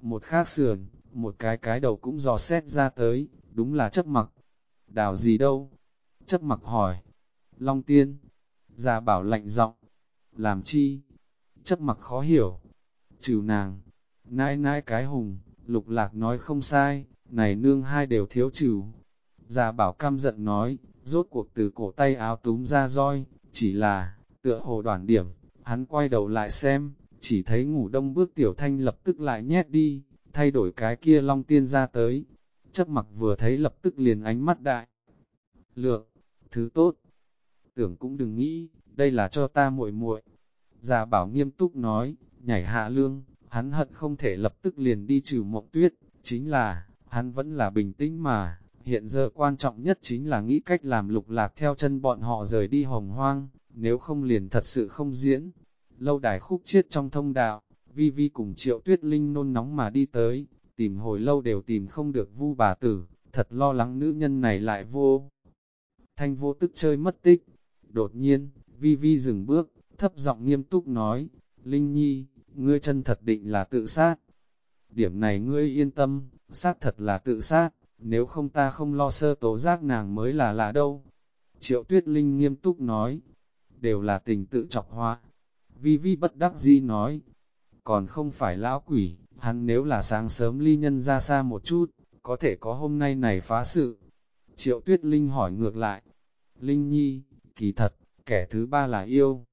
Một khác sườn, một cái đầu cũng dò xét ra tới, đúng là Chấp Mặc. Đào gì đâu? Chấp Mặc hỏi. Long tiên. Gia Bảo lạnh giọng. Làm chi? Chấp Mặc khó hiểu. Trừ nàng. Nãi nãi cái hùng, Lục Lạc nói không sai, này nương hai đều thiếu trừ. Gia Bảo căm giận nói, rốt cuộc từ cổ tay áo túm ra roi, chỉ là, tựa hồ đoản điểm, hắn quay đầu lại xem, chỉ thấy Ngủ Đông bước Tiểu Thanh lập tức lại nhét đi, thay đổi cái kia Long tiên ra tới. Chấp Mặc vừa thấy lập tức liền ánh mắt đại. Lượng, thứ tốt, tưởng cũng đừng nghĩ, đây là cho ta muội muội. Gia Bảo nghiêm túc nói, nhảy hạ lương, hắn hận không thể lập tức liền đi trừ Mộng Tuyết, chính là, hắn vẫn là bình tĩnh mà, hiện giờ quan trọng nhất chính là nghĩ cách làm Lục Lạc theo chân bọn họ rời đi Hồng Hoang, nếu không liền thật sự không diễn. Lâu đài khúc chiết trong thông đạo, Vi Vi cùng Triệu Tuyết Linh nôn nóng mà đi tới, tìm hồi lâu đều tìm không được Vu bà tử, thật lo lắng nữ nhân này lại vô thanh vô tức chơi mất tích. Đột nhiên, Vi Vi dừng bước, thấp giọng nghiêm túc nói, Linh Nhi, ngươi chân thật định là tự sát. Điểm này ngươi yên tâm, xác thật là tự sát, nếu không ta không lo sơ tố giác nàng mới là lạ đâu. Triệu Tuyết Linh nghiêm túc nói, đều là tình tự chọc họa. Vi Vi bất đắc dĩ nói, còn không phải lão quỷ, hắn nếu là sáng sớm ly nhân ra xa một chút, có thể có hôm nay này phá sự. Triệu Tuyết Linh hỏi ngược lại, Linh Nhi, kỳ thật, kẻ thứ ba là yêu.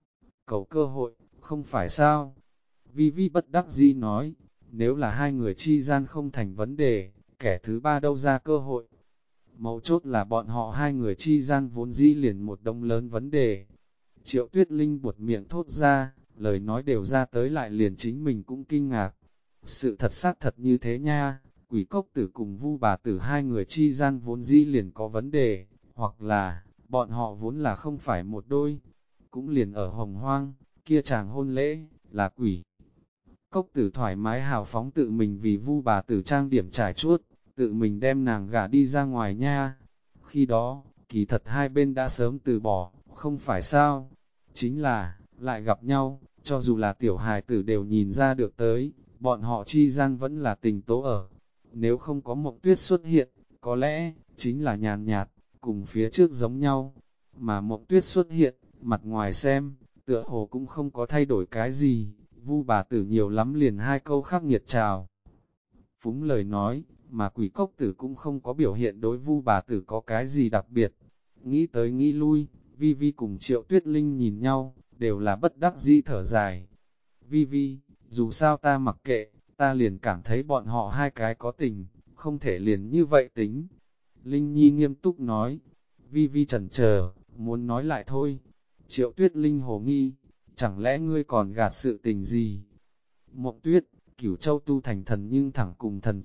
Cầu cơ hội, không phải sao? Vi Vi bất đắc dĩ nói, nếu là hai người chi gian không thành vấn đề, kẻ thứ ba đâu ra cơ hội? Mấu chốt là bọn họ hai người chi gian vốn dĩ liền một đông lớn vấn đề. Triệu Tuyết Linh buột miệng thốt ra, lời nói đều ra tới lại liền chính mình cũng kinh ngạc. Sự thật xác thật như thế nha, Quỷ Cốc Tử cùng Vu bà tử hai người chi gian vốn dĩ liền có vấn đề, hoặc là, bọn họ vốn là không phải một đôi, cũng liền ở Hồng Hoang, kia chàng hôn lễ, là Quỷ Cốc Tử thoải mái hào phóng tự mình vì Vu bà tử trang điểm trải chuốt, tự mình đem nàng gả đi ra ngoài nha. Khi đó, kỳ thật hai bên đã sớm từ bỏ, không phải sao? Chính là, lại gặp nhau, cho dù là tiểu hài tử đều nhìn ra được tới, bọn họ chi gian vẫn là tình tố ở. Nếu không có Mộng Tuyết xuất hiện, có lẽ, chính là nhàn nhạt, cùng phía trước giống nhau. Mà Mộng Tuyết xuất hiện, mặt ngoài xem, tựa hồ cũng không có thay đổi cái gì, Vu bà tử nhiều lắm liền hai câu khắc nghiệt chào. Phúng lời nói, mà Quỷ Cốc Tử cũng không có biểu hiện đối Vu bà tử có cái gì đặc biệt. Nghĩ tới nghĩ lui, Vi Vi cùng Triệu Tuyết Linh nhìn nhau, đều là bất đắc dĩ thở dài. Vi Vi, dù sao ta mặc kệ, ta liền cảm thấy bọn họ hai cái có tình, không thể liền như vậy tính. Linh Nhi nghiêm túc nói, Vi Vi chần chờ, muốn nói lại thôi. Triệu Tuyết Linh hồ nghi, chẳng lẽ ngươi còn gạt sự tình gì? Mộng Tuyết, Cửu Châu tu thành thần nhưng thẳng cùng thần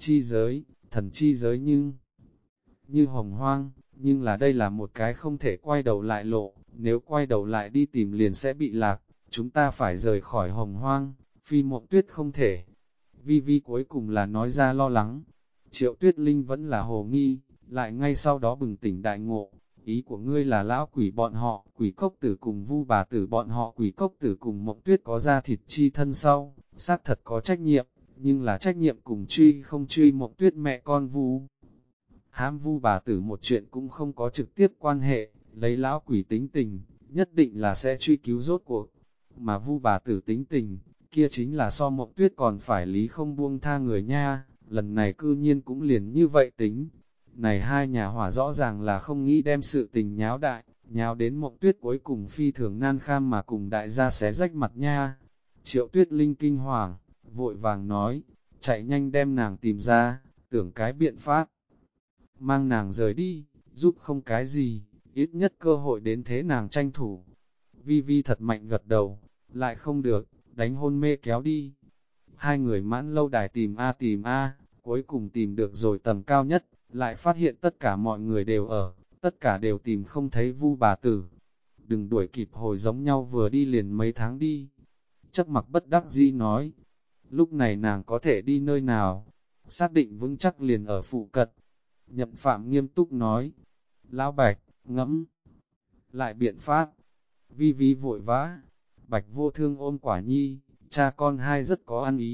chi giới nhưng như Hồng Hoang, nhưng là đây là một cái không thể quay đầu lại lộ, nếu quay đầu lại đi tìm liền sẽ bị lạc, chúng ta phải rời khỏi Hồng Hoang, phi Mộng Tuyết không thể. Vi Vi cuối cùng là nói ra lo lắng, Triệu Tuyết Linh vẫn là hồ nghi, lại ngay sau đó bừng tỉnh đại ngộ. Ý của ngươi là lão quỷ bọn họ, Quỷ Cốc Tử cùng Vu bà tử bọn họ, Quỷ Cốc Tử cùng Mộng Tuyết có ra thịt chi thân sau, xác thật có trách nhiệm, nhưng là trách nhiệm cùng truy không truy Mộng Tuyết mẹ con Vu. Hãm Vu bà tử một chuyện cũng không có trực tiếp quan hệ, lấy lão quỷ tính tình, nhất định là sẽ truy cứu rốt cuộc. Mà Vu bà tử tính tình, kia chính là so Mộng Tuyết còn phải lý không buông tha người nha, lần này cư nhiên cũng liền như vậy tính. Này hai nhà hỏa rõ ràng là không nghĩ đem sự tình nháo đại, nháo đến Mộng Tuyết cuối cùng phi thường nan kham mà cùng đại gia xé rách mặt nha. Triệu Tuyết Linh kinh hoàng, vội vàng nói, chạy nhanh đem nàng tìm ra, tưởng cái biện pháp. Mang nàng rời đi, giúp không cái gì, ít nhất cơ hội đến thế nàng tranh thủ. Vi Vi thật mạnh gật đầu, lại không được, đánh hôn mê kéo đi. Hai người mãn lâu đài tìm A, cuối cùng tìm được rồi tầng cao nhất, lại phát hiện tất cả mọi người đều ở, tất cả đều tìm không thấy Vu bà tử. Đừng đuổi kịp hồi giống nhau vừa đi liền mấy tháng đi. Chấp Mặc bất đắc dĩ nói, lúc này nàng có thể đi nơi nào, xác định vững chắc liền ở phụ cận. Nhậm Phạm nghiêm túc nói, Lão Bạch, ngẫm lại biện pháp. Vi Vi vội vã, Bạch Vô Thương ôm Quả Nhi, cha con hai rất có ăn ý,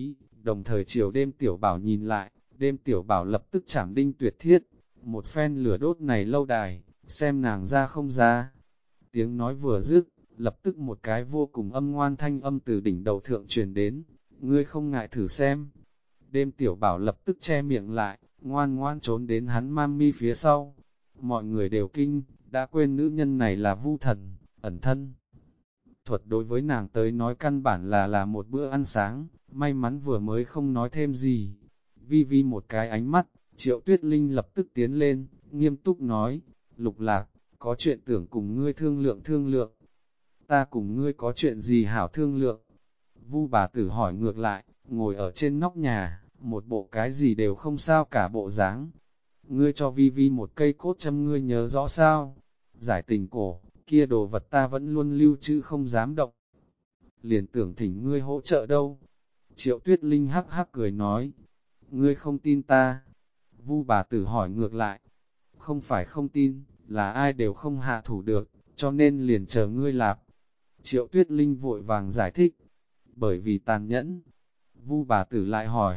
đồng thời chiều đêm tiểu bảo nhìn lại, đêm tiểu bảo lập tức chảm đinh tuyệt thiết, một phen lửa đốt này lâu đài, xem nàng ra không ra. Tiếng nói vừa dứt, lập tức một cái vô cùng âm ngoan thanh âm từ đỉnh đầu thượng truyền đến, ngươi không ngại thử xem. Đêm tiểu bảo lập tức che miệng lại, ngoan ngoan trốn đến hắn mami phía sau. Mọi người đều kinh, đã quên nữ nhân này là Vu Thần, ẩn thân. Thuật đối với nàng tới nói căn bản là một bữa ăn sáng, may mắn vừa mới không nói thêm gì. Vi Vi một cái ánh mắt, Triệu Tuyết Linh lập tức tiến lên, nghiêm túc nói, Lục Lạc, có chuyện tưởng cùng ngươi thương lượng thương lượng. Ta cùng ngươi có chuyện gì hảo thương lượng? Vu bà tử hỏi ngược lại, ngồi ở trên nóc nhà, một bộ cái gì đều không sao cả bộ dáng. Ngươi cho Vi Vi một cây cốt châm ngươi nhớ rõ sao? Giải tình cổ, kia đồ vật ta vẫn luôn lưu trữ không dám động. Liền tưởng thỉnh ngươi hỗ trợ đâu. Triệu Tuyết Linh hắc hắc cười nói, ngươi không tin ta. Vu bà tử hỏi ngược lại, không phải không tin, là ai đều không hạ thủ được, cho nên liền chờ ngươi lạp. Triệu Tuyết Linh vội vàng giải thích, bởi vì tàn nhẫn. Vu bà tử lại hỏi,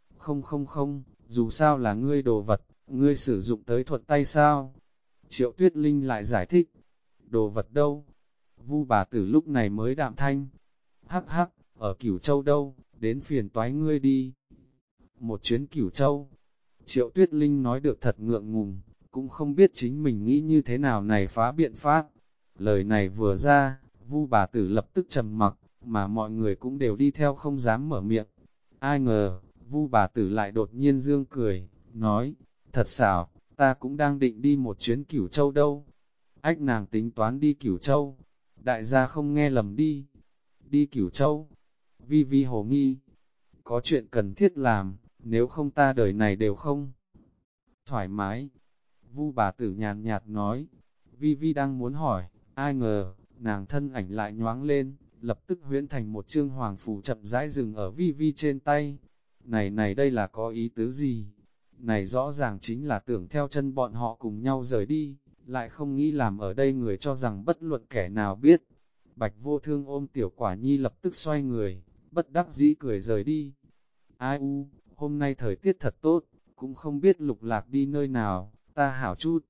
không, dù sao là ngươi đồ vật, ngươi sử dụng tới thuận tay sao? Triệu Tuyết Linh lại giải thích, đồ vật đâu? Vu bà tử lúc này mới đạm thanh, hắc hắc, ở Cửu Châu đâu, đến phiền toái ngươi đi. Một chuyến Cửu Châu, Triệu Tuyết Linh nói được thật ngượng ngùng, cũng không biết chính mình nghĩ như thế nào này phá biện pháp. Lời này vừa ra, Vu bà tử lập tức trầm mặc, mà mọi người cũng đều đi theo không dám mở miệng. Ai ngờ, Vu bà tử lại đột nhiên dương cười, nói, thật xảo, ta cũng đang định đi một chuyến Cửu Châu đâu. Ách nàng tính toán đi Cửu Châu, đại gia không nghe lầm đi. Đi Cửu Châu, Vi Vi hồ nghi, có chuyện cần thiết làm, nếu không ta đời này đều không thoải mái. Vu bà tử nhàn nhạt nói, Vi Vi đang muốn hỏi, ai ngờ, nàng thân ảnh lại nhoáng lên, lập tức huyễn thành một chương hoàng phù chậm rãi dừng ở Vi Vi trên tay. Này đây là có ý tứ gì? Này rõ ràng chính là tưởng theo chân bọn họ cùng nhau rời đi, lại không nghĩ làm ở đây người cho rằng bất luận kẻ nào biết. Bạch Vô Thương ôm Tiểu Quả Nhi lập tức xoay người, bất đắc dĩ cười rời đi. Ai u, hôm nay thời tiết thật tốt, cũng không biết Lục Lạc đi nơi nào, ta hảo chút.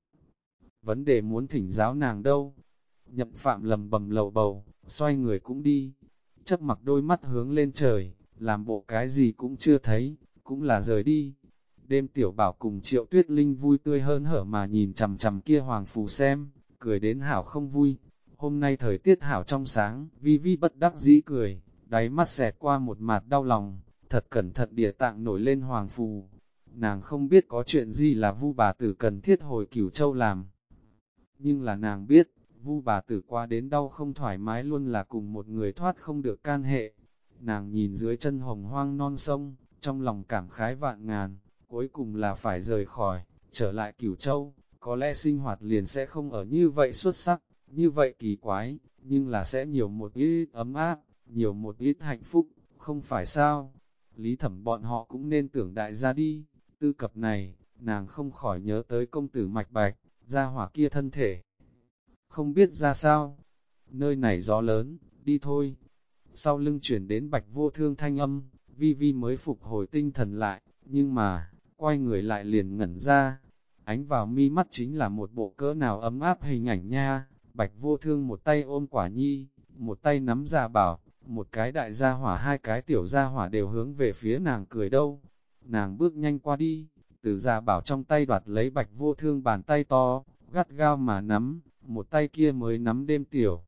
Vấn đề muốn thỉnh giáo nàng đâu? Nhậm Phạm lầm bầm lầu bầu, xoay người cũng đi. Chấp mặc đôi mắt hướng lên trời, làm bộ cái gì cũng chưa thấy, cũng là rời đi. Đêm Tiểu Bảo cùng Triệu Tuyết Linh vui tươi hơn hở mà nhìn chằm chằm kia hoàng phù xem, cười đến hảo không vui. Hôm nay thời tiết hảo trong sáng, Vi Vi bất đắc dĩ cười, đáy mắt xẹt qua một mạt đau lòng, thật cẩn thận địa tạng nổi lên hoàng phù. Nàng không biết có chuyện gì là Vu bà tử cần thiết hồi Cửu Châu làm. Nhưng là nàng biết, Vu bà tử qua đến đau không thoải mái luôn là cùng một người thoát không được can hệ. Nàng nhìn dưới chân hồng hoang non sông, trong lòng cảm khái vạn ngàn, cuối cùng là phải rời khỏi, trở lại Cửu Châu, có lẽ sinh hoạt liền sẽ không ở như vậy xuất sắc, như vậy kỳ quái, nhưng là sẽ nhiều một ít ấm áp, nhiều một ít hạnh phúc, không phải sao? Lý Thẩm bọn họ cũng nên tưởng đại gia đi, tư cập này, nàng không khỏi nhớ tới công tử Mạch Bạch, gia hỏa kia thân thể. Không biết ra sao, nơi này gió lớn, đi thôi. Sau lưng chuyển đến Bạch Vô Thương thanh âm, Vi Vi mới phục hồi tinh thần lại, nhưng mà, quay người lại liền ngẩn ra. Ánh vào mi mắt chính là một bộ cỡ nào ấm áp hình ảnh nha. Bạch Vô Thương một tay ôm Quả Nhi, một tay nắm Gia Bảo, một cái đại gia hỏa hai cái tiểu gia hỏa đều hướng về phía nàng cười đâu. Nàng bước nhanh qua đi, từ Gia Bảo trong tay đoạt lấy Bạch Vô Thương bàn tay to, gắt gao mà nắm, một tay kia mới nắm đêm Tiểu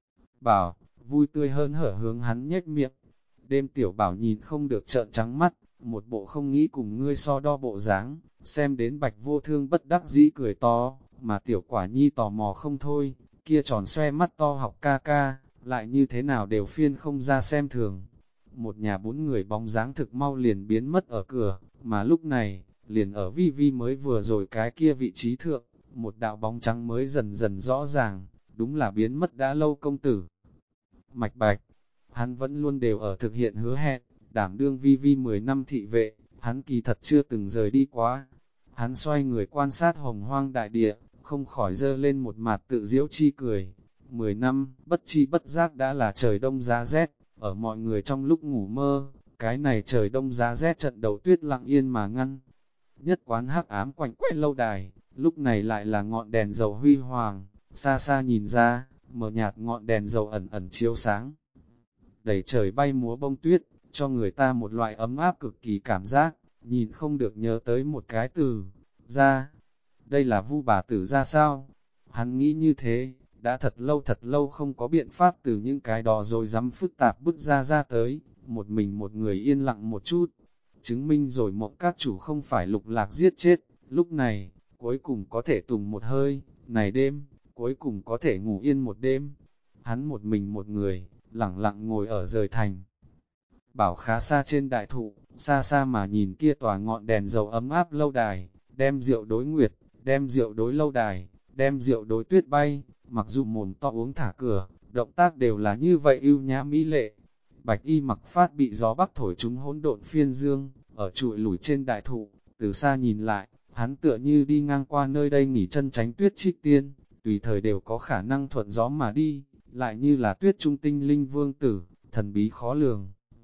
Bảo, vui tươi hơn hở hướng hắn nhếch miệng. Đêm Tiểu Bảo nhìn không được trợn trắng mắt, một bộ không nghĩ cùng ngươi so đo bộ dáng, xem đến Bạch Vô Thương bất đắc dĩ cười to, mà Tiểu Quả Nhi tò mò không thôi, kia tròn xoe mắt to học ca ca, lại như thế nào đều phiên không ra xem thường. Một nhà bốn người bóng dáng thực mau liền biến mất ở cửa, mà lúc này, liền ở Vi Vi mới vừa rồi cái kia vị trí thượng, một đạo bóng trắng mới dần dần rõ ràng, đúng là biến mất đã lâu công tử. Mạch Bạch, hắn vẫn luôn đều ở thực hiện hứa hẹn, đảm đương Vi Vi 10 năm thị vệ, hắn kỳ thật chưa từng rời đi quá. Hắn xoay người quan sát hồng hoang đại địa, không khỏi dơ lên một mặt tự diễu chi cười. 10 năm, bất chi bất giác đã là trời đông giá rét, ở mọi người trong lúc ngủ mơ, cái này trời đông giá rét trận đầu tuyết lặng yên mà ngăn. Nhất quán hắc ám quanh quét lâu đài, lúc này lại là ngọn đèn dầu huy hoàng, xa xa nhìn ra, mờ nhạt ngọn đèn dầu ẩn ẩn chiếu sáng. Đầy trời bay múa bông tuyết, cho người ta một loại ấm áp cực kỳ cảm giác, nhìn không được nhớ tới một cái từ, ra. Đây là Vu bà tử ra sao? Hắn nghĩ như thế, đã thật lâu không có biện pháp từ những cái đó rồi dám phức tạp bức ra tới, một mình một người yên lặng một chút. Chứng minh rồi mộng các chủ không phải Lục Lạc giết chết, lúc này, cuối cùng có thể tùng một hơi, này đêm, cuối cùng có thể ngủ yên một đêm. Hắn một mình một người, lẳng lặng ngồi ở rời thành. Bảo khá xa trên đại thụ, xa xa mà nhìn kia tòa ngọn đèn dầu ấm áp lâu đài, đem rượu đối nguyệt, đem rượu đối lâu đài, đem rượu đối tuyết bay, mặc dù mồm to uống thả cửa, động tác đều là như vậy ưu nhã mỹ lệ. Bạch y mặc phát bị gió bắc thổi chúng hỗn độn phiên dương, ở trụi lủi trên đại thụ, từ xa nhìn lại, hắn tựa như đi ngang qua nơi đây nghỉ chân tránh tuyết trích tiên, tùy thời đều có khả năng thuận gió mà đi, lại như là tuyết trung tinh linh vương tử, thần bí khó lường.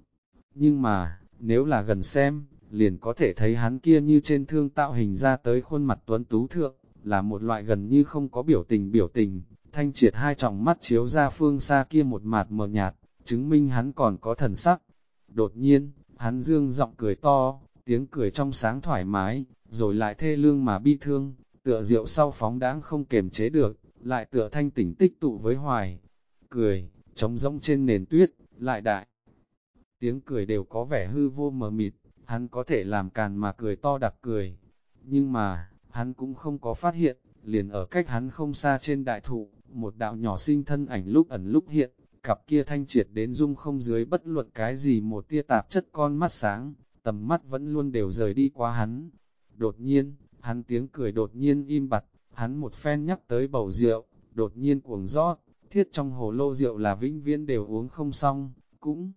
Nhưng mà, nếu là gần xem, liền có thể thấy hắn kia như trên thương tạo hình ra tới khuôn mặt tuấn tú thượng, là một loại gần như không có biểu tình, thanh triệt hai tròng mắt chiếu ra phương xa kia một mạt mờ nhạt, chứng minh hắn còn có thần sắc. Đột nhiên, hắn dương giọng cười to, tiếng cười trong sáng thoải mái, rồi lại thê lương mà bi thương, tựa rượu sau phóng đãng không kềm chế được, lại tựa thanh tỉnh tích tụ với hoài. Cười, trống rỗng trên nền tuyết, lại đại. Tiếng cười đều có vẻ hư vô mờ mịt, hắn có thể làm càn mà cười to đặc cười. Nhưng mà, hắn cũng không có phát hiện, liền ở cách hắn không xa trên đại thụ, một đạo nhỏ sinh thân ảnh lúc ẩn lúc hiện, cặp kia thanh triệt đến dung không dưới bất luận cái gì một tia tạp chất con mắt sáng, tầm mắt vẫn luôn đều rời đi qua hắn. Đột nhiên, hắn tiếng cười đột nhiên im bặt, hắn một phen nhắc tới bầu rượu, đột nhiên cuồng rót, thiết trong hồ lô rượu là vĩnh viễn đều uống không xong, cũng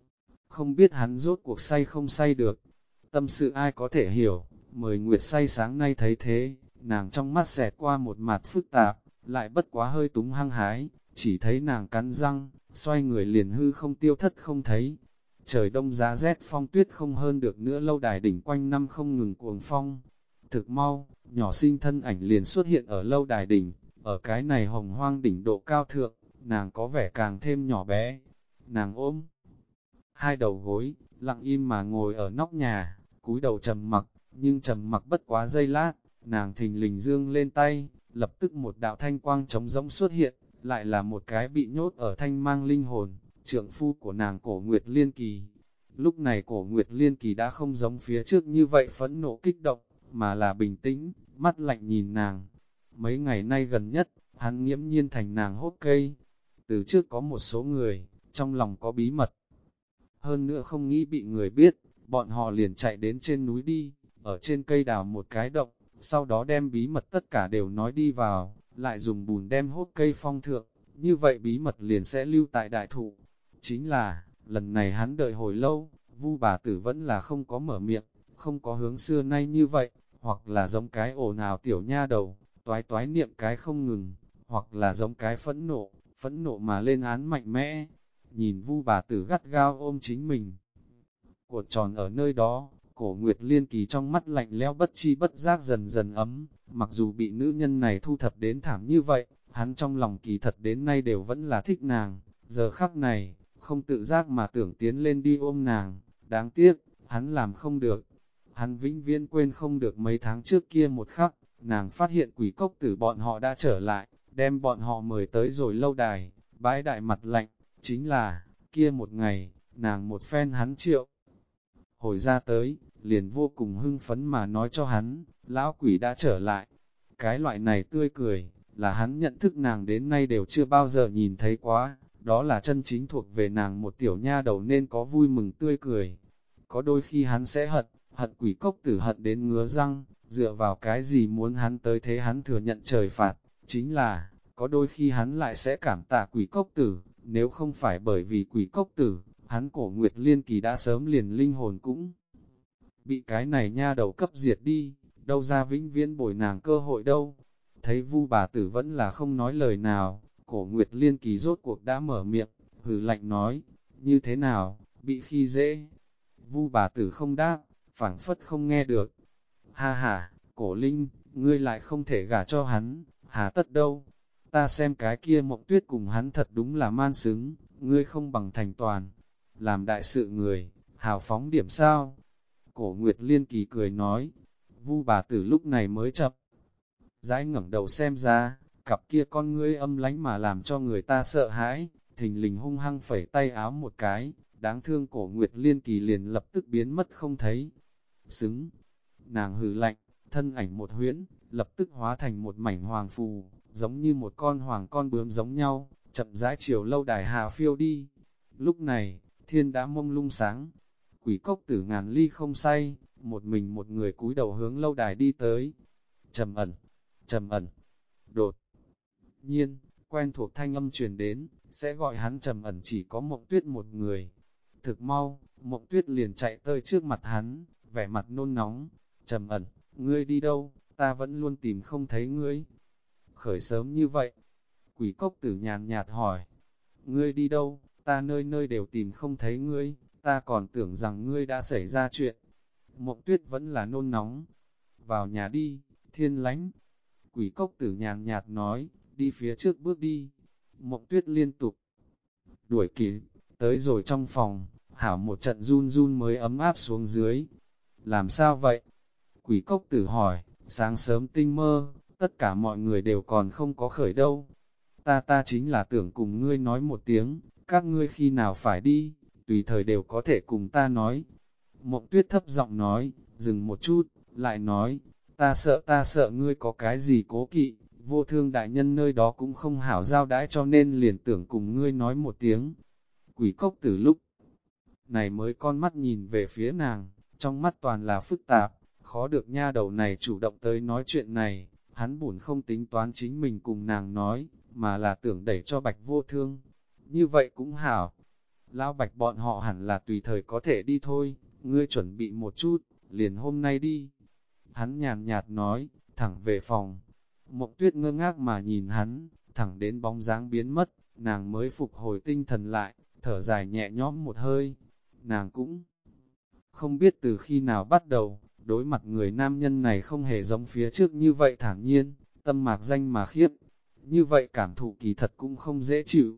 không biết hắn rốt cuộc say không say được. Tâm sự ai có thể hiểu, mời Nguyệt say sáng nay thấy thế, nàng trong mắt xẹt qua một mặt phức tạp, lại bất quá hơi túng hăng hái, chỉ thấy nàng cắn răng, xoay người liền hư không tiêu thất không thấy. Trời đông giá rét phong tuyết không hơn được nữa lâu đài đỉnh quanh năm không ngừng cuồng phong. Thực mau, nhỏ sinh thân ảnh liền xuất hiện ở lâu đài đỉnh, ở cái này hồng hoang đỉnh độ cao thượng, nàng có vẻ càng thêm nhỏ bé. Nàng ôm hai đầu gối, lặng im mà ngồi ở nóc nhà, cúi đầu trầm mặc, nhưng trầm mặc bất quá giây lát, nàng thình lình dương lên tay, lập tức một đạo thanh quang trống rỗng xuất hiện, lại là một cái bị nhốt ở thanh mang linh hồn, trượng phu của nàng Cổ Nguyệt Liên Kỳ. Lúc này Cổ Nguyệt Liên Kỳ đã không giống phía trước như vậy phẫn nộ kích động, mà là bình tĩnh, mắt lạnh nhìn nàng. Mấy ngày nay gần nhất, hắn nghiễm nhiên thành nàng hốt cây. Từ trước có một số người, trong lòng có bí mật, hơn nữa không nghĩ bị người biết, bọn họ liền chạy đến trên núi đi, ở trên cây đào một cái động, sau đó đem bí mật tất cả đều nói đi vào, lại dùng bùn đem hốt cây phong thượng, như vậy bí mật liền sẽ lưu tại đại thụ. Chính là, lần này hắn đợi hồi lâu, Vu bà tử vẫn là không có mở miệng, không có hướng xưa nay như vậy, hoặc là giống cái ồn ào tiểu nha đầu, toái toái niệm cái không ngừng, hoặc là giống cái phẫn nộ mà lên án mạnh mẽ. Nhìn Vu bà tử gắt gao ôm chính mình, cuộn tròn ở nơi đó, Cổ Nguyệt Liên Kỳ trong mắt lạnh lẽo bất chi bất giác dần dần ấm, mặc dù bị nữ nhân này thu thập đến thảm như vậy, hắn trong lòng kỳ thật đến nay đều vẫn là thích nàng, giờ khắc này, không tự giác mà tưởng tiến lên đi ôm nàng, đáng tiếc, hắn làm không được, hắn vĩnh viễn quên không được mấy tháng trước kia một khắc, nàng phát hiện quỷ cốc tử bọn họ đã trở lại, đem bọn họ mời tới rồi lâu đài, bãi đại mặt lạnh. Chính là, kia một ngày, nàng một phen hắn triệu. Hồi ra tới, liền vô cùng hưng phấn mà nói cho hắn, lão quỷ đã trở lại. Cái loại này tươi cười, là hắn nhận thức nàng đến nay đều chưa bao giờ nhìn thấy quá, đó là chân chính thuộc về nàng một tiểu nha đầu nên có vui mừng tươi cười. Có đôi khi hắn sẽ hận quỷ cốc tử hận đến ngứa răng, dựa vào cái gì muốn hắn tới thế hắn thừa nhận trời phạt, chính là, có đôi khi hắn lại sẽ cảm tạ quỷ cốc tử. Nếu không phải bởi vì quỷ cốc tử, hắn Cổ Nguyệt Liên Kỳ đã sớm liền linh hồn cũng bị cái này nha đầu cấp diệt đi, đâu ra vĩnh viễn bồi nàng cơ hội đâu. Thấy Vu bà tử vẫn là không nói lời nào, Cổ Nguyệt Liên Kỳ rốt cuộc đã mở miệng, hừ lạnh nói, như thế nào, bị khi dễ. Vu bà tử không đáp, phảng phất không nghe được. Ha ha, Cổ Linh, ngươi lại không thể gả cho hắn, hà tất đâu. Ta xem cái kia Mộng Tuyết cùng hắn thật đúng là man xứng, ngươi không bằng thành toàn. Làm đại sự người, hào phóng điểm sao? Cổ Nguyệt Liên kỳ cười nói. Vu bà tử lúc này mới chậm rãi ngẩng đầu xem ra, cặp kia con ngươi âm lánh mà làm cho người ta sợ hãi, thình lình hung hăng phẩy tay áo một cái, đáng thương Cổ Nguyệt Liên kỳ liền lập tức biến mất không thấy. Xứng, nàng hừ lạnh, thân ảnh một huyễn, lập tức hóa thành một mảnh hoàng phù, giống như một con bướm giống nhau, chậm rãi chiều lâu đài hạ phiêu đi. Lúc này, thiên đã mông lung sáng, Quỷ Cốc Tử ngàn ly không say, một người cúi đầu hướng lâu đài đi tới. Trầm ẩn, đột nhiên, quen thuộc thanh âm truyền đến, sẽ gọi hắn Trầm ẩn chỉ có Mộng Tuyết một người. Thực mau, Mộng Tuyết liền chạy tới trước mặt hắn, vẻ mặt nôn nóng. Trầm ẩn, ngươi đi đâu, ta vẫn luôn tìm không thấy ngươi. Khởi sớm như vậy, Quỷ Cốc Tử nhàn nhạt hỏi, ngươi đi đâu, ta nơi nơi đều tìm không thấy ngươi, ta còn tưởng rằng ngươi đã xảy ra chuyện. Mộng Tuyết vẫn là nôn nóng. Vào nhà đi, Thiên Lánh. Quỷ Cốc Tử nhàn nhạt nói, đi phía trước bước đi. Mộng Tuyết liên tục đuổi kịp, tới rồi trong phòng, hảo một trận run run mới ấm áp xuống dưới. Làm sao vậy? Quỷ Cốc Tử hỏi, sáng sớm tinh mơ, tất cả mọi người đều còn không có khởi đâu. Ta chính là tưởng cùng ngươi nói một tiếng, các ngươi khi nào phải đi, tùy thời đều có thể cùng ta nói. Mộng Tuyết thấp giọng nói, dừng một chút, lại nói, ta sợ ngươi có cái gì cố kỵ, Vô Thương đại nhân nơi đó cũng không hảo giao đãi cho nên liền tưởng cùng ngươi nói một tiếng. Quỷ Cốc Tử lúc này mới con mắt nhìn về phía nàng, trong mắt toàn là phức tạp, khó được nha đầu này chủ động tới nói chuyện này, hắn buồn không tính toán chính mình cùng nàng nói, mà là tưởng đẩy cho Bạch Vô Thương. Như vậy cũng hảo, Lão Bạch bọn họ hẳn là tùy thời có thể đi thôi, ngươi chuẩn bị một chút, liền hôm nay đi. Hắn nhàn nhạt nói, thẳng về phòng. Mộng Tuyết ngơ ngác mà nhìn hắn, thẳng đến bóng dáng biến mất, nàng mới phục hồi tinh thần lại, thở dài nhẹ nhõm một hơi. Nàng cũng không biết từ khi nào bắt đầu, đối mặt người nam nhân này không hề giống phía trước như vậy thản nhiên, tâm mạc danh mà khiếp. Như vậy cảm thụ kỳ thật cũng không dễ chịu,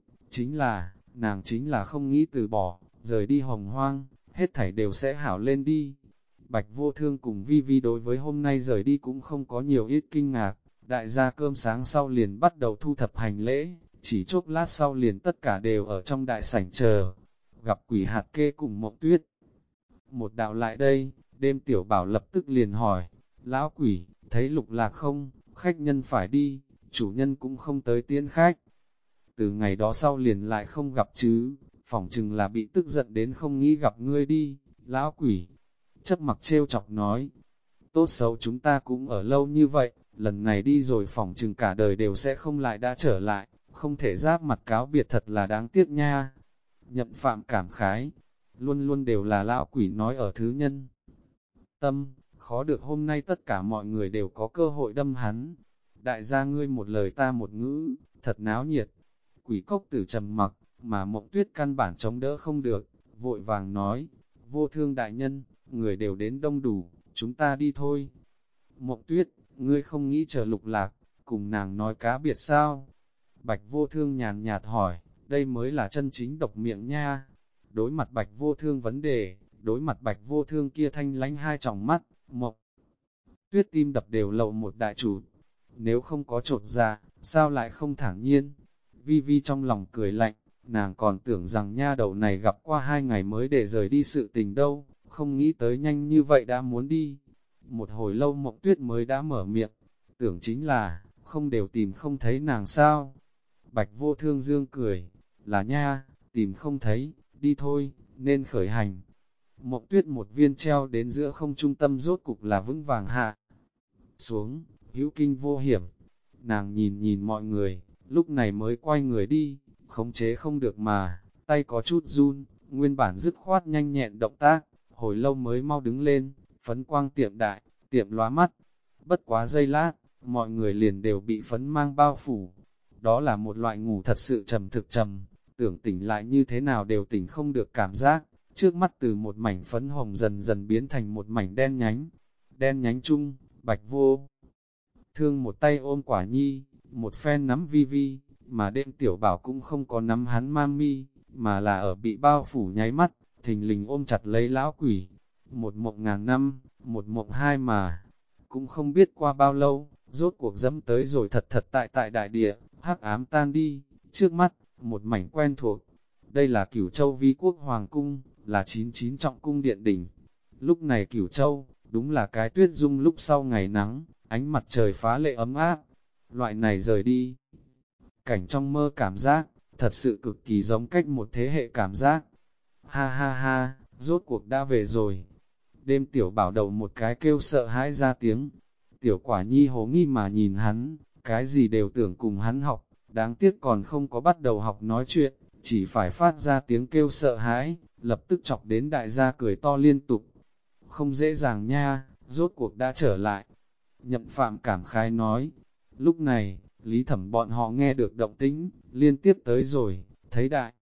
nàng chính là không nghĩ từ bỏ, rời đi hồng hoang, hết thảy đều sẽ hảo lên đi. Bạch Vô Thương cùng Vi Vi đối với hôm nay rời đi cũng không có nhiều ít kinh ngạc, đại gia cơm sáng sau liền bắt đầu thu thập hành lễ, chỉ chốc lát sau liền tất cả đều ở trong đại sảnh chờ, gặp Quỷ Hạt Kê cùng Mộng Tuyết. Một đạo lại đây, đêm tiểu bảo lập tức liền hỏi, lão quỷ, thấy Lục Lạc không, khách nhân phải đi, chủ nhân cũng không tới tiễn khách. Từ ngày đó sau liền lại không gặp chứ, phỏng chừng là bị tức giận đến không nghĩ gặp ngươi đi, lão quỷ. Chấp mặc trêu chọc nói, tốt xấu chúng ta cũng ở lâu như vậy, lần này đi rồi phỏng chừng cả đời đều sẽ không lại đã trở lại, không thể giáp mặt cáo biệt thật là đáng tiếc nha. Nhậm Phạm cảm khái, luôn luôn đều là lão quỷ nói ở thứ nhân. Tâm, khó được hôm nay tất cả mọi người đều có cơ hội đâm hắn. Đại gia ngươi một lời ta một ngữ, thật náo nhiệt. Quỷ Cốc Tử trầm mặc, mà Mộng Tuyết căn bản chống đỡ không được, vội vàng nói, Vô Thương đại nhân, người đều đến đông đủ, chúng ta đi thôi. Mộng Tuyết, ngươi không nghĩ chờ Lục Lạc, cùng nàng nói cá biệt sao? Bạch Vô Thương nhàn nhạt hỏi, đây mới là chân chính độc miệng nha. Đối mặt Bạch Vô Thương vấn đề, đối mặt Bạch Vô Thương kia thanh lánh hai tròng mắt, Mộng Tuyết tim đập đều lậu một đại chủ. Nếu không có trột dạ, sao lại không thản nhiên? Vi Vi trong lòng cười lạnh, nàng còn tưởng rằng nha đầu này gặp qua 2 ngày mới để rời đi sự tình đâu, không nghĩ tới nhanh như vậy đã muốn đi. Một hồi lâu Mộng Tuyết mới đã mở miệng, tưởng chính là, không đều tìm không thấy nàng sao. Bạch Vô Thương dương cười, là nha, tìm không thấy, đi thôi, nên khởi hành. Mộng Tuyết một viên treo đến giữa không trung tâm rốt cục là vững vàng hạ. Xuống, hữu kinh vô hiểm, nàng nhìn nhìn mọi người, lúc này mới quay người đi, khống chế không được mà, tay có chút run, nguyên bản dứt khoát nhanh nhẹn động tác, hồi lâu mới mau đứng lên, phấn quang tiệm đại, tiệm lóa mắt. Bất quá giây lát, mọi người liền đều bị phấn mang bao phủ. Đó là một loại ngủ thật sự trầm thực trầm, tưởng tỉnh lại như thế nào đều tỉnh không được cảm giác, trước mắt từ một mảnh phấn hồng dần dần biến thành một mảnh đen nhánh chung, Bạch Vô Thương một tay ôm Quả Nhi, một phen nắm Vi Vi, mà đêm tiểu bảo cũng không có nắm hắn mami, mà là ở bị bao phủ nháy mắt, thình lình ôm chặt lấy lão quỷ. Một mộng ngàn năm, một mộng hai mà, cũng không biết qua bao lâu, rốt cuộc dẫm tới rồi thật thật tại đại địa, hắc ám tan đi, trước mắt, một mảnh quen thuộc. Đây là Cửu Châu Vi Quốc Hoàng Cung, là 99 trọng cung điện đỉnh. Lúc này Cửu Châu, đúng là cái tuyết dung lúc sau ngày nắng, ánh mặt trời phá lệ ấm áp. Loại này rời đi, cảnh trong mơ cảm giác, thật sự cực kỳ giống cách một thế hệ cảm giác. Ha ha ha, rốt cuộc đã về rồi. Đêm tiểu bảo đầu một cái kêu sợ hãi ra tiếng. Tiểu Quả Nhi hố nghi mà nhìn hắn, cái gì đều tưởng cùng hắn học, đáng tiếc còn không có bắt đầu học nói chuyện, chỉ phải phát ra tiếng kêu sợ hãi, lập tức chọc đến đại gia cười to liên tục. Không dễ dàng nha, rốt cuộc đã trở lại. Nhậm Phạm cảm khái nói. Lúc này, Lý Thẩm bọn họ nghe được động tĩnh, liên tiếp tới rồi, thấy đại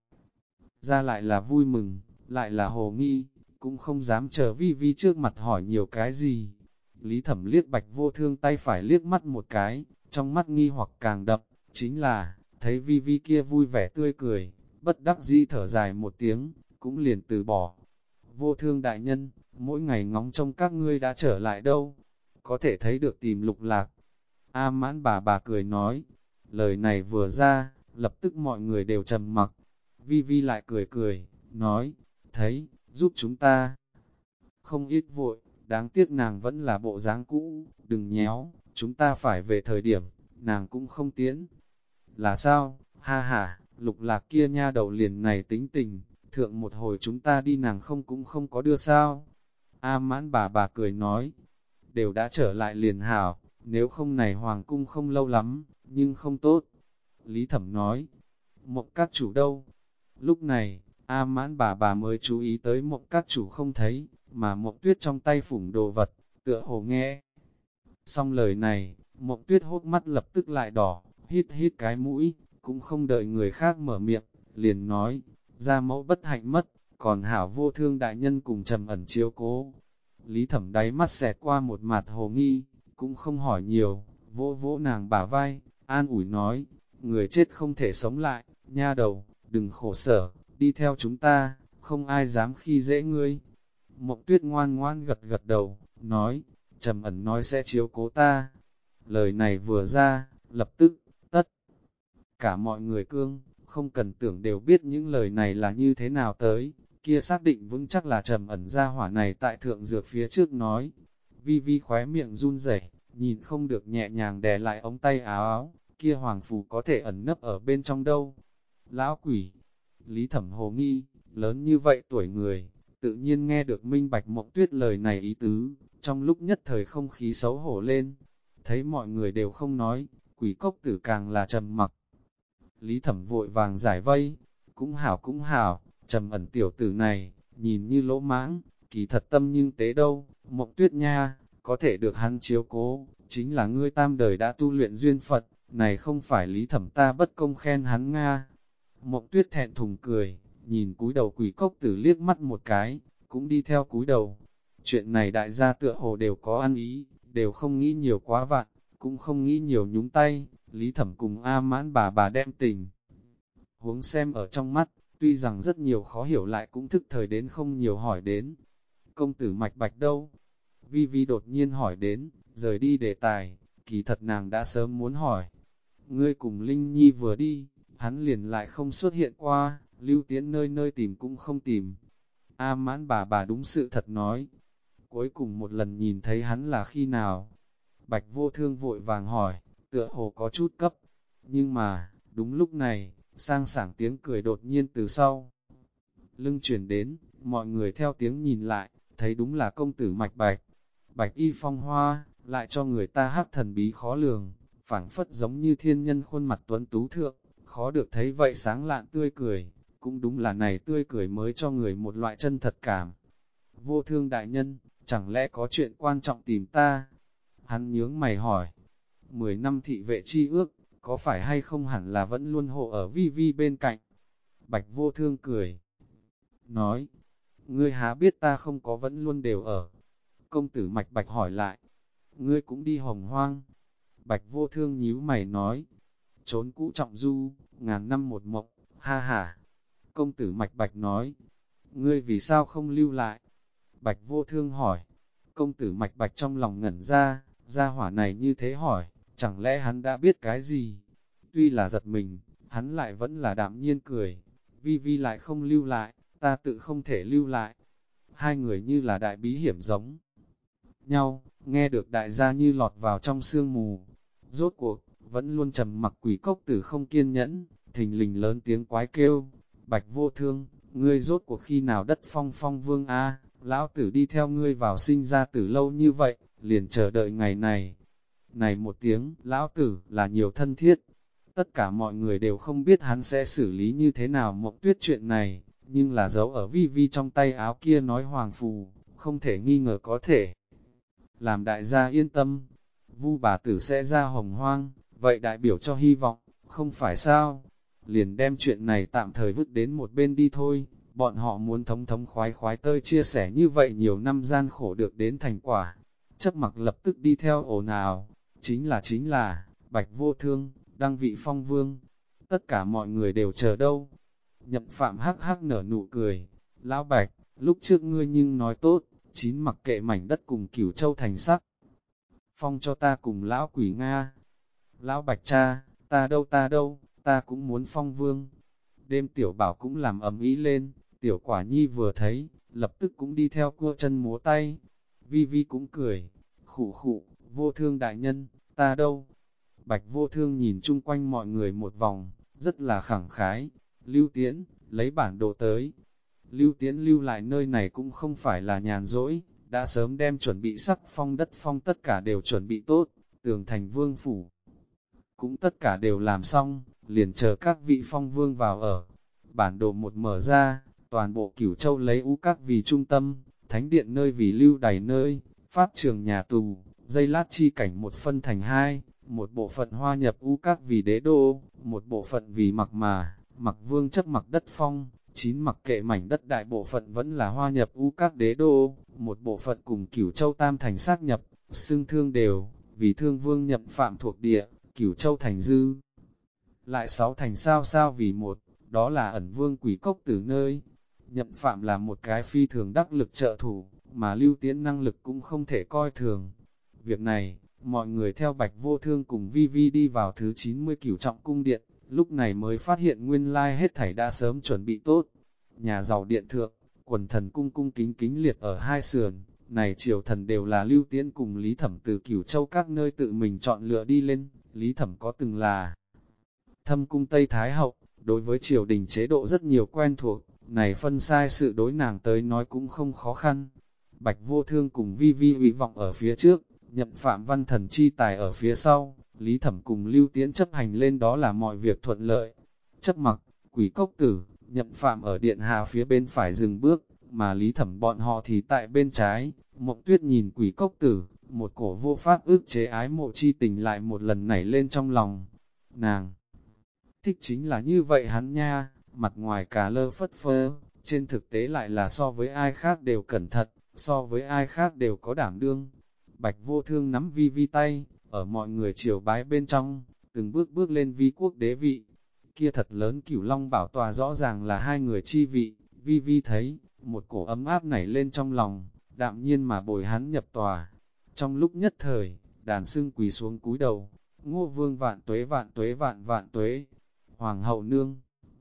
ra lại là vui mừng, lại là hồ nghi, cũng không dám chờ Vi Vi trước mặt hỏi nhiều cái gì. Lý Thẩm liếc Bạch Vô Thương tay phải liếc mắt một cái, trong mắt nghi hoặc càng đậm, chính là, thấy Vi Vi kia vui vẻ tươi cười, bất đắc dĩ thở dài một tiếng, cũng liền từ bỏ. Vô Thương đại nhân, mỗi ngày ngóng trông các ngươi đã trở lại đâu, có thể thấy được tìm Lục Lạc. A Mãn bà cười nói, lời này vừa ra, lập tức mọi người đều trầm mặc. Vi Vi lại cười cười, nói, thấy, giúp chúng ta. Không ít vội, đáng tiếc nàng vẫn là bộ dáng cũ, đừng nhéo, chúng ta phải về thời điểm, nàng cũng không tiễn. Là sao, ha ha, Lục Lạc kia nha đầu liền này tính tình, thượng một hồi chúng ta đi nàng cũng không có đưa sao. A Mãn bà cười nói, đều đã trở lại liền hảo, nếu không này hoàng cung không lâu lắm, nhưng không tốt. Lý Thẩm nói, Mộng các chủ đâu? Lúc này, A Mãn bà mới chú ý tới Mộng các chủ không thấy, mà Mộng Tuyết trong tay phủng đồ vật, tựa hồ nghe. Xong lời này, Mộng Tuyết hốt mắt lập tức lại đỏ, hít hít cái mũi, cũng không đợi người khác mở miệng, liền nói, gia mẫu bất hạnh mất, còn hảo Vô Thương đại nhân cùng trầm ẩn chiếu cố. Lý Thẩm đáy mắt xẹt qua một mặt hồ nghi, cũng không hỏi nhiều, vỗ vỗ nàng bả vai, an ủi nói, người chết không thể sống lại, nha đầu, đừng khổ sở, đi theo chúng ta, không ai dám khi dễ ngươi. Mộng Tuyết ngoan ngoan gật gật đầu, nói, trầm ẩn nói sẽ chiếu cố ta. Lời này vừa ra, lập tức, tất cả mọi người cương, không cần tưởng đều biết những lời này là như thế nào tới, kia xác định vững chắc là trầm ẩn ra hỏa này tại thượng dược phía trước nói. Vi Vi khóe miệng run rẩy, nhìn không được nhẹ nhàng đè lại ống tay áo áo, kia hoàng phù có thể ẩn nấp ở bên trong đâu. Lão quỷ, Lý Thẩm hồ nghi, lớn như vậy tuổi người, tự nhiên nghe được minh bạch Mộng Tuyết lời này ý tứ, trong lúc nhất thời không khí xấu hổ lên. Thấy mọi người đều không nói, quỷ cốc tử càng là trầm mặc. Lý Thẩm vội vàng giải vây, cũng hảo, trầm ẩn tiểu tử này, nhìn như lỗ mãng, kỳ thật tâm nhưng tế đâu, Mộng Tuyết nha, có thể được hắn chiếu cố, chính là ngươi tam đời đã tu luyện duyên Phật, này không phải Lý Thẩm ta bất công khen hắn Nga. Mộng Tuyết thẹn thùng cười, nhìn cúi đầu quỷ cốc tử liếc mắt một cái, cũng đi theo cúi đầu. Chuyện này đại gia tựa hồ đều có ăn ý, đều không nghĩ nhiều quá vạn, cũng không nghĩ nhiều nhúng tay, Lý Thẩm cùng A Mãn bà đem tình. Huống xem ở trong mắt, tuy rằng rất nhiều khó hiểu lại cũng thức thời đến không nhiều hỏi đến. Công tử Mạch Bạch đâu? Vi Vi đột nhiên hỏi đến, rời đi đề tài, kỳ thật nàng đã sớm muốn hỏi. Ngươi cùng Linh Nhi vừa đi, hắn liền lại không xuất hiện qua, Lưu Tiễn nơi nơi tìm cũng không tìm. A Mãn bà đúng sự thật nói. Cuối cùng một lần nhìn thấy hắn là khi nào? Bạch Vô Thương vội vàng hỏi, tựa hồ có chút cấp. Nhưng mà, đúng lúc này, sang sảng tiếng cười đột nhiên từ sau. Lưng chuyển đến, mọi người theo tiếng nhìn lại, thấy đúng là công tử Mạch Bạch. Bạch y phong hoa, lại cho người ta hắc thần bí khó lường, phảng phất giống như thiên nhân khuôn mặt tuấn tú thượng, khó được thấy vậy sáng lạn tươi cười, cũng đúng là này tươi cười mới cho người một loại chân thật cảm. Vô Thương đại nhân, chẳng lẽ có chuyện quan trọng tìm ta? Hắn nhướng mày hỏi, 10 năm thị vệ chi ước, có phải hay không hẳn là vẫn luôn hộ ở Vi Vi bên cạnh? Bạch Vô Thương cười, nói, ngươi há biết ta không có vẫn luôn đều ở. Công tử Mạch Bạch hỏi lại, ngươi cũng đi Hồng Hoang. Bạch Vô Thương nhíu mày nói, trốn cũ trọng du, ngàn năm một mộng, ha ha. Công tử Mạch Bạch nói, ngươi vì sao không lưu lại? Bạch Vô Thương hỏi, công tử Mạch Bạch trong lòng ngẩn ra, gia hỏa này như thế hỏi, chẳng lẽ hắn đã biết cái gì? Tuy là giật mình, hắn lại vẫn là đạm nhiên cười, Vi Vi lại không lưu lại, ta tự không thể lưu lại. Hai người như là đại bí hiểm giống nhau, nghe được đại gia như lọt vào trong sương mù. Rốt cuộc, vẫn luôn trầm mặc Quỷ Cốc Tử không kiên nhẫn, thình lình lớn tiếng quái kêu, Bạch Vô Thương, ngươi rốt cuộc khi nào đất phong phong vương a, lão tử đi theo ngươi vào sinh ra tử lâu như vậy, liền chờ đợi ngày này. Này một tiếng, lão tử là nhiều thân thiết. Tất cả mọi người đều không biết hắn sẽ xử lý như thế nào Mộng Tuyết chuyện này, nhưng là dấu ở Vi Vi trong tay áo kia nói hoàng phù, không thể nghi ngờ có thể làm đại gia yên tâm. Vu bà tử sẽ ra Hồng Hoang, vậy đại biểu cho hy vọng, không phải sao? Liền đem chuyện này tạm thời vứt đến một bên đi thôi, bọn họ muốn thống thống khoái khoái tơi chia sẻ như vậy nhiều năm gian khổ được đến thành quả. Chấp Mặc lập tức đi theo ồn ào, chính là, Bạch Vô Thương, đăng vị phong vương. Tất cả mọi người đều chờ đâu. Nhậm Phạm hắc hắc nở nụ cười, lão Bạch, lúc trước ngươi nhưng nói tốt, mặc kệ mảnh đất cùng Cửu Châu thành sắc. Phong cho ta cùng lão quỷ Nga. Lão Bạch cha, ta đâu, ta cũng muốn phong vương. Đêm tiểu bảo cũng làm ầm ĩ lên, tiểu quả nhi vừa thấy, lập tức cũng đi theo cua chân múa tay. Vi Vi cũng cười, khụ khụ, Vô Thương đại nhân, ta đâu. Bạch Vô Thương nhìn chung quanh mọi người một vòng, rất là khẳng khái. Lưu Tiễn, lấy bản đồ tới. Lưu Tiễn lưu lại nơi này cũng không phải là nhàn rỗi, đã sớm đem chuẩn bị sắc phong đất phong tất cả đều chuẩn bị tốt, tường thành vương phủ. Cũng tất cả đều làm xong, liền chờ các vị phong vương vào ở. Bản đồ một mở ra, toàn bộ Cửu Châu lấy U Các vì trung tâm, thánh điện nơi vì lưu đày nơi, pháp trường nhà tù, dây lát chi cảnh một phân thành hai, một bộ phận hoa nhập U Các vì đế đô, một bộ phận vì mặc vương chấp mặc đất phong. Mặc kệ mảnh đất đại bộ phận vẫn là hoa nhập U Các đế đô, một bộ phận cùng Cửu Châu Tam thành sát nhập, xưng thương đều, vì thương vương Nhậm Phạm thuộc địa, Cửu Châu thành dư. Lại 6 thành sao vì một, đó là ẩn vương Quỷ Cốc Tử nơi. Nhậm Phạm là một cái phi thường đắc lực trợ thủ, mà Lưu Tiễn năng lực cũng không thể coi thường. Việc này, mọi người theo Bạch Vô Thương cùng Vi Vi đi vào thứ 90 Cửu Trọng cung điện, lúc này mới phát hiện nguyên lai hết thảy đã sớm chuẩn bị tốt. Nhà giàu điện thượng, quần thần cung cung kính kính liệt ở hai sườn, này triều thần đều là Lưu Tiễn cùng Lý Thẩm từ Cửu Châu các nơi tự mình chọn lựa đi lên. Lý Thẩm có từng là Thâm cung Tây Thái Hậu, đối với triều đình chế độ rất nhiều quen thuộc, này phân sai sự đối nàng tới nói cũng không khó khăn. Bạch Vô Thương cùng Vi Vi uy vọng ở phía trước, Nhậm Phạm văn thần chi tài ở phía sau, Lý Thẩm cùng Lưu Tiễn chấp hành lên đó là mọi việc thuận lợi. Chấp Mặc, Quỷ Cốc Tử, Nhậm Phạm ở điện hạ phía bên phải dừng bước, mà Lý Thẩm bọn họ thì tại bên trái. Mộng Tuyết nhìn Quỷ Cốc Tử, một cổ vô pháp ước chế ái mộ chi tình lại một lần nảy lên trong lòng. Nàng thích chính là như vậy hắn nha, mặt ngoài cả lơ phất phơ, trên thực tế lại là so với ai khác đều cẩn thận, so với ai khác đều có đảm đương. Bạch Vô Thương nắm Vi Vi tay, ở mọi người triều bái bên trong, từng bước bước lên vi quốc đế vị. Kia thật lớn Cửu Long bảo tòa rõ ràng là hai người chi vị, Vi Vi thấy, một cổ ấm áp nảy lên trong lòng, đạm nhiên mà bồi hắn nhập tòa. Trong lúc nhất thời, đàn sưng quỳ xuống cúi đầu, Ngô Vương vạn tuế vạn tuế vạn vạn tuế, Hoàng hậu nương,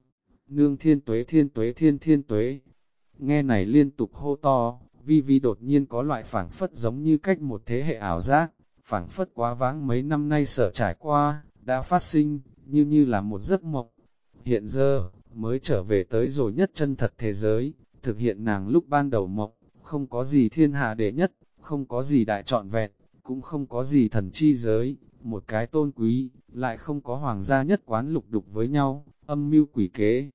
nương thiên tuế thiên tuế thiên thiên tuế. Nghe này liên tục hô to, Vi Vi đột nhiên có loại phảng phất giống như cách một thế hệ ảo giác, phảng phất quá vãng mấy năm nay sở trải qua, đã phát sinh, như là một giấc mộng. Hiện giờ, mới trở về tới rồi nhất chân thật thế giới, thực hiện nàng lúc ban đầu mộng, không có gì thiên hạ đệ nhất, không có gì đại trọn vẹn, cũng không có gì thần chi giới, một cái tôn quý, lại không có hoàng gia nhất quán lục đục với nhau, âm mưu quỷ kế.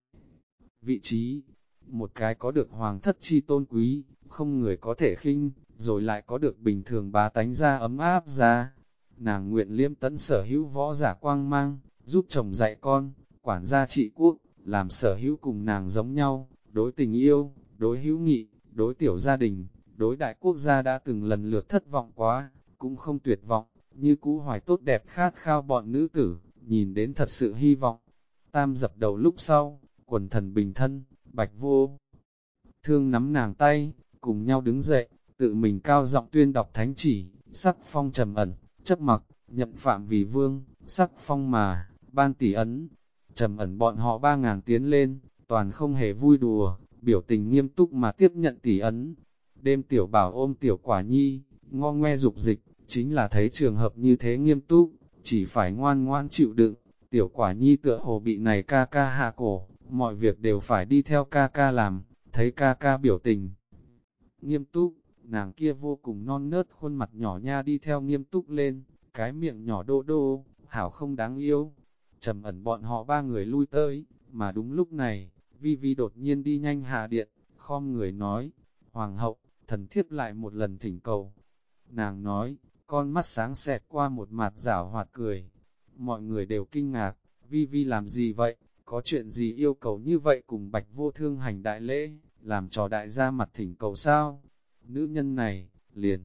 Vị trí, một cái có được hoàng thất chi tôn quý, không người có thể khinh, rồi lại có được bình thường bá tánh ra ấm áp ra. Nàng nguyện liêm tấn sở hữu võ giả quang mang, giúp chồng dạy con, quản gia trị quốc, làm sở hữu cùng nàng giống nhau, đối tình yêu, đối hữu nghị, đối tiểu gia đình, đối đại quốc gia đã từng lần lượt thất vọng quá, cũng không tuyệt vọng, như cũ hoài tốt đẹp khát khao bọn nữ tử, nhìn đến thật sự hy vọng. Tam dập đầu lúc sau, quần thần bình thân, Bạch Vô Thương nắm nàng tay, cùng nhau đứng dậy, tự mình cao giọng tuyên đọc thánh chỉ, sắc phong trầm ẩn, chấp mặc, nhậm phạm vì vương, sắc phong mà, ban tỷ ấn. Trầm ẩn bọn họ 3.000 tiến lên, toàn không hề vui đùa, biểu tình nghiêm túc mà tiếp nhận tỷ ấn. Đêm tiểu bảo ôm tiểu quả nhi, ngo ngoe dục dịch, chính là thấy trường hợp như thế nghiêm túc, chỉ phải ngoan ngoan chịu đựng. Tiểu quả nhi tựa hồ bị này ca ca hạ cổ, mọi việc đều phải đi theo ca ca làm, thấy ca ca biểu tình nghiêm túc, nàng kia vô cùng non nớt khuôn mặt nhỏ nha đi theo nghiêm túc lên, cái miệng nhỏ đô đô, hảo không đáng yêu. Trầm ẩn bọn họ 3 người lui tới, mà đúng lúc này, Vi Vi đột nhiên đi nhanh hạ điện, khom người nói, Hoàng hậu, thần thiếp lại một lần thỉnh cầu. Nàng nói, con mắt sáng xẹt qua một mặt giảo hoạt cười. Mọi người đều kinh ngạc, Vi Vi làm gì vậy, có chuyện gì yêu cầu như vậy cùng Bạch Vô Thương hành đại lễ, làm trò đại gia mặt thỉnh cầu sao? Nữ nhân này, liền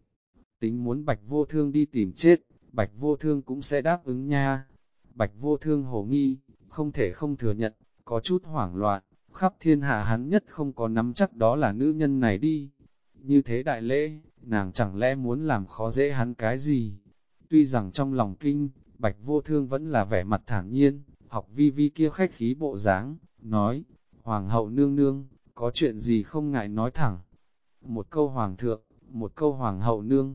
tính muốn Bạch Vô Thương đi tìm chết, Bạch Vô Thương cũng sẽ đáp ứng nha. Bạch Vô Thương hồ nghi, không thể không thừa nhận, có chút hoảng loạn, khắp thiên hạ hắn nhất không có nắm chắc đó là nữ nhân này đi. Như thế đại lễ, nàng chẳng lẽ muốn làm khó dễ hắn cái gì? Tuy rằng trong lòng kinh, Bạch Vô Thương vẫn là vẻ mặt thản nhiên, học Vi Vi kia khách khí bộ dáng, nói, Hoàng hậu nương nương, có chuyện gì không ngại nói thẳng. Một câu Hoàng thượng, một câu Hoàng hậu nương.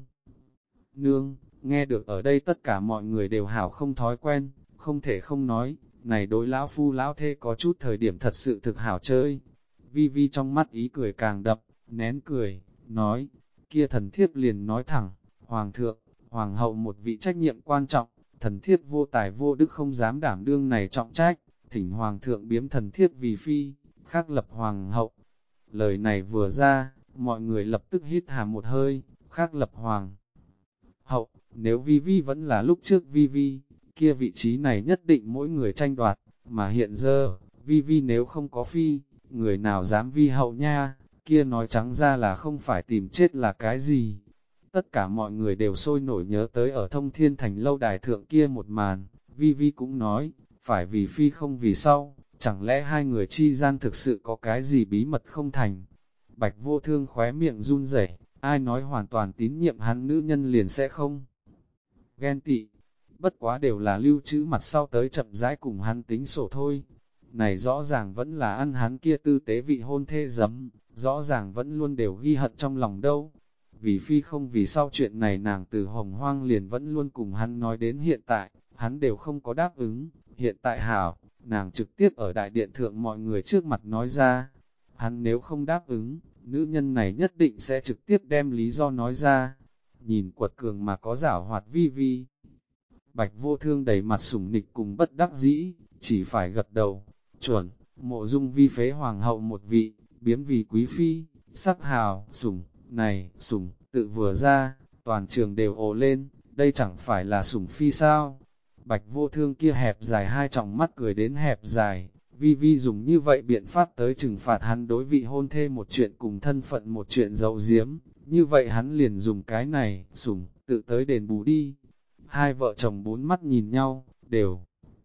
Nương, nghe được ở đây tất cả mọi người đều hảo không thói quen, không thể không nói, này đối lão phu lão thê có chút thời điểm thật sự thực hảo chơi. Vi Vi trong mắt ý cười càng đậm, nén cười, nói, kia thần thiếp liền nói thẳng, Hoàng thượng, Hoàng hậu một vị trách nhiệm quan trọng, thần thiếp vô tài vô đức không dám đảm đương này trọng trách, thỉnh Hoàng thượng biếm thần thiếp vì phi, khắc lập Hoàng hậu. Lời này vừa ra, mọi người lập tức hít hà một hơi, khắc lập Hoàng hậu, nếu Vi Vi vẫn là lúc trước Vi Vi, kia vị trí này nhất định mỗi người tranh đoạt, mà hiện giờ, Vi Vi nếu không có phi, người nào dám vi hậu nha, kia nói trắng ra là không phải tìm chết là cái gì. Tất cả mọi người đều sôi nổi nhớ tới ở Thông Thiên Thành lâu đài thượng kia một màn, Vi Vi cũng nói, phải vì phi không vì sau, chẳng lẽ hai người chi gian thực sự có cái gì bí mật không thành. Bạch Vô Thương khóe miệng run rẩy, ai nói hoàn toàn tín nhiệm hắn nữ nhân liền sẽ không ghen tị, bất quá đều là lưu trữ mặt sau tới chậm rãi cùng hắn tính sổ thôi. Này rõ ràng vẫn là ăn hắn kia tư tế vị hôn thê giấm, rõ ràng vẫn luôn đều ghi hận trong lòng đâu. Vì phi không vì sau chuyện này nàng từ hồng hoang liền vẫn luôn cùng hắn nói đến hiện tại, hắn đều không có đáp ứng, hiện tại hảo, nàng trực tiếp ở đại điện thượng mọi người trước mặt nói ra. Hắn nếu không đáp ứng, nữ nhân này nhất định sẽ trực tiếp đem lý do nói ra. Nhìn quật cường mà có giảo hoạt Vi Vi. Bạch Vô Thương đầy mặt sủng nịch cùng bất đắc dĩ, chỉ phải gật đầu, chuẩn, mộ dung vi phế hoàng hậu một vị, biếm vì quý phi, sắc hào, sủng, này, sủng, tự vừa ra, toàn trường đều ồ lên, đây chẳng phải là sủng phi sao? Bạch Vô Thương kia hẹp dài hai tròng mắt cười đến hẹp dài, Vi Vi dùng như vậy biện pháp tới trừng phạt hắn đối vị hôn thê một chuyện cùng thân phận một chuyện giấu giếm, như vậy hắn liền dùng cái này, sủng, tự tới đền bù đi. Hai vợ chồng bốn mắt nhìn nhau, đều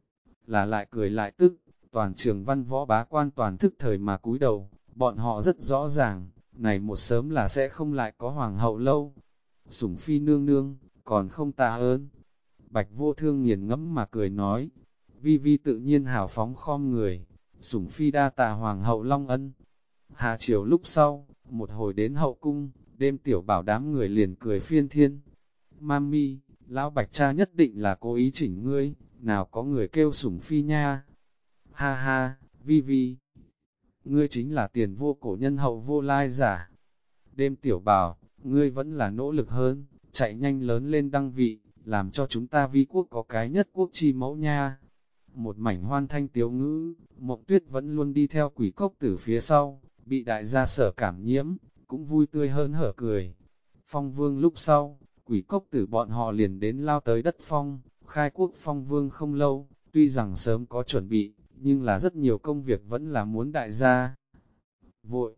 là lại cười lại tức, toàn trường văn võ bá quan toàn thức thời mà cúi đầu, bọn họ rất rõ ràng, này một sớm là sẽ không lại có hoàng hậu lâu. Sủng phi nương nương, còn không tạ ơn. Bạch Vô Thương nghiền ngẫm mà cười nói, Vi Vi tự nhiên hào phóng khom người, sủng phi đa tạ hoàng hậu long ân. Hạ chiều lúc sau, một hồi đến hậu cung, đêm tiểu bảo đám người liền cười phiên thiên. Mami, lão bạch cha nhất định là cố ý chỉnh ngươi, nào có người kêu sủng phi nha. Ha ha, Vi Vi, ngươi chính là tiền vô cổ nhân hậu vô lai giả. Đêm tiểu bảo, ngươi vẫn là nỗ lực hơn, chạy nhanh lớn lên đăng vị, làm cho chúng ta Vi quốc có cái nhất quốc chi mẫu nha. Một mảnh hoan thanh tiếu ngữ, Mộng Tuyết vẫn luôn đi theo Quỷ Cốc Tử phía sau, bị đại gia sở cảm nhiễm, cũng vui tươi hơn hở cười. Phong Vương lúc sau, Quỷ Cốc Tử bọn họ liền đến lao tới đất Phong, khai quốc Phong Vương không lâu, tuy rằng sớm có chuẩn bị, nhưng là rất nhiều công việc vẫn là muốn đại gia vội.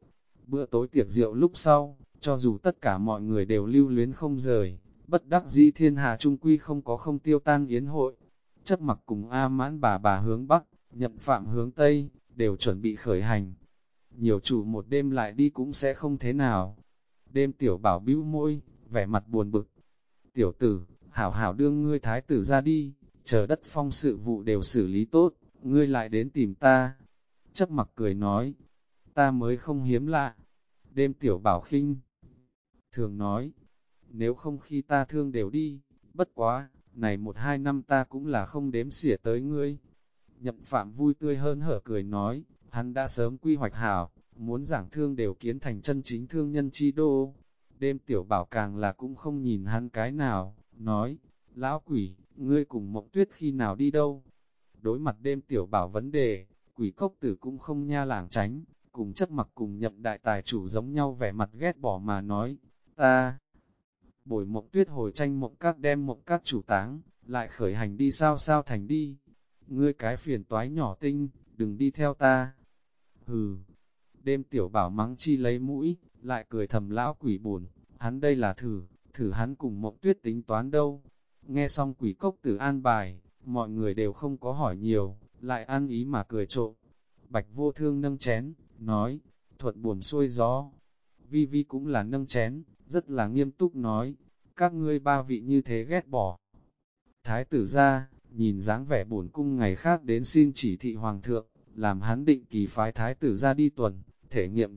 Bữa tối tiệc rượu lúc sau, cho dù tất cả mọi người đều lưu luyến không rời, bất đắc dĩ thiên hà trung quy không có không tiêu tan yến hội. Chấp Mặc cùng A Mãn bà hướng Bắc, Nhậm Phạm hướng Tây, đều chuẩn bị khởi hành. Nhiều chủ một đêm lại đi cũng sẽ không thế nào. Đêm Tiểu Bảo bĩu môi, vẻ mặt buồn bực. Tiểu tử, hảo hảo đương ngươi thái tử ra đi, chờ đất phong sự vụ đều xử lý tốt, ngươi lại đến tìm ta. Chấp Mặc cười nói, ta mới không hiếm lạ. Đêm Tiểu Bảo khinh thường nói, nếu không khi ta thương đều đi, bất quá, này 1-2 năm ta cũng là không đếm xỉa tới ngươi. Nhậm Phạm vui tươi hơn hở cười nói, hắn đã sớm quy hoạch hảo, muốn giảng thương đều kiến thành chân chính thương nhân chi đô. Đêm Tiểu Bảo càng là cũng không nhìn hắn cái nào, nói, lão quỷ, ngươi cùng Mộng Tuyết khi nào đi đâu? Đối mặt Đêm Tiểu Bảo vấn đề, Quỷ Cốc Tử cũng không nha lảng tránh, cùng Chấp Mặc cùng Nhậm đại tài chủ giống nhau vẻ mặt ghét bỏ mà nói, ta bồi Mộng Tuyết hồi tranh Mộng Các đem Mộng Các chủ táng, lại khởi hành đi sao sao thành đi. Ngươi cái phiền toái nhỏ tinh, đừng đi theo ta. Hừ, Đêm Tiểu Bảo mắng chi lấy mũi, lại cười thầm lão quỷ buồn, hắn đây là thử hắn cùng Mộng Tuyết tính toán đâu. Nghe xong Quỷ Cốc Tử an bài, mọi người đều không có hỏi nhiều, lại ăn ý mà cười trộm. Bạch Vô Thương nâng chén, nói, thuận buồm xuôi gió. Vi Vi cũng là nâng chén, rất là nghiêm túc nói, các ngươi ba vị như thế ghét bỏ. Thái tử ra, nhìn dáng vẻ bổn cung ngày khác đến xin chỉ thị hoàng thượng, làm hắn định kỳ phái thái tử ra đi tuần, thể nghiệm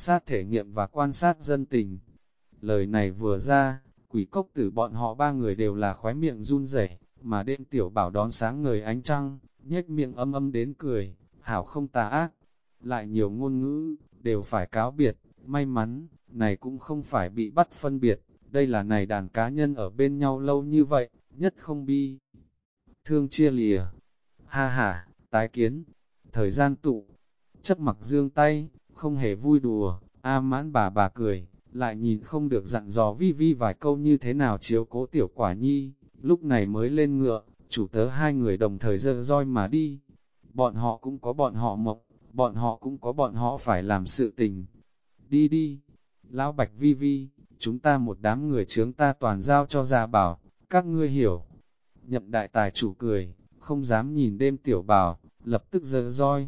và quan sát dân tình. Lời này vừa ra, Quỷ Cốc Tử bọn họ ba người đều là khóe miệng run rẩy, mà Đêm Tiểu Bảo đón sáng ngời ánh trăng, nhếch miệng âm âm đến cười, hảo không tà ác. Lại nhiều ngôn ngữ, đều phải cáo biệt, may mắn, này cũng không phải bị bắt phân biệt, đây là này đàn cá nhân ở bên nhau lâu như vậy, nhất không bi. Thương chia lìa, ha ha, tái kiến, thời gian tụ, Chấp Mặc dương tay, không hề vui đùa, A Mãn bà cười, lại nhìn không được dặn dò Vi Vi vài câu như thế nào chiếu cố Tiểu Quả Nhi, lúc này mới lên ngựa, chủ tớ hai người đồng thời giơ roi mà đi. Bọn họ cũng có bọn họ mộng, bọn họ cũng có bọn họ phải làm sự tình. Đi đi, Lão Bạch Vi Vi, chúng ta một đám người chướng ta toàn giao cho Gia Bảo, các ngươi hiểu. Nhậm đại tài chủ cười, không dám nhìn Đêm Tiểu Bảo, lập tức giơ roi.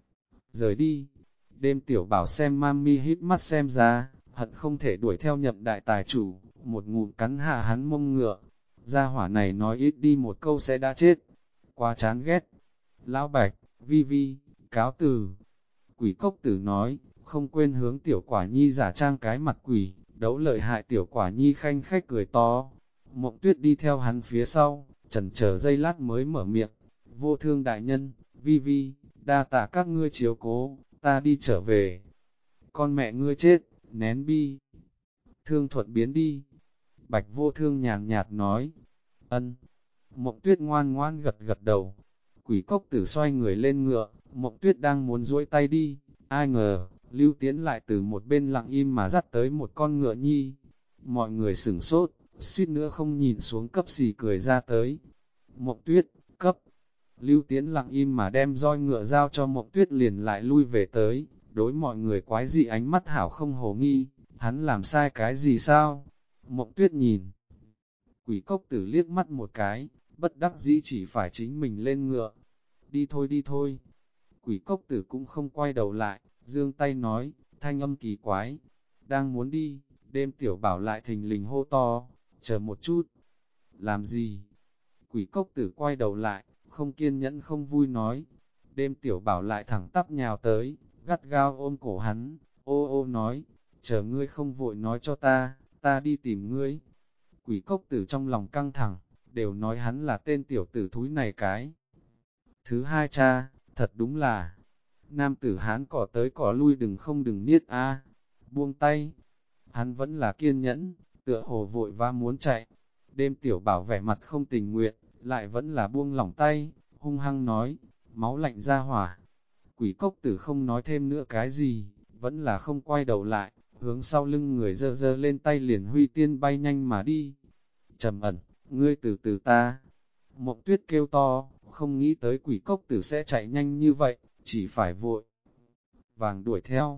Rời đi, Đêm Tiểu Bảo xem mami hít mắt xem ra, hận không thể đuổi theo Nhậm đại tài chủ, một ngụm cắn hạ hắn mông ngựa. Gia hỏa này nói ít đi một câu sẽ đã chết, quá chán ghét. Lão Bạch, Vi Vi, cáo từ. Quỷ Cốc Tử nói, không quên hướng Tiểu Quả Nhi giả trang cái mặt quỷ, đấu lợi hại Tiểu Quả Nhi khanh khách cười to. Mộng Tuyết đi theo hắn phía sau, chần chờ giây lát mới mở miệng. Vô Thương đại nhân, Vi Vi, đa tạ các ngươi chiếu cố, ta đi trở về. Con mẹ ngươi chết, nén bi. Thương thuận biến đi. Bạch Vô Thương nhàn nhạt nói. Ân. Mộng Tuyết ngoan ngoan gật gật đầu. Quỷ Cốc Tử xoay người lên ngựa, Mộng Tuyết đang muốn duỗi tay đi, ai ngờ, Lưu Tiễn lại từ một bên lặng im mà dắt tới một con ngựa nhi. Mọi người sửng sốt, suýt nữa không nhìn xuống cấp xì cười ra tới. Mộng Tuyết, cấp. Lưu Tiễn lặng im mà đem roi ngựa giao cho Mộng Tuyết liền lại lui về tới, đối mọi người quái dị ánh mắt hảo không hồ nghi, hắn làm sai cái gì sao? Mộng Tuyết nhìn. Quỷ Cốc Tử liếc mắt một cái, bất đắc dĩ chỉ phải chính mình lên ngựa. Đi thôi đi thôi. Quỷ Cốc Tử cũng không quay đầu lại, giương tay nói, thanh âm kỳ quái. Đang muốn đi, Đêm Tiểu Bảo lại thình lình hô to, chờ một chút. Làm gì? Quỷ Cốc Tử quay đầu lại, không kiên nhẫn không vui nói. Đêm Tiểu Bảo lại thẳng tắp nhào tới, gắt gao ôm cổ hắn, ô ô nói, chờ ngươi không vội nói cho ta đi tìm ngươi. Quỷ Cốc Tử trong lòng căng thẳng, đều nói hắn là tên tiểu tử thúi này cái. Thứ hai cha, thật đúng là, nam tử hán cỏ tới cỏ lui đừng niết a buông tay. Hắn vẫn là kiên nhẫn, tựa hồ vội và muốn chạy. Đêm Tiểu Bảo vẻ mặt không tình nguyện, lại vẫn là buông lỏng tay, hung hăng nói, máu lạnh ra hỏa. Quỷ Cốc Tử không nói thêm nữa cái gì, vẫn là không quay đầu lại, hướng sau lưng người dơ dơ lên tay liền huy tiên bay nhanh mà đi. Trầm ẩn, ngươi từ từ ta. Mộng Tuyết kêu to, không nghĩ tới Quỷ Cốc Tử sẽ chạy nhanh như vậy, chỉ phải vội vàng đuổi theo.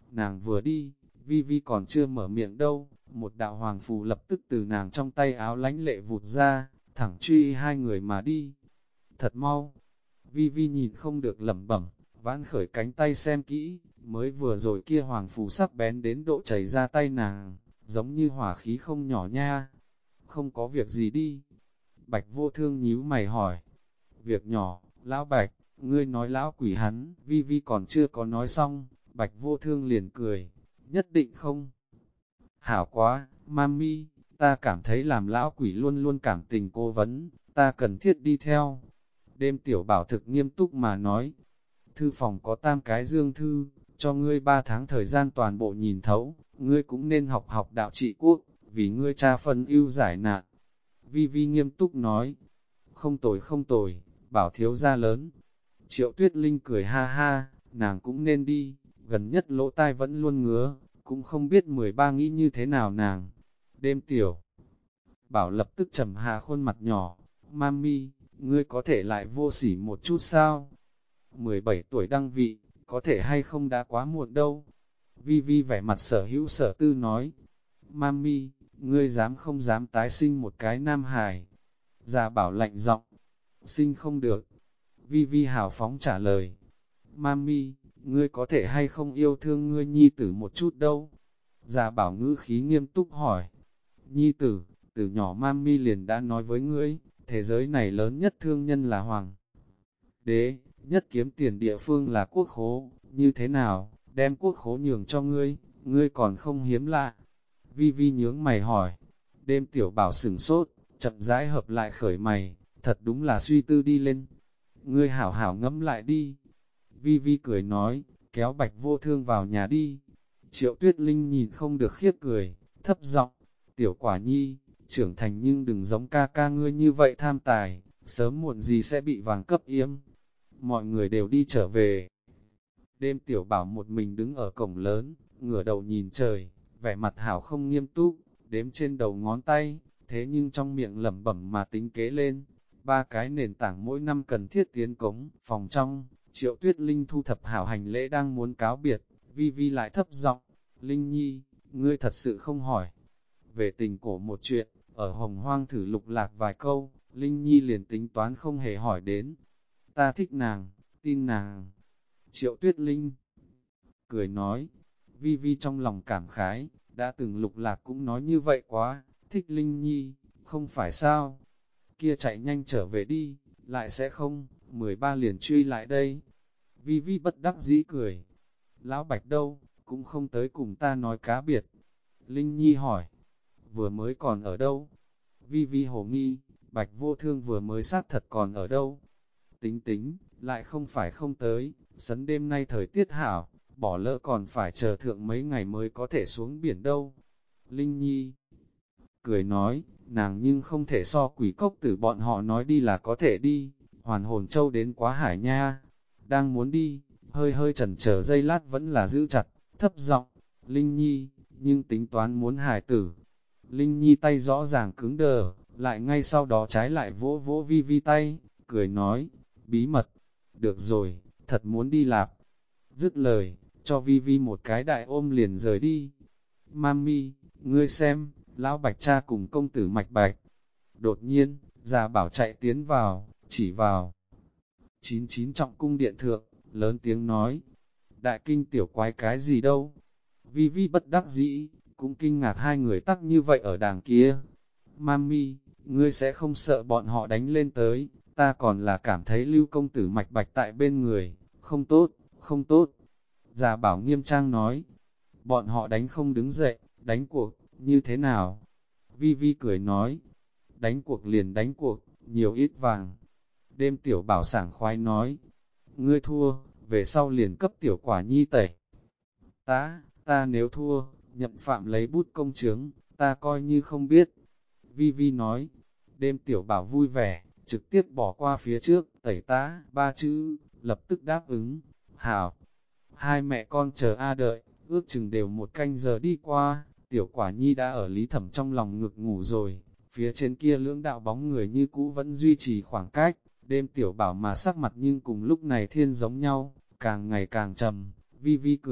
Nàng vừa đi, Vi Vi còn chưa mở miệng đâu, một đạo hoàng phù lập tức từ nàng trong tay áo lánh lệ vụt ra, thẳng truy hai người mà đi. Thật mau, Vi Vi nhìn không được lẩm bẩm, vãn khởi cánh tay xem kỹ, mới vừa rồi kia hoàng phù sắc bén đến độ chảy ra tay nàng, giống như hỏa khí không nhỏ nha. Không có việc gì đi. Bạch Vô Thương nhíu mày hỏi. Việc nhỏ, lão Bạch, ngươi nói lão quỷ hắn, Vi Vi còn chưa có nói xong, Bạch Vô Thương liền cười, nhất định không. Hảo quá, mami, ta cảm thấy làm lão quỷ luôn luôn cảm tình cố vấn, ta cần thiết đi theo. Đêm tiểu bảo thực nghiêm túc mà nói, thư phòng có tam cái dương thư, cho ngươi 3 tháng thời gian toàn bộ nhìn thấu, ngươi cũng nên học học đạo trị quốc, vì ngươi cha phân ưu giải nạn. Vi Vi nghiêm túc nói, không tồi, bảo thiếu gia lớn. Triệu Tuyết Linh cười ha ha, nàng cũng nên đi, gần nhất lỗ tai vẫn luôn ngứa, cũng không biết 13 nghĩ như thế nào nàng. Đêm tiểu, bảo lập tức trầm hạ khuôn mặt nhỏ, mami, ngươi có thể lại vô sỉ một chút sao? 17 tuổi đăng vị, có thể hay không đã quá muộn đâu. Vi Vi vẻ mặt sở hữu sở tư nói, mami, ngươi dám không dám tái sinh một cái nam hài. Già bảo lạnh giọng, sinh không được. Vi Vi hào phóng trả lời, mami, ngươi có thể hay không yêu thương ngươi nhi tử một chút đâu. Già bảo ngữ khí nghiêm túc hỏi, nhi tử, từ nhỏ mami liền đã nói với ngươi, thế giới này lớn nhất thương nhân là hoàng đế, nhất kiếm tiền địa phương là quốc khố, như thế nào, đem quốc khố nhường cho ngươi, ngươi còn không hiếm lạ. Vi Vi nhướng mày hỏi, đêm tiểu bảo sửng sốt, chậm rãi hợp lại khởi mày, thật đúng là suy tư đi lên. Ngươi hảo hảo ngẫm lại đi. Vi Vi cười nói, kéo Bạch Vô Thương vào nhà đi. Triệu Tuyết Linh nhìn không được khiếp cười, thấp giọng, tiểu quả nhi, trưởng thành nhưng đừng giống ca ca ngươi như vậy tham tài, sớm muộn gì sẽ bị vàng cấp yếm. Mọi người đều đi trở về. Đêm tiểu bảo một mình đứng ở cổng lớn, ngửa đầu nhìn trời, vẻ mặt hảo không nghiêm túc, đếm trên đầu ngón tay, thế nhưng trong miệng lẩm bẩm mà tính kế lên. 3 cái nền tảng mỗi năm cần thiết tiến cống, phòng trong, Triệu Tuyết Linh thu thập hảo hành lễ đang muốn cáo biệt, Vi Vi lại thấp giọng, Linh Nhi, ngươi thật sự không hỏi. Về tình cổ một chuyện, ở Hồng Hoang thử lục lạc vài câu, Linh Nhi liền tính toán không hề hỏi đến. Ta thích nàng, tin nàng. Triệu Tuyết Linh cười nói, Vi Vi trong lòng cảm khái, đã từng lục lạc cũng nói như vậy quá, thích Linh Nhi, không phải sao? Kia chạy nhanh trở về đi, lại sẽ không, 13 liền truy lại đây. Vi Vi bất đắc dĩ cười. Lão Bạch đâu, cũng không tới cùng ta nói cá biệt. Linh Nhi hỏi, vừa mới còn ở đâu? Vi Vi hồ nghi, Bạch Vô Thương vừa mới xác thật còn ở đâu? Tính tính, lại không phải không tới, sấn đêm nay thời tiết hảo, bỏ lỡ còn phải chờ thượng mấy ngày mới có thể xuống biển đâu. Linh Nhi cười nói, nàng nhưng không thể so quỷ cốc tử bọn họ nói đi là có thể đi, hoàn hồn châu đến quá hải nha. Đang muốn đi, hơi hơi chần chờ giây lát vẫn là giữ chặt, thấp giọng, Linh Nhi, nhưng tính toán muốn hải tử. Linh Nhi tay rõ ràng cứng đờ, lại ngay sau đó trái lại vỗ vỗ Vi Vi tay, cười nói, bí mật, được rồi, thật muốn đi lạp. Dứt lời, cho Vi Vi một cái đại ôm liền rời đi. Mami, ngươi xem, lão Bạch cha cùng công tử Mạch Bạch. Đột nhiên, già bảo chạy tiến vào, chỉ vào. 99 trọng cung điện thượng, lớn tiếng nói, đại kinh tiểu quái cái gì đâu. Vi Vi bất đắc dĩ, cũng kinh ngạc hai người tắc như vậy ở đàng kia. Mami, ngươi sẽ không sợ bọn họ đánh lên tới, ta còn là cảm thấy lưu công tử Mạch Bạch tại bên người, không tốt, không tốt. Già bảo nghiêm trang nói, bọn họ đánh không đứng dậy, đánh cuộc, như thế nào? Vi Vi cười nói, đánh cuộc liền đánh cuộc, nhiều ít vàng. Đêm tiểu bảo sảng khoái nói, ngươi thua, về sau liền cấp tiểu quả nhi tẩy. Ta nếu thua, nhậm phạm lấy bút công chứng, ta coi như không biết. Vi Vi nói, đêm tiểu bảo vui vẻ, trực tiếp bỏ qua phía trước, tẩy tá, 3 chữ, lập tức đáp ứng, hảo. Hai mẹ con chờ đợi, ước chừng đều 1 canh giờ đi qua, tiểu quả nhi đã ở Lý Thẩm trong lòng ngực ngủ rồi, phía trên kia lưỡng đạo bóng người như cũ vẫn duy trì khoảng cách, đêm tiểu bảo mà sắc mặt nhưng cùng lúc này thiên giống nhau, càng ngày càng trầm. Vi Vi cười,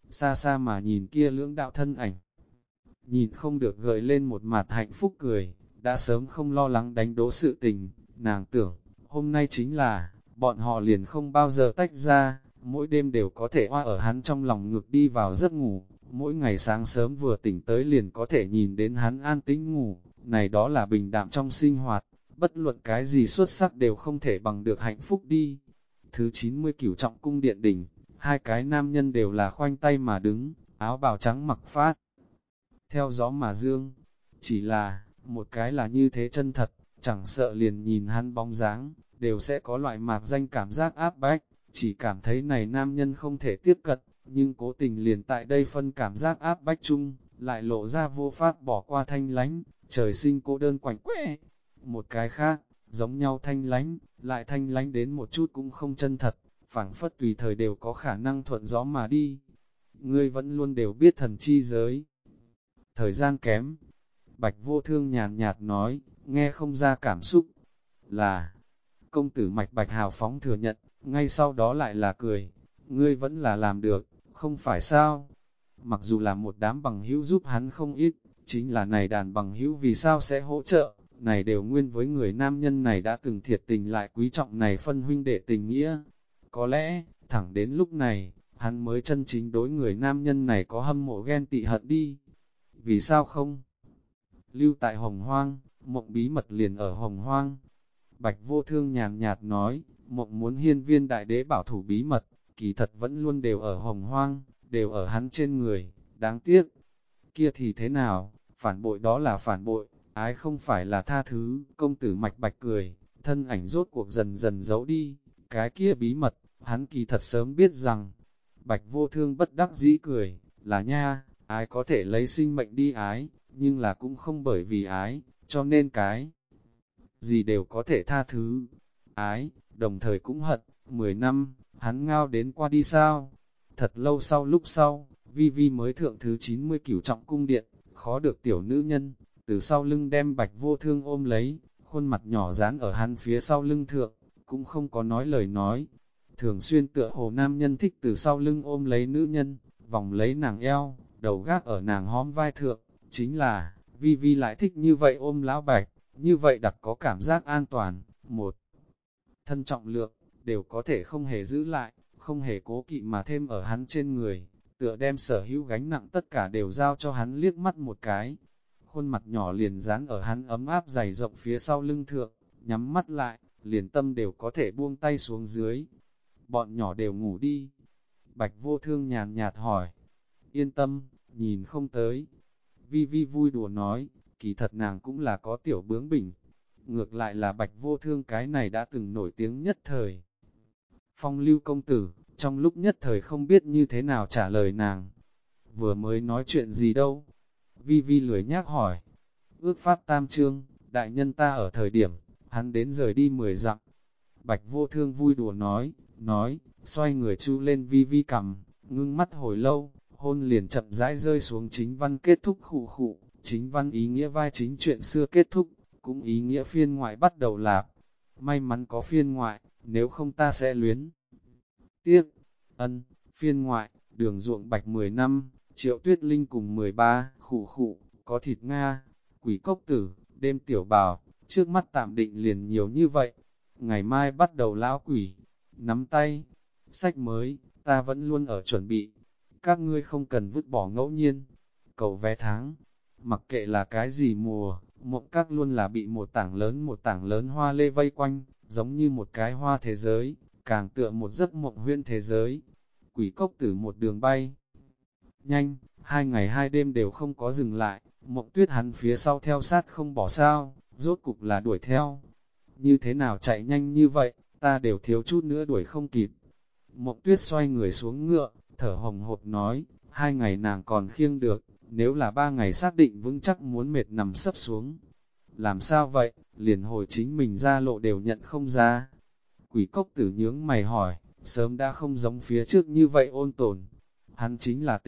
xa xa mà nhìn kia lưỡng đạo thân ảnh. Nhìn không được gợi lên một mặt hạnh phúc cười, đã sớm không lo lắng đánh đố sự tình, nàng tưởng, hôm nay chính là, bọn họ liền không bao giờ tách ra, mỗi đêm đều có thể oa ở hắn trong lòng ngực đi vào giấc ngủ, mỗi ngày sáng sớm vừa tỉnh tới liền có thể nhìn đến hắn an tĩnh ngủ, này đó là bình đạm trong sinh hoạt, bất luận cái gì xuất sắc đều không thể bằng được hạnh phúc đi. Thứ 90 cửu trọng cung điện đỉnh, hai cái nam nhân đều là khoanh tay mà đứng, áo bào trắng mặc phát, theo gió mà dương, chỉ là, một cái là như thế chân thật, chẳng sợ liền nhìn hắn bóng dáng, đều sẽ có loại mạc danh cảm giác áp bách, chỉ cảm thấy này nam nhân không thể tiếp cận, nhưng cố tình liền tại đây phân cảm giác áp bách chung, lại lộ ra vô pháp bỏ qua thanh lánh, trời sinh cô đơn quạnh quẽ. Một cái khác, giống nhau thanh lánh, lại thanh lánh đến một chút cũng không chân thật, phảng phất tùy thời đều có khả năng thuận gió mà đi. Ngươi vẫn luôn đều biết thần chi giới. Thời gian kém, Bạch Vô Thương nhàn nhạt nói, nghe không ra cảm xúc, là, công tử Mạch Bạch hào phóng thừa nhận, ngay sau đó lại là cười, ngươi vẫn là làm được, không phải sao? Mặc dù là một đám bằng hữu giúp hắn không ít, chính là này đàn bằng hữu vì sao sẽ hỗ trợ, này đều nguyên với người nam nhân này đã từng thiệt tình lại quý trọng này phân huynh đệ tình nghĩa. Có lẽ, thẳng đến lúc này, hắn mới chân chính đối người nam nhân này có hâm mộ ghen tị hận đi. Vì sao không? Lưu tại Hồng Hoang, Mộng bí mật liền ở Hồng Hoang. Bạch Vô Thương nhàn nhạt nói, Mộng muốn hiên viên đại đế bảo thủ bí mật, kỳ thật vẫn luôn đều ở Hồng Hoang, đều ở hắn trên người, đáng tiếc. Kia thì thế nào, phản bội đó là phản bội, ái không phải là tha thứ, công tử Mạch Bạch cười, thân ảnh rốt cuộc dần dần giấu đi, cái kia bí mật, hắn kỳ thật sớm biết rằng. Bạch Vô Thương bất đắc dĩ cười, là nha, ái có thể lấy sinh mệnh đi ái, nhưng là cũng không bởi vì ái, cho nên cái gì đều có thể tha thứ. Ái, đồng thời cũng hận, 10 năm, hắn ngao đến qua đi sao? Thật lâu sau lúc sau, Vi Vi mới thượng thứ 90 cửu trọng cung điện, khó được tiểu nữ nhân, từ sau lưng đem Bạch Vô Thương ôm lấy, khuôn mặt nhỏ dán ở hắn phía sau lưng thượng, cũng không có nói lời nói. Thường xuyên tựa hồ nam nhân thích từ sau lưng ôm lấy nữ nhân, vòng lấy nàng eo, đầu gác ở nàng hóm vai thượng, chính là, Vi Vi lại thích như vậy ôm lão Bạch, như vậy đặc có cảm giác an toàn, một thân trọng lượng, đều có thể không hề giữ lại, không hề cố kỵ mà thêm ở hắn trên người, tựa đem sở hữu gánh nặng tất cả đều giao cho hắn liếc mắt một cái. Khuôn mặt nhỏ liền dán ở hắn ấm áp dày rộng phía sau lưng thượng, nhắm mắt lại, liền tâm đều có thể buông tay xuống dưới. Bọn nhỏ đều ngủ đi. Bạch Vô Thương nhàn nhạt hỏi, yên tâm, nhìn không tới. Vi Vi vui đùa nói, kỳ thật nàng cũng là có tiểu bướng bỉnh. Ngược lại là Bạch Vô Thương cái này đã từng nổi tiếng nhất thời. Phong lưu công tử, trong lúc nhất thời không biết như thế nào trả lời nàng. Vừa mới nói chuyện gì đâu? Vi Vi lười nhác hỏi. Ước pháp tam chương, đại nhân ta ở thời điểm, hắn đến rời đi 10 dặm. Bạch Vô Thương vui đùa nói, xoay người chu lên Vi Vi cằm, ngưng mắt hồi lâu, hôn liền chậm rãi rơi xuống chính văn kết thúc khụ khụ, chính văn ý nghĩa vai chính chuyện xưa kết thúc, cũng ý nghĩa phiên ngoại bắt đầu lạp. May mắn có phiên ngoại, nếu không ta sẽ luyến. Tiếc, phiên ngoại, đường ruộng bạch 10 năm, Triệu Tuyết Linh cùng 13, khụ khụ, có thịt Nga, quỷ cốc tử, đêm tiểu bào, trước mắt tạm định liền nhiều như vậy. Ngày mai bắt đầu lão quỷ, nắm tay, sách mới, ta vẫn luôn ở chuẩn bị. Các ngươi không cần vứt bỏ ngẫu nhiên, cầu vé tháng, mặc kệ là cái gì mùa, Mộng Các luôn là bị một tảng lớn hoa lê vây quanh, giống như một cái hoa thế giới, càng tựa một giấc mộng huyễn thế giới. Quỷ cốc tử một đường bay nhanh, 2 ngày 2 đêm đều không có dừng lại, Mộng Tuyết hắn phía sau theo sát không bỏ sao, rốt cục là đuổi theo. Như thế nào chạy nhanh như vậy, ta đều thiếu chút nữa đuổi không kịp. Mộng Tuyết xoay người xuống ngựa, thở hồng hộc nói, 2 ngày nàng còn khiêng được, nếu là 3 ngày xác định vững chắc muốn mệt nằm sấp xuống. Làm sao vậy, liền hồi chính mình ra lộ đều nhận không ra. Quỷ cốc tử nhướng mày hỏi, sớm đã không giống phía trước như vậy ôn tồn. Hắn chính là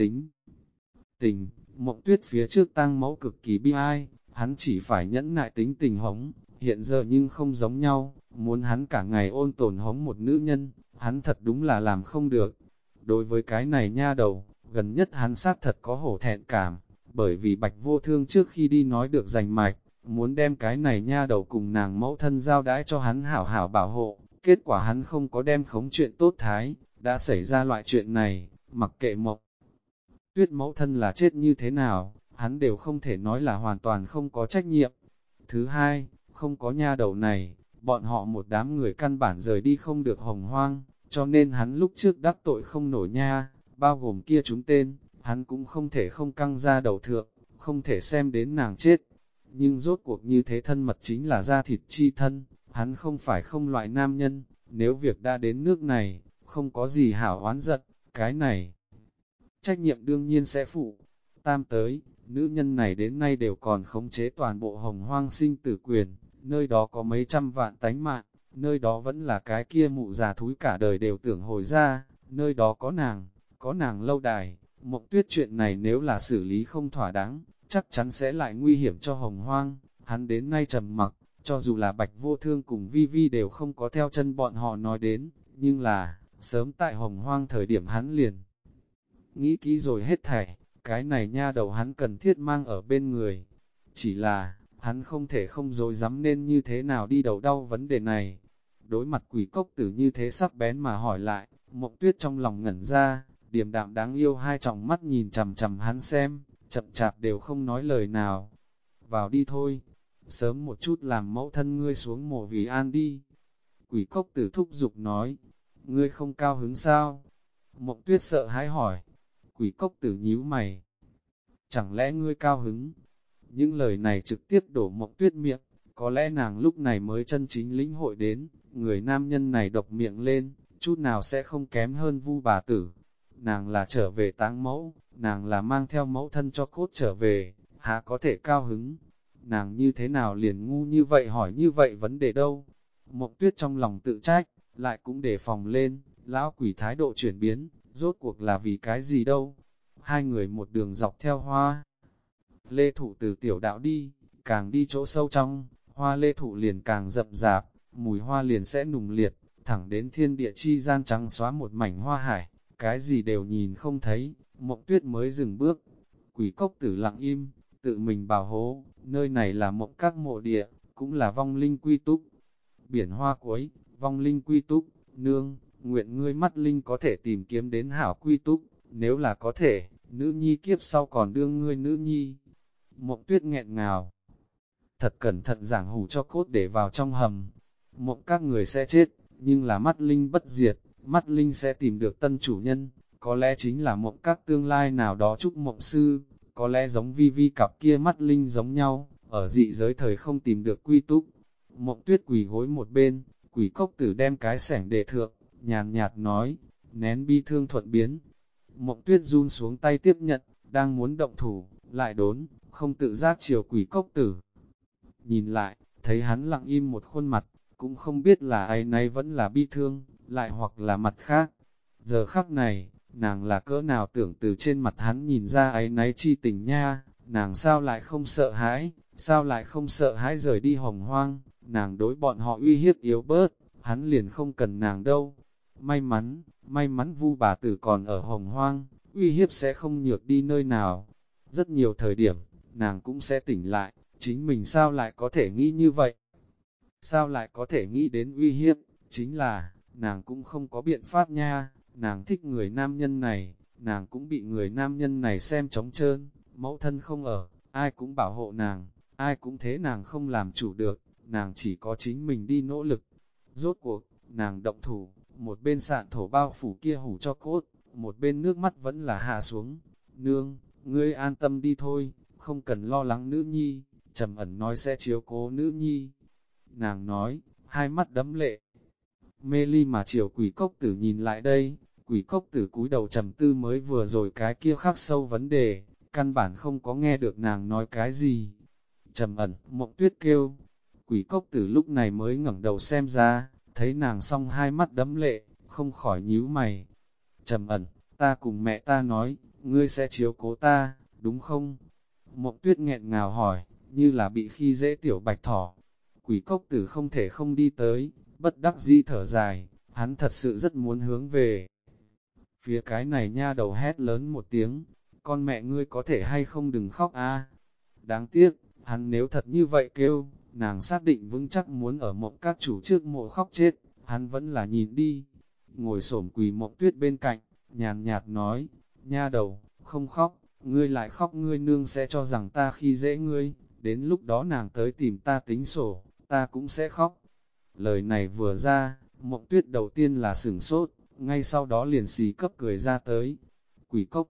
tình, Mộng Tuyết phía trước tang mẫu cực kỳ bi ai, hắn chỉ phải nhẫn nại tính tình hống, hiện giờ nhưng không giống nhau, muốn hắn cả ngày ôn tồn hống một nữ nhân, hắn thật đúng là làm không được. Đối với cái này nha đầu, Gần nhất hắn xác thật có hổ thẹn cảm, bởi vì Bạch Vô Thương trước khi đi nói được rành mạch, muốn đem cái này nha đầu cùng nàng mẫu thân giao đãi cho hắn hảo hảo bảo hộ, kết quả hắn không có đem khống chuyện tốt thái, đã xảy ra loại chuyện này, mặc kệ Mộc Tuyết mẫu thân là chết như thế nào, hắn đều không thể nói là hoàn toàn không có trách nhiệm. Thứ hai, không có nha đầu này, bọn họ một đám người căn bản rời đi không được Hồng Hoang, cho nên hắn lúc trước đắc tội không nổi nha, bao gồm kia chúng tên, hắn cũng không thể không căng ra đầu thượng, không thể xem đến nàng chết. Nhưng rốt cuộc như thế thân mật chính là da thịt chi thân, hắn không phải không loại nam nhân, nếu việc đã đến nước này, không có gì hảo oán giận, cái này. Trách nhiệm đương nhiên sẽ phụ. Tam tới, nữ nhân này đến nay đều còn khống chế toàn bộ Hồng Hoang sinh tử quyền, nơi đó có mấy trăm vạn tánh mạng, nơi đó vẫn là cái kia mụ già thúi cả đời đều tưởng hồi ra, nơi đó có nàng lâu đài. Mộng Tuyết chuyện này nếu là xử lý không thỏa đáng, chắc chắn sẽ lại nguy hiểm cho Hồng Hoang. Hắn đến nay trầm mặc, cho dù là Bạch Vô Thương cùng Vi Vi đều không có theo chân bọn họ nói đến, nhưng là, sớm tại Hồng Hoang thời điểm hắn liền nghĩ kỹ rồi hết thảy, cái này nha đầu hắn cần thiết mang ở bên người. Chỉ là, hắn không thể không dối dám nên như thế nào đi đầu đau vấn đề này. Đối mặt Quỷ Cốc Tử như thế sắc bén mà hỏi lại, Mộng Tuyết trong lòng ngẩn ra, điềm đạm đáng yêu hai tròng mắt nhìn chằm chằm hắn xem, chậm chạp đều không nói lời nào. Vào đi thôi, sớm một chút làm mẫu thân ngươi xuống mộ vì an đi. Quỷ Cốc Tử thúc giục nói, ngươi không cao hứng sao? Mộng Tuyết sợ hãi hỏi. Quỷ Cốc Tử nhíu mày. Chẳng lẽ ngươi cao hứng? Những lời này trực tiếp đổ Mộng Tuyết miệng, có lẽ nàng lúc này mới chân chính lĩnh hội đến, người nam nhân này độc miệng lên, chút nào sẽ không kém hơn Vu bà tử. Nàng là trở về táng mẫu, nàng là mang theo mẫu thân cho cốt trở về, há có thể cao hứng? Nàng như thế nào liền ngu như vậy hỏi như vậy vấn đề đâu? Mộng Tuyết trong lòng tự trách, lại cũng đề phòng lên, lão quỷ thái độ chuyển biến, rốt cuộc là vì cái gì đâu. Hai người một đường dọc theo hoa lê thụ từ tiểu đạo đi, càng đi chỗ sâu trong, hoa lê thụ liền càng rậm rạp, mùi hoa liền sẽ nùng liệt, thẳng đến thiên địa chi gian trắng xóa một mảnh hoa hải, cái gì đều nhìn không thấy. Mộng Tuyết mới dừng bước. Quỷ Cốc Tử lặng im, tự mình bảo hố, nơi này là mộng các mộ địa, cũng là vong linh quy túc. Biển hoa cuối, vong linh quy túc, nương, nguyện ngươi mắt linh có thể tìm kiếm đến hảo quy túc, nếu là có thể, nữ nhi kiếp sau còn đương ngươi nữ nhi. Mộng Tuyết nghẹn ngào, thật cẩn thận giảng hủ cho cốt để vào trong hầm. Mộng các người sẽ chết, nhưng là mắt linh bất diệt, mắt linh sẽ tìm được tân chủ nhân, có lẽ chính là mộng các tương lai nào đó chúc mộng sư, có lẽ giống Vi Vi cặp kia mắt linh giống nhau, ở dị giới thời không tìm được quy túc. Mộng Tuyết quỳ gối một bên, Quỷ Cốc Tử đem cái sẻng để thượng, nhàn nhạt nói, nén bi thương thuận biến. Mộng Tuyết run xuống tay tiếp nhận, đang muốn động thủ, lại đốn, không tự giác chiều Quỷ Cốc Tử. Nhìn lại, thấy hắn lặng im một khuôn mặt, cũng không biết là áy náy vẫn là bi thương, lại hoặc là mặt khác. Giờ khắc này, nàng là cỡ nào tưởng từ trên mặt hắn nhìn ra áy náy chi tình nha, nàng sao lại không sợ hãi, sao lại không sợ hãi rời đi Hồng Hoang, nàng đối bọn họ uy hiếp yếu bớt, hắn liền không cần nàng đâu. May mắn Vu bà tử còn ở Hồng Hoang, uy hiếp sẽ không nhược đi nơi nào. Rất nhiều thời điểm, nàng cũng sẽ tỉnh lại, chính mình sao lại có thể nghĩ như vậy? Sao lại có thể nghĩ đến uy hiếp? Chính là, nàng cũng không có biện pháp nha, nàng thích người nam nhân này, nàng cũng bị người nam nhân này xem trống trơn, mẫu thân không ở, ai cũng bảo hộ nàng, ai cũng thế nàng không làm chủ được, nàng chỉ có chính mình đi nỗ lực. Rốt cuộc, nàng động thủ, một bên sạn thổ bao phủ kia hủ cho cốt, một bên nước mắt vẫn là hạ xuống. Nương, ngươi an tâm đi thôi, không cần lo lắng nữ nhi, Trầm Ẩn nói sẽ chiếu cố nữ nhi. Nàng nói, hai mắt đẫm lệ. Mê ly mà chiều Quỷ Cốc Tử nhìn lại đây, Quỷ Cốc Tử cúi đầu trầm tư mới vừa rồi cái kia khắc sâu vấn đề, căn bản không có nghe được nàng nói cái gì. Trầm Ẩn, Mộng Tuyết kêu. Quỷ Cốc Tử lúc này mới ngẩng đầu xem ra, thấy nàng song hai mắt đẫm lệ, không khỏi nhíu mày. Trầm Ẩn, ta cùng mẹ ta nói, ngươi sẽ chiếu cố ta, đúng không? Mộng Tuyết nghẹn ngào hỏi, như là bị khi dễ tiểu bạch thỏ. Quỷ Cốc Tử không thể không đi tới, bất đắc dĩ thở dài, hắn thật sự rất muốn hướng về Phía cái này nha đầu hét lớn một tiếng, con mẹ ngươi có thể hay không đừng khóc a. Đáng tiếc, hắn nếu thật như vậy kêu, nàng xác định vững chắc muốn ở Mộng Các chủ trước mộ khóc chết, hắn vẫn là nhìn đi. Ngồi xổm quỳ Mộng Tuyết bên cạnh, nhàn nhạt nói, nha đầu, không khóc, ngươi lại khóc ngươi nương sẽ cho rằng ta khi dễ ngươi, đến lúc đó nàng tới tìm ta tính sổ, ta cũng sẽ khóc. Lời này vừa ra, Mộng Tuyết đầu tiên là sửng sốt, ngay sau đó liền xì cấp cười ra tới. Quỷ cốc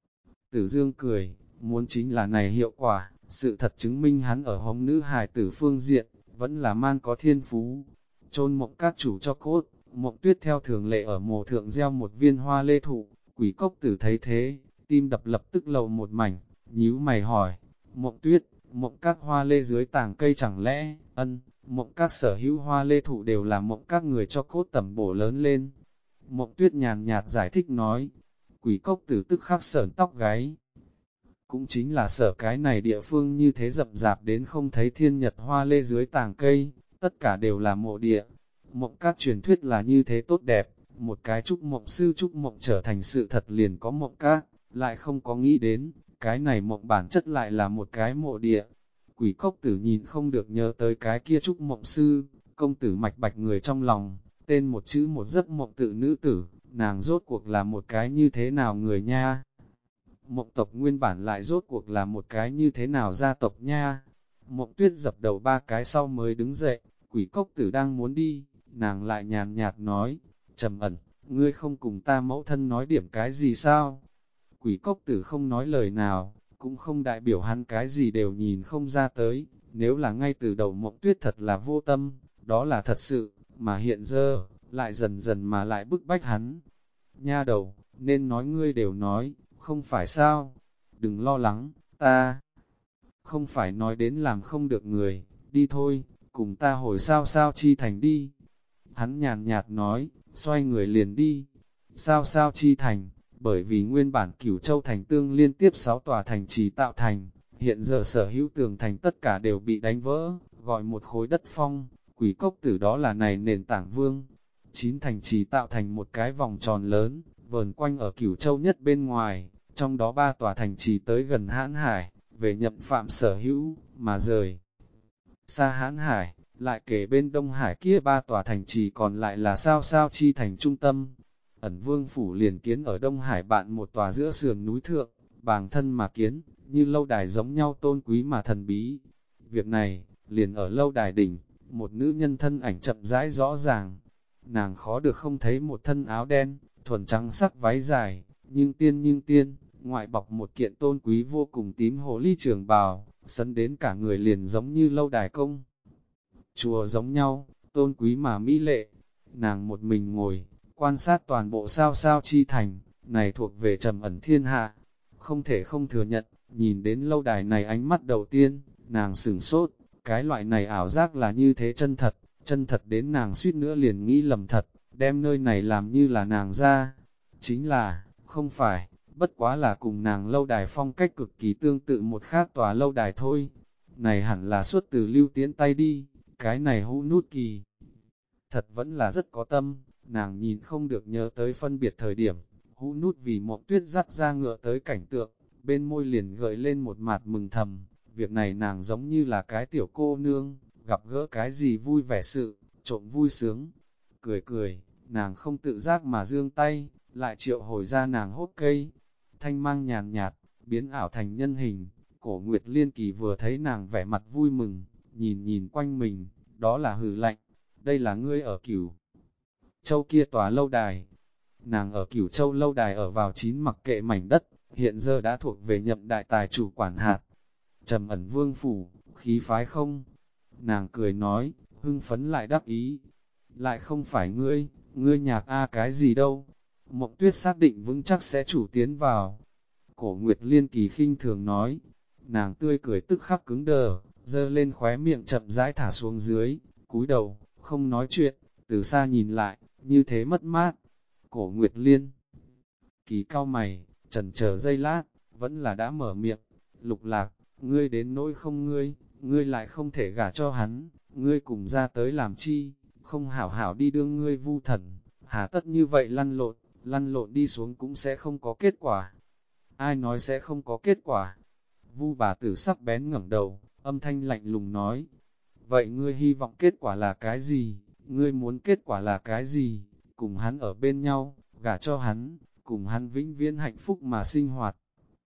Tử Dương cười, muốn chính là này hiệu quả, sự thật chứng minh hắn ở hống nữ hài tử phương diện, vẫn là man có thiên phú. Chôn Mộng Các chủ cho cốt, Mộng Tuyết theo thường lệ ở mồ thượng gieo một viên hoa lê thụ, Quỷ cốc tử thấy thế, tim đập lập tức lầu một mảnh, nhíu mày hỏi, Mộng Tuyết, Mộng Các hoa lê dưới tàng cây chẳng lẽ, Mộng Các sở hữu hoa lê thụ đều là Mộng Các người cho cốt tẩm bổ lớn lên. Mộng Tuyết nhàn nhạt giải thích nói, Quỷ cốc tử tức khắc sởn tóc gáy. Cũng chính là sở cái này địa phương như thế rậm rạp đến không thấy thiên nhật hoa lê dưới tàng cây, tất cả đều là mộ địa. Mộng Các truyền thuyết là như thế tốt đẹp, một cái trúc mộng sư trúc mộng trở thành sự thật liền có Mộng Các, lại không có nghĩ đến, cái này mộng bản chất lại là một cái mộ địa. Quỷ cốc tử nhìn không được nhớ tới cái kia trúc mộng sư, công tử mạch bạch người trong lòng, tên một chữ một giấc mộng tự nữ tử, nàng rốt cuộc là một cái như thế nào người nha? Mộng tộc nguyên bản lại rốt cuộc là một cái như thế nào gia tộc nha? Mộng Tuyết dập đầu ba cái sau mới đứng dậy, quỷ cốc tử đang muốn đi, nàng lại nhàn nhạt nói, Trầm Ẩn, ngươi không cùng ta mẫu thân nói điểm cái gì sao? Quỷ cốc tử không nói lời nào, cũng không đại biểu hắn cái gì đều nhìn không ra tới, nếu là ngay từ đầu Mộng Tuyết thật là vô tâm, đó là thật sự, mà hiện giờ, lại dần dần mà lại bức bách hắn. Nha đầu, nên nói ngươi đều nói, không phải sao? Đừng lo lắng, ta không phải nói đến làm không được người, đi thôi, cùng ta hồi sao sao chi thành đi. Hắn nhàn nhạt nói, xoay người liền đi. Sao sao chi thành, bởi vì nguyên bản Cửu Châu thành tương liên tiếp 6 tòa thành trì tạo thành, hiện giờ sở hữu tường thành tất cả đều bị đánh vỡ, gọi một khối đất phong, Quỷ cốc tử đó là này nền tảng vương. 9 thành trì tạo thành một cái vòng tròn lớn, vờn quanh ở Cửu Châu nhất bên ngoài, trong đó 3 tòa thành trì tới gần Hãn Hải, về nhậm phạm sở hữu, mà rời xa Hãn Hải, lại kể bên Đông Hải kia 3 tòa thành trì còn lại là sao sao chi thành trung tâm. Ẩn Vương phủ liền kiến ở Đông Hải bạn một tòa giữa sườn núi thượng, bàng thân mà kiến, như lâu đài giống nhau tôn quý mà thần bí. Việc này, liền ở lâu đài đỉnh, một nữ nhân thân ảnh chậm rãi rõ ràng. Nàng khó được không thấy một thân áo đen, thuần trắng sắc váy dài, nhưng tiên, ngoại bọc một kiện tôn quý vô cùng tím hồ ly trường bào, sấn đến cả người liền giống như lâu đài công. Chùa giống nhau, tôn quý mà mỹ lệ, nàng một mình ngồi, quan sát toàn bộ sao sao chi thành, này thuộc về Trầm Ẩn thiên hạ. Không thể không thừa nhận, nhìn đến lâu đài này ánh mắt đầu tiên, nàng sửng sốt, cái loại này ảo giác là như thế chân thật đến nàng suýt nữa liền nghĩ lầm thật, đem nơi này làm như là nàng ra. Chính là, không phải, bất quá là cùng nàng lâu đài phong cách cực kỳ tương tự một khác tòa lâu đài thôi. Này hẳn là xuất từ Lưu Tiễn tay đi, cái này hũ nút kỳ. Thật vẫn là rất có tâm, nàng nhìn không được nhớ tới phân biệt thời điểm, hũ nút vì Mộng Tuyết dắt ra ngựa tới cảnh tượng, bên môi liền gợi lên một mặt mừng thầm, việc này nàng giống như là cái tiểu cô nương, gặp gỡ cái gì vui vẻ sự, trộm vui sướng. Cười, nàng không tự giác mà giương tay, lại triệu hồi ra nàng hốt cây, thanh mang nhàn nhạt, biến ảo thành nhân hình. Cổ Nguyệt Liên Kỳ vừa thấy nàng vẻ mặt vui mừng, nhìn quanh mình, đó là hừ lạnh, đây là ngươi ở Cửu Châu kia tòa lâu đài. Nàng ở Cửu Châu lâu đài ở vào 9 mặc kệ mảnh đất, hiện giờ đã thuộc về nhậm đại tài chủ quản hạt. Trầm Ẩn Vương phủ, khí phái không? Nàng cười nói, hưng phấn lại đắc ý. Lại không phải ngươi nhạc cái gì đâu. Mộng Tuyết xác định vững chắc sẽ chủ tiến vào. Cổ Nguyệt Liên Kỳ khinh thường nói, nàng tươi cười tức khắc cứng đờ, dơ lên khóe miệng chậm rãi thả xuống dưới, cúi đầu, không nói chuyện, từ xa nhìn lại, như thế mất mát. Cổ Nguyệt Liên Kỳ cau mày, chần chờ giây lát, vẫn là đã mở miệng, Lục Lạc, ngươi đến nỗi không ngươi lại không thể gả cho hắn, ngươi cùng ra tới làm chi, không hảo hảo đi đương ngươi vu thần, hà tất như vậy lăn lộn, lăn lộn đi xuống cũng sẽ không có kết quả. Ai nói sẽ không có kết quả? Vu bà tử sắc bén ngẩng đầu, âm thanh lạnh lùng nói. Vậy ngươi hy vọng kết quả là cái gì? Ngươi muốn kết quả là cái gì? Cùng hắn ở bên nhau, gả cho hắn, cùng hắn vĩnh viễn hạnh phúc mà sinh hoạt.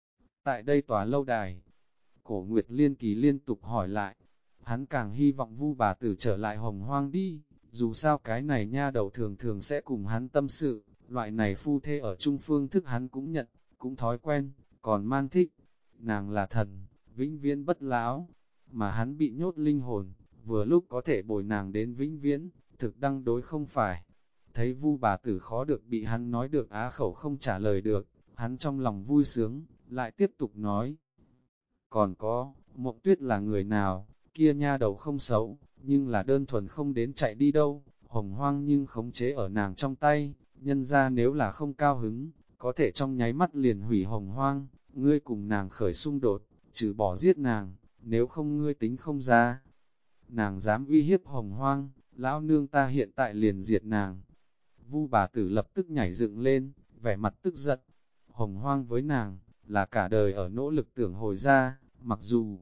Tại đây tòa lâu đài, Cổ Nguyệt Liên Kỳ liên tục hỏi lại. Hắn càng hy vọng Vu bà tử trở lại Hồng Hoang đi, dù sao cái này nha đầu thường thường sẽ cùng hắn tâm sự, loại này phu thê ở chung phương thức hắn cũng nhận, cũng thói quen, còn man thích. Nàng là thần, vĩnh viễn bất lão, mà hắn bị nhốt linh hồn, vừa lúc có thể bồi nàng đến vĩnh viễn, thực đăng đối không phải. Thấy Vu bà tử khó được bị hắn nói được á khẩu không trả lời được, hắn trong lòng vui sướng, lại tiếp tục nói. Còn có, Mộng Tuyết là người nào, kia nha đầu không xấu, nhưng là đơn thuần không đến chạy đi đâu, Hồng Hoang nhưng khống chế ở nàng trong tay, nhân ra nếu là không cao hứng, có thể trong nháy mắt liền hủy Hồng Hoang, ngươi cùng nàng khởi xung đột, trừ bỏ giết nàng, nếu không ngươi tính không ra. Nàng dám uy hiếp Hồng Hoang, lão nương ta hiện tại liền diệt nàng. Vu bà tử lập tức nhảy dựng lên, vẻ mặt tức giận. Hồng Hoang với nàng, là cả đời ở nỗ lực tưởng hồi ra, mặc dù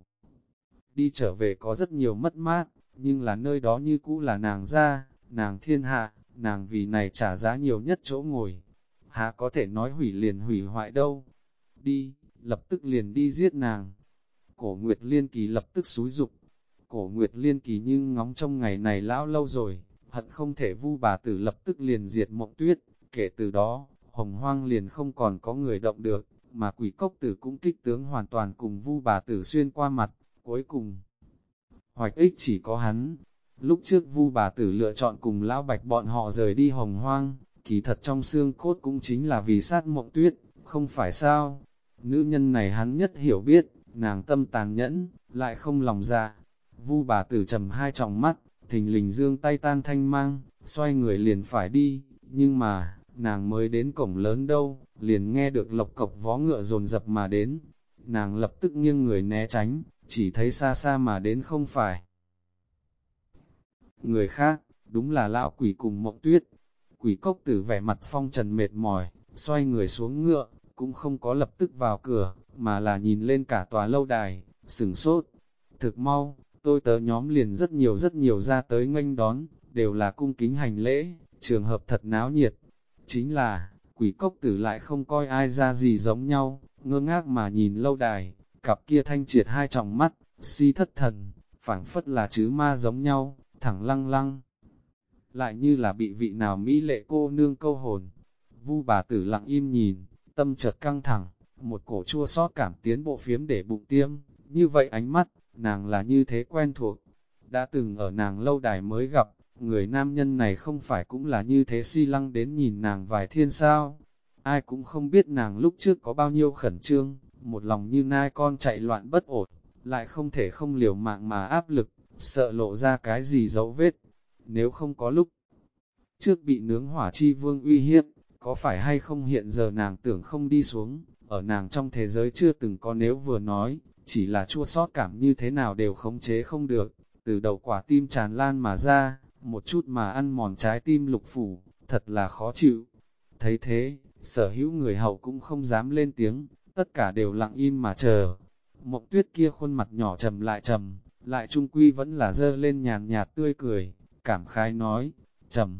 đi trở về có rất nhiều mất mát, nhưng là nơi đó như cũ là nàng ra, nàng thiên hạ, nàng vì này trả giá nhiều nhất chỗ ngồi. Há có thể nói hủy liền hủy hoại đâu. Đi, lập tức liền đi giết nàng. Cổ Nguyệt Liên Kỳ lập tức xúi dục. Cổ Nguyệt Liên Kỳ nhưng ngóng trong ngày này lão lâu rồi, hận không thể Vu bà tử lập tức liền diệt Mộng Tuyết. Kể từ đó, Hồng Hoang liền không còn có người động được, mà Quỷ Cốc Tử cũng kích tướng hoàn toàn cùng Vu bà tử xuyên qua mặt, cuối cùng hoạch ích chỉ có hắn. Lúc trước Vu bà tử lựa chọn cùng Lão Bạch bọn họ rời đi Hồng Hoang, kỳ thật trong xương cốt cũng chính là vì sát Mộng Tuyết, không phải sao? Nữ nhân này hắn nhất hiểu biết, nàng tâm tàn nhẫn, lại không lòng dạ. Vu bà tử trầm hai tròng mắt, thình lình dương tay tan thanh mang, xoay người liền phải đi, nhưng mà, nàng mới đến cổng lớn đâu, liền nghe được lộc cộc vó ngựa dồn dập mà đến. Nàng lập tức nghiêng người né tránh, chỉ thấy xa xa mà đến không phải người khác, đúng là lão quỷ cùng Mộng Tuyết. Quỷ Cốc Tử vẻ mặt phong trần mệt mỏi, xoay người xuống ngựa, cũng không có lập tức vào cửa, mà là nhìn lên cả tòa lâu đài, sửng sốt. Thực mau, tôi tớ nhóm liền rất nhiều ra tới nghênh đón, đều là cung kính hành lễ, trường hợp thật náo nhiệt. Chính là, Quỷ Cốc Tử lại không coi ai ra gì giống nhau, ngơ ngác mà nhìn lâu đài, cặp kia thanh triệt hai tròng mắt, si thất thần, phảng phất là chứ ma giống nhau, thẳng lăng lăng. Lại như là bị vị nào mỹ lệ cô nương câu hồn. Vu bà tử lặng im nhìn, tâm chợt căng thẳng, một cổ chua xót cảm tiến bộ phiếm để bụng tiêm, như vậy ánh mắt, nàng là như thế quen thuộc. Đã từng ở nàng lâu đài mới gặp, người nam nhân này không phải cũng là như thế si lăng đến nhìn nàng vài thiên sao. Ai cũng không biết nàng lúc trước có bao nhiêu khẩn trương, một lòng như nai con chạy loạn bất ổn, lại không thể không liều mạng mà áp lực, sợ lộ ra cái gì dấu vết. Nếu không có lúc trước bị nướng hỏa chi vương uy hiếp, có phải hay không hiện giờ nàng tưởng không đi xuống, ở nàng trong thế giới chưa từng có nếu vừa nói, chỉ là chua xót cảm như thế nào đều khống chế không được, từ đầu quả tim tràn lan mà ra, một chút mà ăn mòn trái tim lục phủ, thật là khó chịu. Thấy thế, sở hữu người hậu cũng không dám lên tiếng, tất cả đều lặng im mà chờ. Mộng Tuyết kia khuôn mặt nhỏ trầm, lại trung quy vẫn là dơ lên nhàn nhạt tươi cười, cảm khái nói, trầm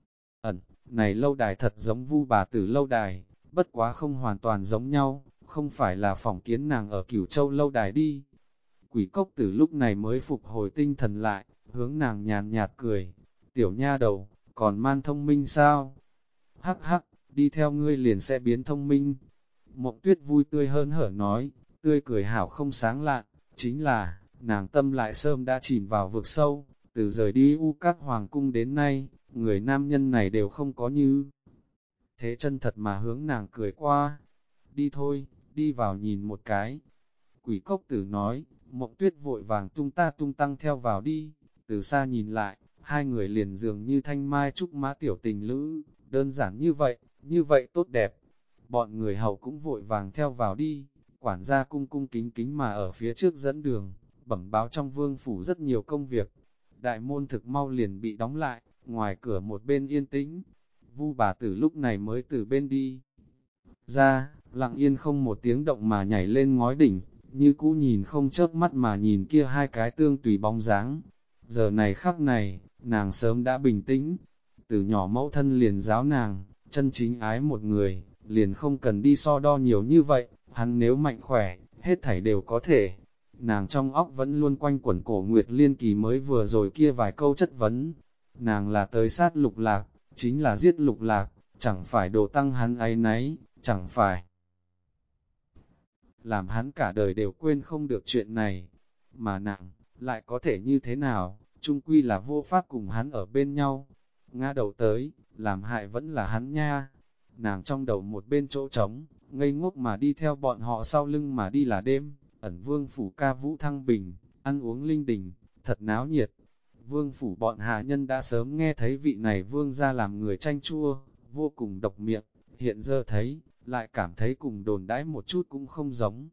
ẩn, này lâu đài thật giống Vu bà tử lâu đài, bất quá không hoàn toàn giống nhau, không phải là phỏng kiến nàng ở Cửu Châu lâu đài đi. Quỷ Cốc Tử lúc này mới phục hồi tinh thần lại, hướng nàng nhàn nhạt cười, tiểu nha đầu, còn man thông minh sao? Hắc hắc, đi theo ngươi liền sẽ biến thông minh. Mộng Tuyết vui tươi hơn hở nói, tươi cười hảo không sáng lạn, chính là, nàng tâm lại sớm đã chìm vào vực sâu, từ rời đi U Các Hoàng Cung đến nay, người nam nhân này đều không có như thế chân thật mà hướng nàng cười qua. Đi thôi, đi vào nhìn một cái. Quỷ Cốc Tử nói, Mộng Tuyết vội vàng tung tăng theo vào đi, từ xa nhìn lại, hai người liền dường như thanh mai trúc mã tiểu tình lữ, đơn giản như vậy tốt đẹp. Bọn người hầu cũng vội vàng theo vào đi, quản gia cung cung kính kính mà ở phía trước dẫn đường, bẩm báo trong vương phủ rất nhiều công việc. Đại môn thực mau liền bị đóng lại, ngoài cửa một bên yên tĩnh. Vu bà tử lúc này mới từ bên đi ra, lặng yên không một tiếng động mà nhảy lên ngói đỉnh, như cũ nhìn không chớp mắt mà nhìn kia hai cái tương tùy bóng dáng. Giờ này khắc này, nàng sớm đã bình tĩnh, từ nhỏ mẫu thân liền giáo nàng, chân chính ái một người, liền không cần đi so đo nhiều như vậy, hắn nếu mạnh khỏe, hết thảy đều có thể. Nàng trong óc vẫn luôn quanh quẩn Cổ Nguyệt Liên Kỳ mới vừa rồi kia vài câu chất vấn. Nàng là tới sát Lục Lạc, chính là giết Lục Lạc, chẳng phải đồ tăng hắn áy náy, chẳng phải làm hắn cả đời đều quên không được chuyện này. Mà nàng, lại có thể như thế nào, chung quy là vô pháp cùng hắn ở bên nhau. Ngã đầu tới, làm hại vẫn là hắn nha. Nàng trong đầu một bên chỗ trống, ngây ngốc mà đi theo bọn họ sau lưng mà đi là đêm, ẩn vương phủ ca vũ thăng bình, ăn uống linh đình, thật náo nhiệt. Vương phủ bọn hạ nhân đã sớm nghe thấy vị này vương ra làm người chanh chua, vô cùng độc miệng, hiện giờ thấy, lại cảm thấy cùng đồn đãi một chút cũng không giống.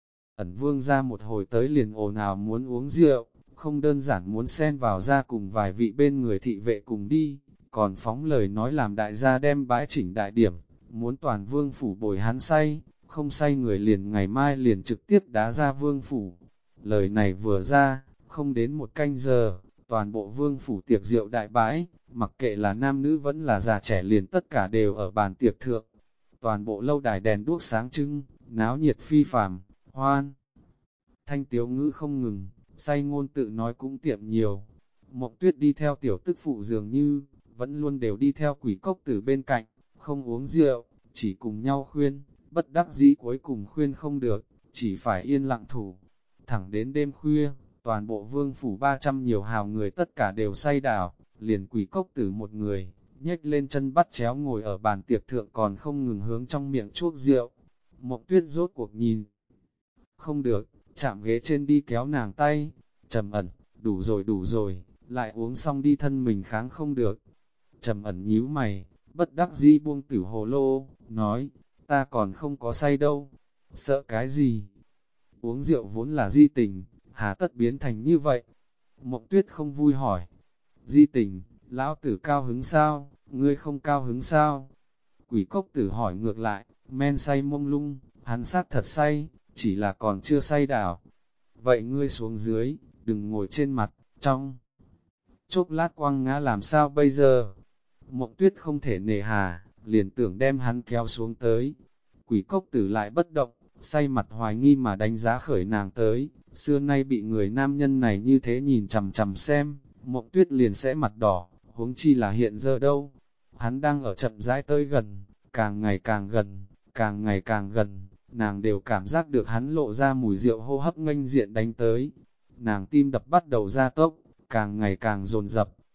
Ẩn vương ra một hồi tới liền ồn ào muốn uống rượu, không đơn giản muốn xen vào ra cùng vài vị bên người thị vệ cùng đi, còn phóng lời nói làm đại gia đem bãi chỉnh đại điểm, muốn toàn vương phủ bồi hắn say, không say người liền ngày mai liền trực tiếp đá ra vương phủ. Lời này vừa ra, không đến một canh giờ, toàn bộ vương phủ tiệc rượu đại bãi, mặc kệ là nam nữ vẫn là già trẻ liền tất cả đều ở bàn tiệc thượng. Toàn bộ lâu đài đèn đuốc sáng trưng, náo nhiệt phi phàm, hoan. Thanh tiếu ngữ không ngừng, say ngôn tự nói cũng tiệm nhiều. Mộng Tuyết đi theo tiểu tức phụ dường như, vẫn luôn đều đi theo Quỷ Cốc Tử bên cạnh, không uống rượu, chỉ cùng nhau khuyên, bất đắc dĩ cuối cùng khuyên không được, chỉ phải yên lặng thủ. Thẳng đến đêm khuya, toàn bộ vương phủ 300 nhiều hào người tất cả đều say đảo, liền Quỷ Cốc Tử một người, nhếch lên chân bắt chéo ngồi ở bàn tiệc thượng còn không ngừng hướng trong miệng chuốc rượu. Mộng Tuyết rốt cuộc nhìn, không được, chạm ghế trên đi kéo nàng tay, Trầm Ẩn, đủ rồi, lại uống xong đi thân mình kháng không được. Trầm Ẩn nhíu mày, bất đắc dĩ buông tử hồ lô, nói, ta còn không có say đâu, sợ cái gì? Uống rượu vốn là di tình, hà tất biến thành như vậy? Mộng Tuyết không vui hỏi, di tình, lão tử cao hứng sao, ngươi không cao hứng sao? Quỷ Cốc Tử hỏi ngược lại, men say mông lung, hắn xác thật say, chỉ là còn chưa say đảo. Vậy ngươi xuống dưới, đừng ngồi trên mặt, trong chốc lát quăng ngã làm sao bây giờ? Mộng Tuyết không thể nề hà, liền tưởng đem hắn kéo xuống tới. Quỷ Cốc Tử lại bất động, say mặt hoài nghi mà đánh giá khởi nàng tới, xưa nay bị người nam nhân này như thế nhìn chằm chằm xem, Mộng Tuyết liền sẽ mặt đỏ, huống chi là hiện giờ đâu. Hắn đang ở chậm rãi tới gần, càng ngày càng gần, càng ngày càng gần, nàng đều cảm giác được hắn lộ ra mùi rượu hô hấp nghênh diện đánh tới. Nàng tim đập bắt đầu ra tốc, càng ngày càng dồn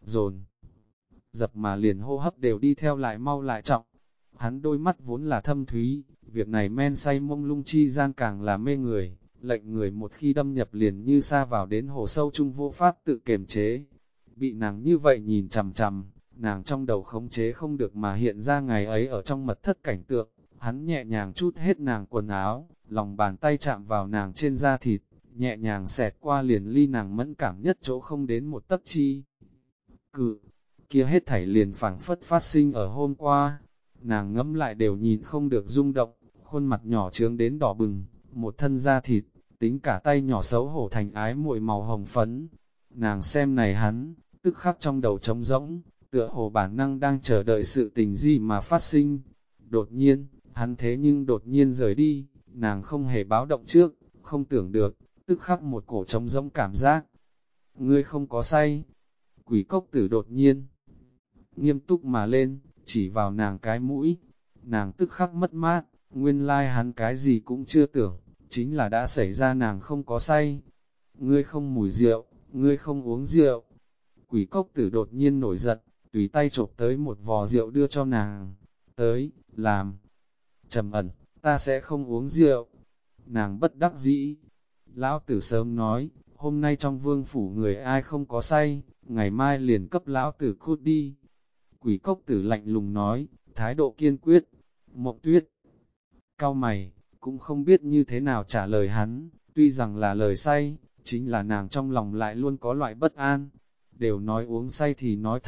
dập mà liền hô hấp đều đi theo lại mau lại trọng. Hắn đôi mắt vốn là thâm thúy, việc này men say mông lung chi gian càng là mê người, lệnh người một khi đâm nhập liền như sa vào đến hồ sâu chung vô pháp tự kiềm chế. Bị nàng như vậy nhìn chằm chằm, nàng trong đầu khống chế không được mà hiện ra ngày ấy ở trong mật thất cảnh tượng, hắn nhẹ nhàng chút hết nàng quần áo, lòng bàn tay chạm vào nàng trên da thịt, nhẹ nhàng xẹt qua liền ly nàng mẫn cảm nhất chỗ không đến một tấc chi. Cự, kia hết thảy liền phảng phất phát sinh ở hôm qua, nàng ngẫm lại đều nhìn không được rung động, khuôn mặt nhỏ trướng đến đỏ bừng, một thân da thịt, tính cả tay nhỏ xấu hổ thành ái muội màu hồng phấn. Nàng xem này hắn, tức khắc trong đầu trống rỗng, tựa hồ bản năng đang chờ đợi sự tình gì mà phát sinh. Đột nhiên, hắn thế nhưng đột nhiên rời đi, nàng không hề báo động trước, không tưởng được, tức khắc một cổ trống rỗng cảm giác. Ngươi không có say. Quỷ Cốc Tử đột nhiên, nghiêm túc mà lên, chỉ vào nàng cái mũi. Nàng tức khắc mất mát, nguyên lai hắn cái gì cũng chưa tưởng, chính là đã xảy ra nàng không có say. Ngươi không mùi rượu, ngươi không uống rượu. Quỷ Cốc Tử đột nhiên nổi giận, tùy tay chộp tới một vò rượu đưa cho nàng. Tới, làm. Trầm Ẩn, ta sẽ không uống rượu. Nàng bất đắc dĩ. Lão Tử sớm nói, hôm nay trong vương phủ người ai không có say, ngày mai liền cấp Lão Tử cút đi. Quỷ Cốc Tử lạnh lùng nói, thái độ kiên quyết. Mộng Tuyết, cau mày, cũng không biết như thế nào trả lời hắn, tuy rằng là lời say, chính là nàng trong lòng lại luôn có loại bất an. Đều nói uống say thì nói thật,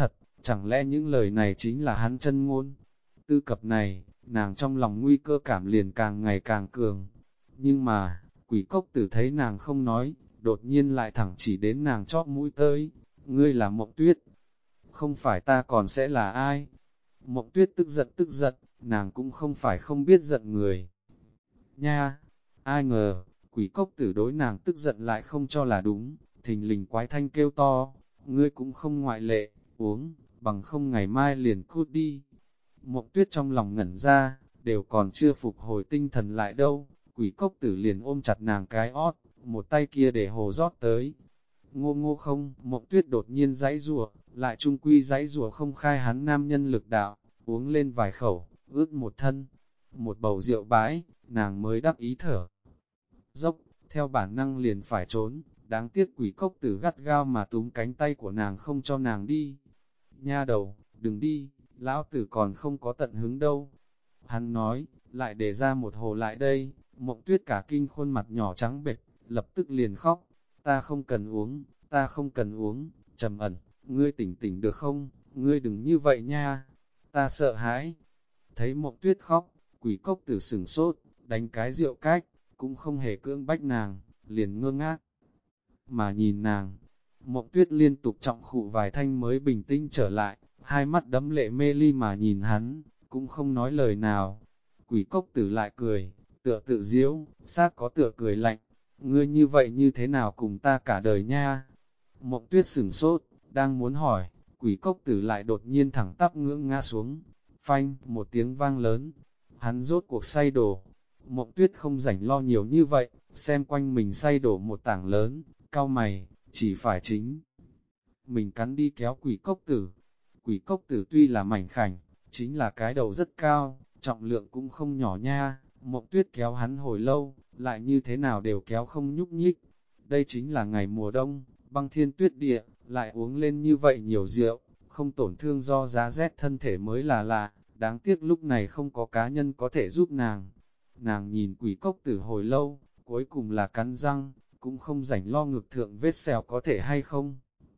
Chẳng lẽ những lời này chính là hắn chân ngôn? Tư cập này, nàng trong lòng nguy cơ cảm liền càng ngày càng cường. Nhưng mà, quỷ cốc tử thấy nàng không nói, đột nhiên lại thẳng chỉ đến nàng chóp mũi tới. Ngươi là Mộng Tuyết. Không phải ta còn sẽ là ai? Mộng Tuyết tức giận, nàng cũng không phải không biết giận người. Nha! Ai ngờ, quỷ cốc tử đối nàng tức giận lại không cho là đúng, thình lình quái thanh kêu to, ngươi cũng không ngoại lệ, uống, bằng không ngày mai liền cút đi. Mộng Tuyết trong lòng ngẩn ra, đều còn chưa phục hồi tinh thần lại đâu, quỷ cốc tử liền ôm chặt nàng cái ót, một tay kia để hồ rót tới. Ngô ngô không, Mộng Tuyết đột nhiên giãy giụa, lại trung quy giãy giụa không khai hắn nam nhân lực đạo, uống lên vài khẩu, ướt một thân. Một bầu rượu bãi, nàng mới đắc ý thở dốc, theo bản năng liền phải trốn, đáng tiếc quỷ cốc tử gắt gao mà túm cánh tay của nàng không cho nàng đi. Nha đầu, đừng đi, lão tử còn không có tận hứng đâu. Hắn nói, lại để ra một hồ lại đây, Mộng Tuyết cả kinh khuôn mặt nhỏ trắng bệch, lập tức liền khóc. Ta không cần uống, ta không cần uống, Trầm Ẩn, ngươi tỉnh tỉnh được không, ngươi đừng như vậy nha, ta sợ hãi. Thấy Mộng Tuyết khóc, quỷ cốc tử sửng sốt, đánh cái rượu cách, cũng không hề cưỡng bách nàng, liền ngơ ngác. Mà nhìn nàng, Mộng Tuyết liên tục trọng khụ vài thanh mới bình tĩnh trở lại, hai mắt đẫm lệ mê ly mà nhìn hắn, cũng không nói lời nào. Quỷ cốc tử lại cười, tựa tự diễu, xác có tựa cười lạnh, ngươi như vậy như thế nào cùng ta cả đời nha. Mộng Tuyết sửng sốt, đang muốn hỏi, quỷ cốc tử lại đột nhiên thẳng tắp ngưỡng ngã xuống, phanh, một tiếng vang lớn, hắn rốt cuộc say đổ. Mộng Tuyết không rảnh lo nhiều như vậy, xem quanh mình say đổ một tảng lớn, cau mày, chỉ phải chính. Mình cắn đi kéo quỷ cốc tử. Quỷ cốc tử tuy là mảnh khảnh, chính là cái đầu rất cao, trọng lượng cũng không nhỏ nha. Mộng Tuyết kéo hắn hồi lâu, lại như thế nào đều kéo không nhúc nhích. Đây chính là ngày mùa đông, băng thiên tuyết địa, lại uống lên như vậy nhiều rượu, không tổn thương do giá rét thân thể mới là lạ. Đáng tiếc lúc này không có cá nhân có thể giúp nàng. Nàng nhìn quỷ cốc tử hồi lâu, cuối cùng là cắn răng, cũng không rảnh lo ngực thượng vết sẹo có thể hay không.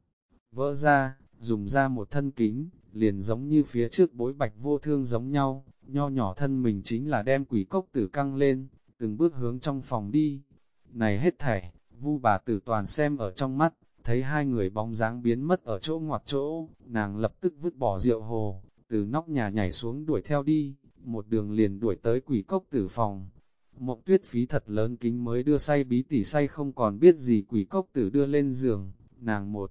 Vỡ ra, dùng ra một thân kính, liền giống như phía trước bối bạch vô thương giống nhau, nho nhỏ thân mình chính là đem quỷ cốc tử căng lên, từng bước hướng trong phòng đi. Này hết thảy, Vu bà tử toàn xem ở trong mắt, thấy hai người bóng dáng biến mất ở chỗ ngoặt chỗ, nàng lập tức vứt bỏ rượu hồ, từ nóc nhà nhảy xuống đuổi theo đi, một đường liền đuổi tới quỷ cốc tử phòng. Mộng Tuyết phí thật lớn kính mới đưa say bí tỉ say không còn biết gì quỷ cốc tử đưa lên giường, nàng một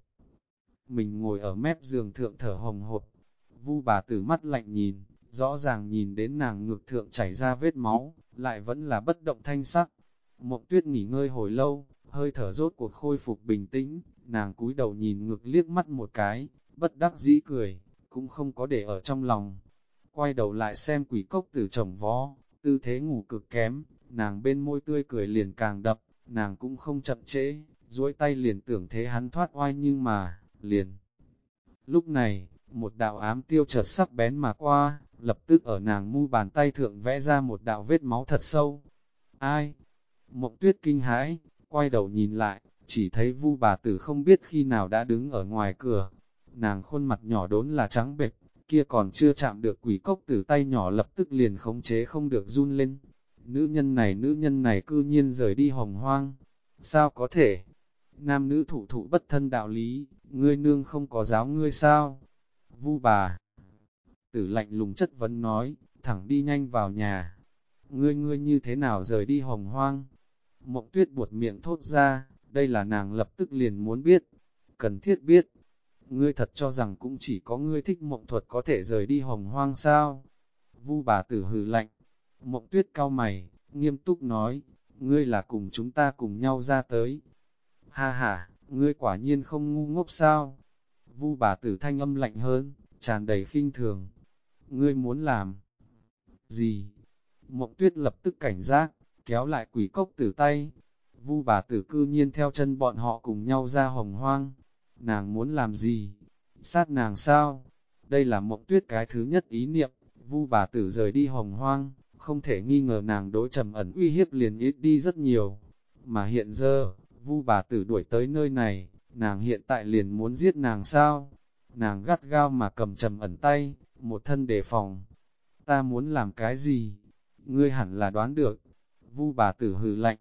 mình ngồi ở mép giường thượng thở hồng hộc. Vu bà tử mắt lạnh nhìn, rõ ràng nhìn đến nàng ngực thượng chảy ra vết máu, lại vẫn là bất động thanh sắc. Mộng Tuyết nghỉ ngơi hồi lâu, hơi thở rốt cuộc khôi phục bình tĩnh, nàng cúi đầu nhìn ngực liếc mắt một cái, bất đắc dĩ cười, cũng không có để ở trong lòng. Quay đầu lại xem quỷ cốc tử chồng vó, tư thế ngủ cực kém, nàng bên môi tươi cười liền càng đậm, nàng cũng không chậm trễ, duỗi tay liền tưởng thế hắn thoát oai nhưng mà, liền. Lúc này, một đạo ám tiêu chợt sắc bén mà qua, lập tức ở nàng mu bàn tay thượng vẽ ra một đạo vết máu thật sâu. Ai? Mộng Tuyết kinh hãi, quay đầu nhìn lại, chỉ thấy Vu bà tử không biết khi nào đã đứng ở ngoài cửa. Nàng khuôn mặt nhỏ đốn là trắng bệch, kia còn chưa chạm được quỷ cốc tử tay nhỏ lập tức liền khống chế không được run lên. Nữ nhân này cư nhiên rời đi hồng hoang. Sao có thể? Nam nữ thụ thụ bất thân đạo lý, ngươi nương không có giáo ngươi sao? Vu bà tử lạnh lùng chất vấn nói, thẳng đi nhanh vào nhà. Ngươi như thế nào rời đi hồng hoang? Mộng Tuyết buột miệng thốt ra, đây là nàng lập tức liền muốn biết, cần thiết biết. Ngươi thật cho rằng cũng chỉ có ngươi thích mộng thuật có thể rời đi hồng hoang sao? Vu bà tử hừ lạnh. Mộng Tuyết cau mày, nghiêm túc nói, ngươi là cùng chúng ta cùng nhau ra tới. Ha ha, ngươi quả nhiên không ngu ngốc sao? Vu bà tử thanh âm lạnh hơn, tràn đầy khinh thường. Ngươi muốn làm gì? Mộng Tuyết lập tức cảnh giác, kéo lại quỷ cốc tử tay. Vu bà tử cư nhiên theo chân bọn họ cùng nhau ra hồng hoang. Nàng muốn làm gì? Sát nàng sao? Đây là Mộng Tuyết cái thứ nhất ý niệm. Vu bà tử rời đi hồng hoang, không thể nghi ngờ nàng đối Trầm Ẩn uy hiếp liền ít đi rất nhiều. Mà hiện giờ, Vu bà tử đuổi tới nơi này, nàng hiện tại liền muốn giết nàng sao? nàng gắt gao mà cầm Trầm Ẩn tay, một thân đề phòng. Ta muốn làm cái gì? Ngươi hẳn là đoán được. Vu bà tử hừ lạnh.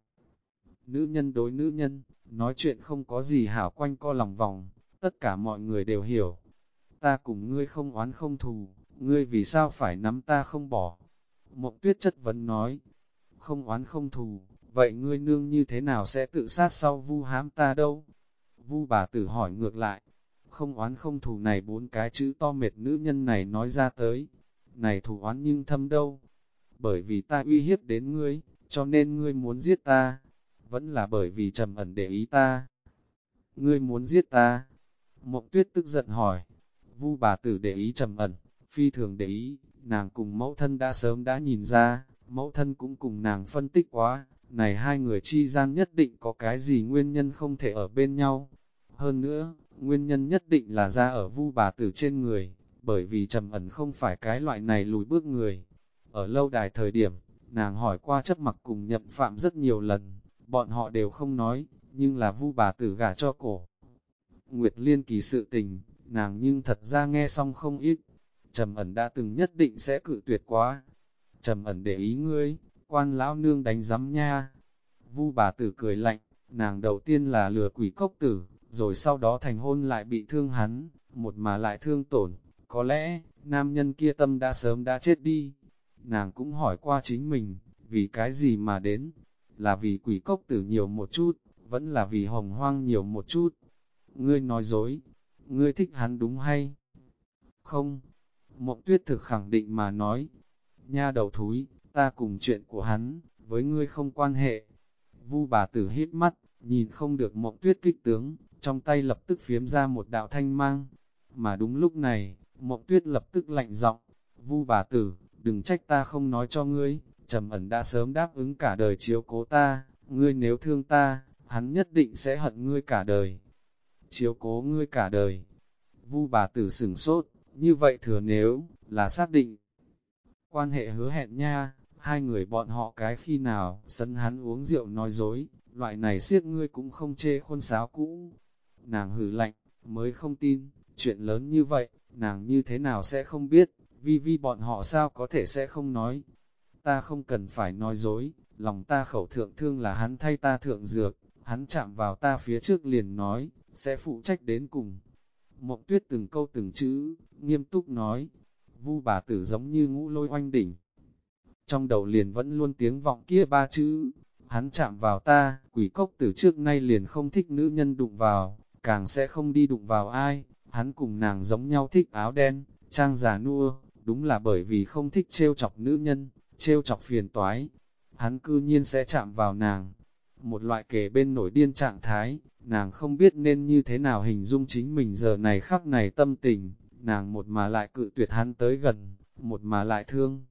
Nữ nhân đối nữ nhân, nói chuyện không có gì hảo quanh co lòng vòng, tất cả mọi người đều hiểu. Ta cùng ngươi không oán không thù, ngươi vì sao phải nắm ta không bỏ? Mộng Tuyết chất vấn nói, không oán không thù, vậy ngươi nương như thế nào sẽ tự sát sau vu hãm ta đâu? Vu bà tử hỏi ngược lại, không oán không thù này 4 cái chữ to mệt nữ nhân này nói ra tới, này thù oán nhưng thâm đâu? Bởi vì ta uy hiếp đến ngươi, cho nên ngươi muốn giết ta, vẫn là bởi vì Trầm Ẩn để ý ta. Ngươi muốn giết ta? Mộng Tuyết tức giận hỏi. Vu bà tử để ý Trầm Ẩn, phi thường để ý, nàng cùng mẫu thân đã sớm đã nhìn ra, mẫu thân cũng cùng nàng phân tích quá, này hai người chi gian nhất định có cái gì nguyên nhân không thể ở bên nhau. Hơn nữa, nguyên nhân nhất định là ra ở Vu bà tử trên người, bởi vì Trầm Ẩn không phải cái loại này lùi bước người. Ở lâu đài thời điểm, nàng hỏi qua Chấp Mặc cùng Nhậm Phạm rất nhiều lần, bọn họ đều không nói, nhưng là Vu bà tử gả cho Cổ Nguyệt Liên kỳ sự tình, nàng nhưng thật ra nghe xong không ít. Trầm Ẩn đã từng nhất định sẽ cự tuyệt quá. Trầm Ẩn để ý ngươi, quan lão nương đánh giấm nha. Vu bà tử cười lạnh, nàng đầu tiên là lừa Quỷ Cốc Tử, rồi sau đó thành hôn lại bị thương hắn, một mà lại thương tổn. Có lẽ, nam nhân kia tâm đã sớm đã chết đi. Nàng cũng hỏi qua chính mình, vì cái gì mà đến? Là vì Quỷ Cốc Tử nhiều một chút, vẫn là vì Hồng Hoang nhiều một chút. Ngươi nói dối, ngươi thích hắn đúng hay? Không. Mộng Tuyết thực khẳng định mà nói, nha đầu thúi, ta cùng chuyện của hắn, với ngươi không quan hệ. Vu bà tử hít mắt, nhìn không được Mộng Tuyết kích tướng, trong tay lập tức phiếm ra một đạo thanh mang. Mà đúng lúc này, Mộng Tuyết lập tức lạnh giọng, Vu bà tử, đừng trách ta không nói cho ngươi, Trầm Ẩn đã sớm đáp ứng cả đời chiếu cố ta, ngươi nếu thương ta, hắn nhất định sẽ hận ngươi cả đời. Chiếu cố ngươi cả đời. Vu bà tử sửng sốt, như vậy thừa nếu là xác định quan hệ hứa hẹn nha, hai người bọn họ cái khi nào sân hắn uống rượu nói dối, loại này siết ngươi cũng không chê khuôn sáo cũ. Nàng hử lạnh, mới không tin, chuyện lớn như vậy, nàng như thế nào sẽ không biết, vi bọn họ sao có thể sẽ không nói. Ta không cần phải nói dối, lòng ta khẩu thượng thương là hắn thay ta thượng dược, hắn chạm vào ta phía trước liền nói, sẽ phụ trách đến cùng. Mộng Tuyết từng câu từng chữ, nghiêm túc nói, Vu bà tử giống như ngũ lôi oanh đỉnh. Trong đầu liền vẫn luôn tiếng vọng kia 3 chữ, hắn chạm vào ta, Quỷ Cốc Tử trước nay liền không thích nữ nhân đụng vào, càng sẽ không đi đụng vào ai, hắn cùng nàng giống nhau thích áo đen, trang già nua, đúng là bởi vì không thích trêu chọc nữ nhân, trêu chọc phiền toái, hắn cư nhiên sẽ chạm vào nàng. Một loại kề bên nổi điên trạng thái, nàng không biết nên như thế nào hình dung chính mình giờ này khắc này tâm tình, nàng một mà lại cự tuyệt hắn tới gần, một mà lại thương.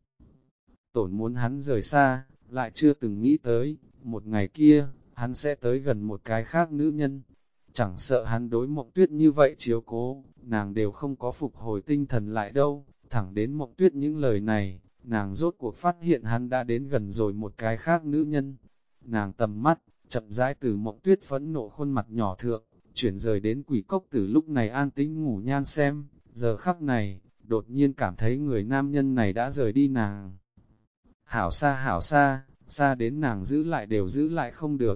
Tổn muốn hắn rời xa, lại chưa từng nghĩ tới, một ngày kia, hắn sẽ tới gần một cái khác nữ nhân. Chẳng sợ hắn đối Mộng Tuyết như vậy chiếu cố, nàng đều không có phục hồi tinh thần lại đâu, thẳng đến Mộng Tuyết những lời này, nàng rốt cuộc phát hiện hắn đã đến gần rồi một cái khác nữ nhân. Nàng tầm mắt, chậm rãi từ Mộng Tuyết phẫn nộ khuôn mặt nhỏ thượng, chuyển rời đến Quỷ Cốc Tử lúc này an tĩnh ngủ nhan xem, giờ khắc này, đột nhiên cảm thấy người nam nhân này đã rời đi nàng. Hảo xa, xa đến nàng giữ lại đều giữ lại không được.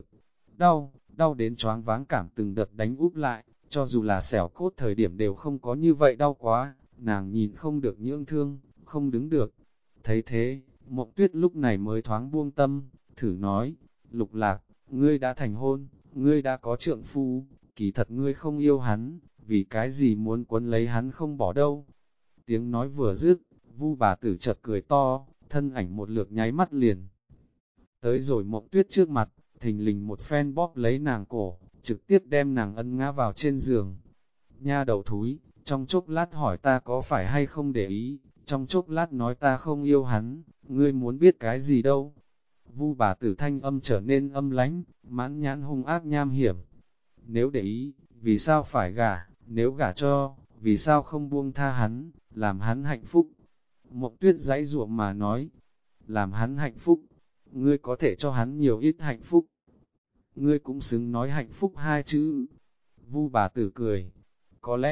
Đau đến choáng váng cảm từng đợt đánh úp lại, cho dù là xẻo cốt thời điểm đều không có như vậy đau quá, nàng nhìn không được nhưỡng thương, không đứng được. Thấy thế, Mộng Tuyết lúc này mới thoáng buông tâm, thử nói, Lục Lạc, ngươi đã thành hôn, ngươi đã có trượng phu, kỳ thật ngươi không yêu hắn, vì cái gì muốn quấn lấy hắn không bỏ đâu. Tiếng nói vừa dứt, Vu bà tử chợt cười to, thân ảnh một lượt nháy mắt liền. Tới rồi Mộng Tuyết trước mặt, thình lình một phen bóp lấy nàng cổ, trực tiếp đem nàng ân ngã vào trên giường. Nha đầu thúi, trong chốc lát hỏi ta có phải hay không để ý, trong chốc lát nói ta không yêu hắn, ngươi muốn biết cái gì đâu. Vu bà tử thanh âm trở nên âm lánh, mãn nhãn hung ác nham hiểm. Nếu để ý, vì sao phải gả, nếu gả cho, vì sao không buông tha hắn, làm hắn hạnh phúc. Mộng Tuyết giãy giụa mà nói, làm hắn hạnh phúc, ngươi có thể cho hắn nhiều ít hạnh phúc. Ngươi cũng xứng nói hạnh phúc hai chữ. Vu bà tử cười, có lẽ,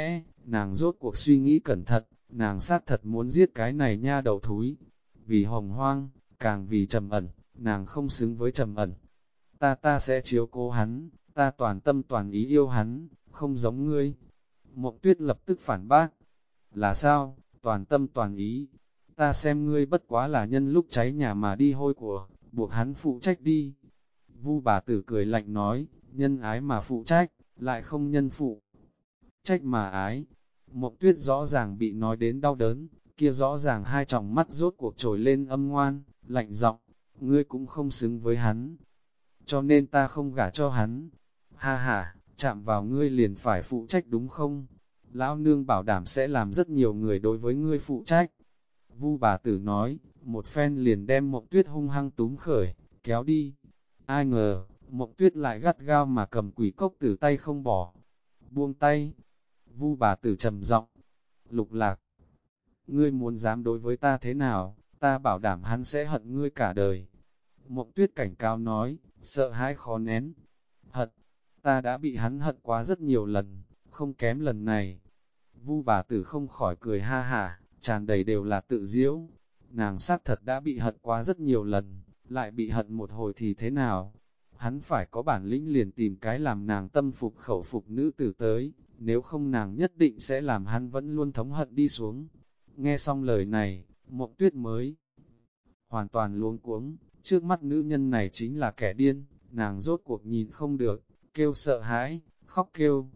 Nàng rốt cuộc suy nghĩ cẩn thận, nàng xác thật muốn giết cái này nha đầu thúi. Vì Hồng Hoang, càng vì Trầm Ẩn, nàng không xứng với Trầm Ẩn. Ta sẽ chiếu cố hắn, ta toàn tâm toàn ý yêu hắn, không giống ngươi. Mộng Tuyết lập tức phản bác. Là sao, toàn tâm toàn ý? Ta xem ngươi bất quá là nhân lúc cháy nhà mà đi hôi của, buộc hắn phụ trách đi. Vu bà tử cười lạnh nói, nhân ái mà phụ trách, lại không nhân phụ trách mà ái. Mộng Tuyết rõ ràng bị nói đến đau đớn, kia rõ ràng hai tròng mắt rốt cuộc trồi lên âm ngoan, lạnh giọng, ngươi cũng không xứng với hắn, cho nên ta không gả cho hắn. Ha ha, chạm vào ngươi liền phải phụ trách đúng không? Lão nương bảo đảm sẽ làm rất nhiều người đối với ngươi phụ trách. Vu bà tử nói, một phen liền đem Mộng Tuyết hung hăng túm khởi, kéo đi. Ai ngờ, Mộng Tuyết lại gắt gao mà cầm quỷ cốc tử tay không bỏ. Buông tay. Vu bà tử trầm giọng, Lục Lạc, ngươi muốn dám đối với ta thế nào, ta bảo đảm hắn sẽ hận ngươi cả đời. Mộng Tuyết cảnh cáo nói, sợ hãi khó nén. Hận, ta đã bị hắn hận quá rất nhiều lần, không kém lần này. Vu bà tử không khỏi cười ha hả, tràn đầy đều là tự diễu. Nàng xác thật đã bị hận quá rất nhiều lần, lại bị hận một hồi thì thế nào? Hắn phải có bản lĩnh liền tìm cái làm nàng tâm phục khẩu phục nữ tử tới, nếu không nàng nhất định sẽ làm hắn vẫn luôn thống hận đi xuống. Nghe xong lời này, Mộng Tuyết mới hoàn toàn luống cuống, trước mắt nữ nhân này chính là kẻ điên, nàng rốt cuộc nhìn không được, kêu sợ hãi, khóc kêu,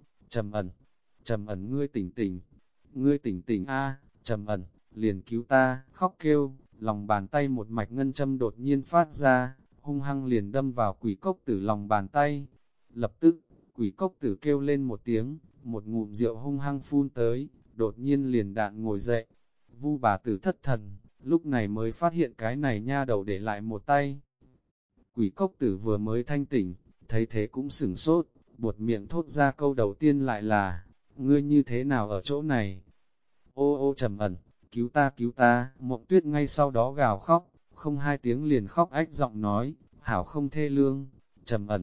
Trầm Ẩn ngươi tỉnh tỉnh a, Trầm Ẩn, liền cứu ta, khóc kêu, lòng bàn tay một mạch ngân châm đột nhiên phát ra, hung hăng liền đâm vào quỷ cốc tử lòng bàn tay. Lập tức, quỷ cốc tử kêu lên một tiếng, một ngụm rượu hung hăng phun tới, đột nhiên liền đạn ngồi dậy. Vu bà tử thất thần, lúc này mới phát hiện cái này nha đầu để lại một tay. Quỷ cốc tử vừa mới thanh tỉnh, thấy thế cũng sửng sốt, buột miệng thốt ra câu đầu tiên lại là, ngươi như thế nào ở chỗ này? Ô ô Trầm Ẩn, cứu ta, Mộng Tuyết ngay sau đó gào khóc, không hai tiếng liền khóc ách giọng nói, hảo không thê lương, Trầm Ẩn,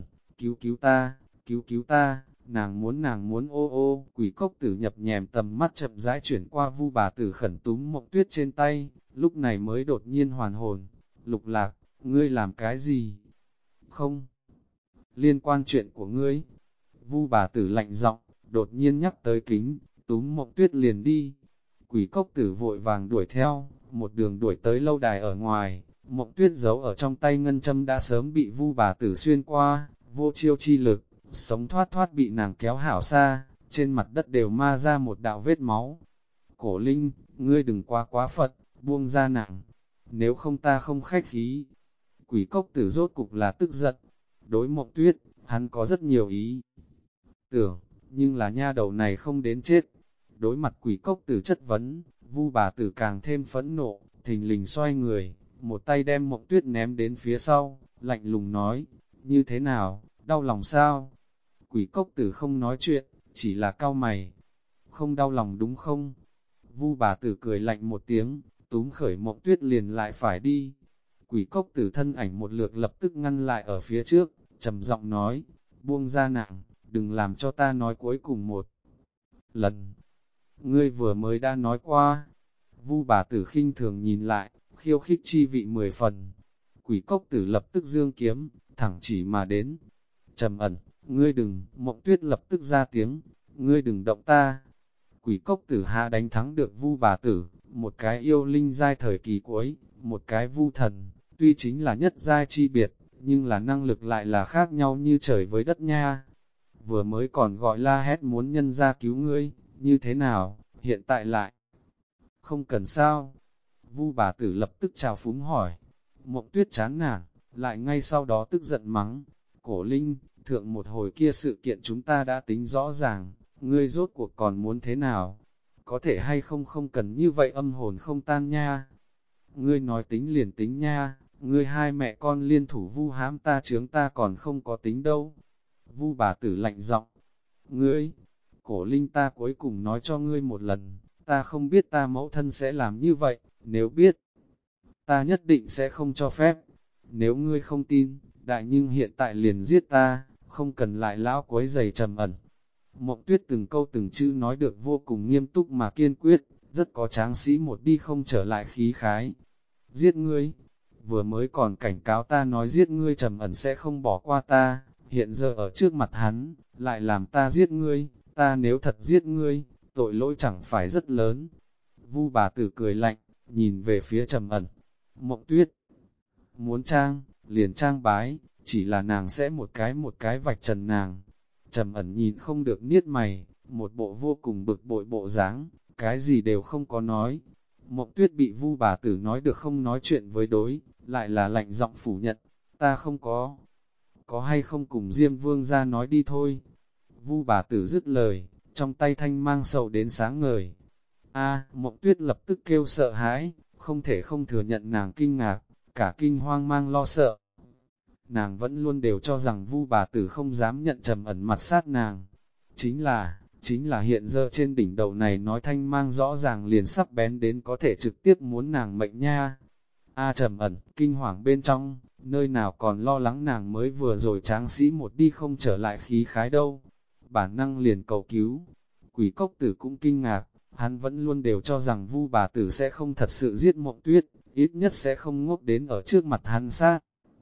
cứu ta, nàng muốn ô ô, quỷ cốc tử nhập nhèm tầm mắt chậm rãi chuyển qua Vu bà tử khẩn túm Mộng Tuyết trên tay, lúc này mới đột nhiên hoàn hồn, Lục Lạc, ngươi làm cái gì? Không, liên quan chuyện của ngươi. Vu bà tử lạnh giọng, đột nhiên nhắc tới kính, túm Mộng Tuyết liền đi. Quỷ cốc tử vội vàng đuổi theo, một đường đuổi tới lâu đài ở ngoài, Mộng Tuyết giấu ở trong tay ngân châm đã sớm bị Vu bà tử xuyên qua, vô chiêu chi lực, sống thoát thoát bị nàng kéo hảo xa, trên mặt đất đều ma ra một đạo vết máu. Cổ Linh, ngươi đừng quá phật, buông ra nàng, nếu không ta không khách khí. Quỷ cốc tử rốt cục là tức giận, đối Mộng Tuyết, hắn có rất nhiều ý tưởng, nhưng là nha đầu này không đến chết. Đối mặt quỷ cốc tử chất vấn, Vu bà tử càng thêm phẫn nộ, thình lình xoay người, một tay đem Mộng Tuyết ném đến phía sau, lạnh lùng nói, như thế nào, đau lòng sao? Quỷ cốc tử không nói chuyện, chỉ là cau mày, không đau lòng đúng không? Vu bà tử cười lạnh một tiếng, túm khởi Mộng Tuyết liền lại phải đi. Quỷ cốc tử thân ảnh một lượt lập tức ngăn lại ở phía trước, trầm giọng nói, buông ra nàng, đừng làm cho ta nói cuối cùng một lần. Ngươi vừa mới đã nói qua. Vu bà tử khinh thường nhìn lại, khiêu khích chi vị 10 phần. Quỷ cốc tử lập tức dương kiếm, thẳng chỉ mà đến. Trầm Ẩn, ngươi đừng, Mộng Tuyết lập tức ra tiếng, ngươi đừng động ta. Quỷ cốc tử hạ đánh thắng được Vu bà tử, một cái yêu linh giai thời kỳ cuối, một cái Vu thần, tuy chính là nhất giai chi biệt, nhưng là năng lực lại là khác nhau như trời với đất nha. Vừa mới còn gọi la hét muốn nhân ra cứu ngươi, như thế nào, hiện tại lại không cần sao. Vu bà tử lập tức chào phúng hỏi. Mộng Tuyết chán nản, lại ngay sau đó tức giận mắng. Cổ Linh, thượng một hồi kia sự kiện chúng ta đã tính rõ ràng, ngươi rốt cuộc còn muốn thế nào? Có thể hay không không cần như vậy âm hồn không tan nha. Ngươi nói tính liền tính nha, ngươi hai mẹ con liên thủ vu hãm ta chướng ta còn không có tính đâu. Vu bà tử lạnh giọng, ngươi, Cổ Linh ta cuối cùng nói cho ngươi một lần, ta không biết ta mẫu thân sẽ làm như vậy, nếu biết, ta nhất định sẽ không cho phép. Nếu ngươi không tin, đại nhưng hiện tại liền giết ta, không cần lại lão quấy giày Trầm Ẩn. Mộng Tuyết từng câu từng chữ nói được vô cùng nghiêm túc mà kiên quyết, rất có tráng sĩ một đi không trở lại khí khái. Giết ngươi, vừa mới còn cảnh cáo ta nói giết ngươi Trầm Ẩn sẽ không bỏ qua ta, hiện giờ ở trước mặt hắn, lại làm ta giết ngươi, ta nếu thật giết ngươi, tội lỗi chẳng phải rất lớn. Vu bà tử cười lạnh, nhìn về phía Trầm Ẩn. Mộng Tuyết muốn trang, liền trang bái, chỉ là nàng sẽ một cái vạch trần nàng. Trầm Ẩn nhìn không được niết mày, một bộ vô cùng bực bội bộ dáng, cái gì đều không có nói. Mộng Tuyết bị Vu bà tử nói được không nói chuyện với đối, lại là lạnh giọng phủ nhận, ta không có hay không cùng Diêm Vương ra nói đi thôi. Vu bà tử dứt lời, trong tay thanh mang sầu đến sáng ngời. Mộng Tuyết lập tức kêu sợ hãi, không thể không thừa nhận nàng kinh ngạc, cả kinh hoang mang lo sợ. Nàng vẫn luôn đều cho rằng Vu bà tử không dám nhận Trầm Ẩn mặt sát nàng. Chính là hiện giờ trên đỉnh đầu này nói thanh mang rõ ràng liền sắc bén đến có thể trực tiếp muốn nàng mệnh nha. Trầm Ẩn, kinh hoàng bên trong, nơi nào còn lo lắng nàng mới vừa rồi tráng sĩ một đi không trở lại khí khái đâu. Bản năng liền cầu cứu. Quỷ cốc tử cũng kinh ngạc, hắn vẫn luôn đều cho rằng Vu bà tử sẽ không thật sự giết Mộng Tuyết, ít nhất sẽ không ngốc đến ở trước mặt hắn sát.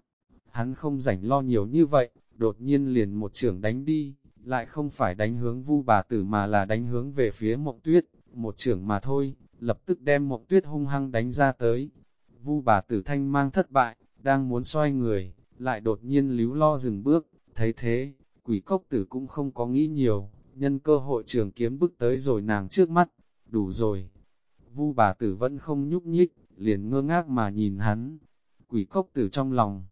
Hắn không rảnh lo nhiều như vậy, đột nhiên liền một chưởng đánh đi, lại không phải đánh hướng Vu bà tử mà là đánh hướng về phía Mộng Tuyết, một chưởng mà thôi, lập tức đem Mộng Tuyết hung hăng đánh ra tới. Vu bà tử thanh mang thất bại, đang muốn xoay người, lại đột nhiên líu lo dừng bước, thấy thế, quỷ cốc tử cũng không có nghĩ nhiều, nhân cơ hội trường kiếm bước tới rồi nàng trước mắt, đủ rồi. Vu bà tử vẫn không nhúc nhích, liền ngơ ngác mà nhìn hắn. Quỷ cốc tử trong lòng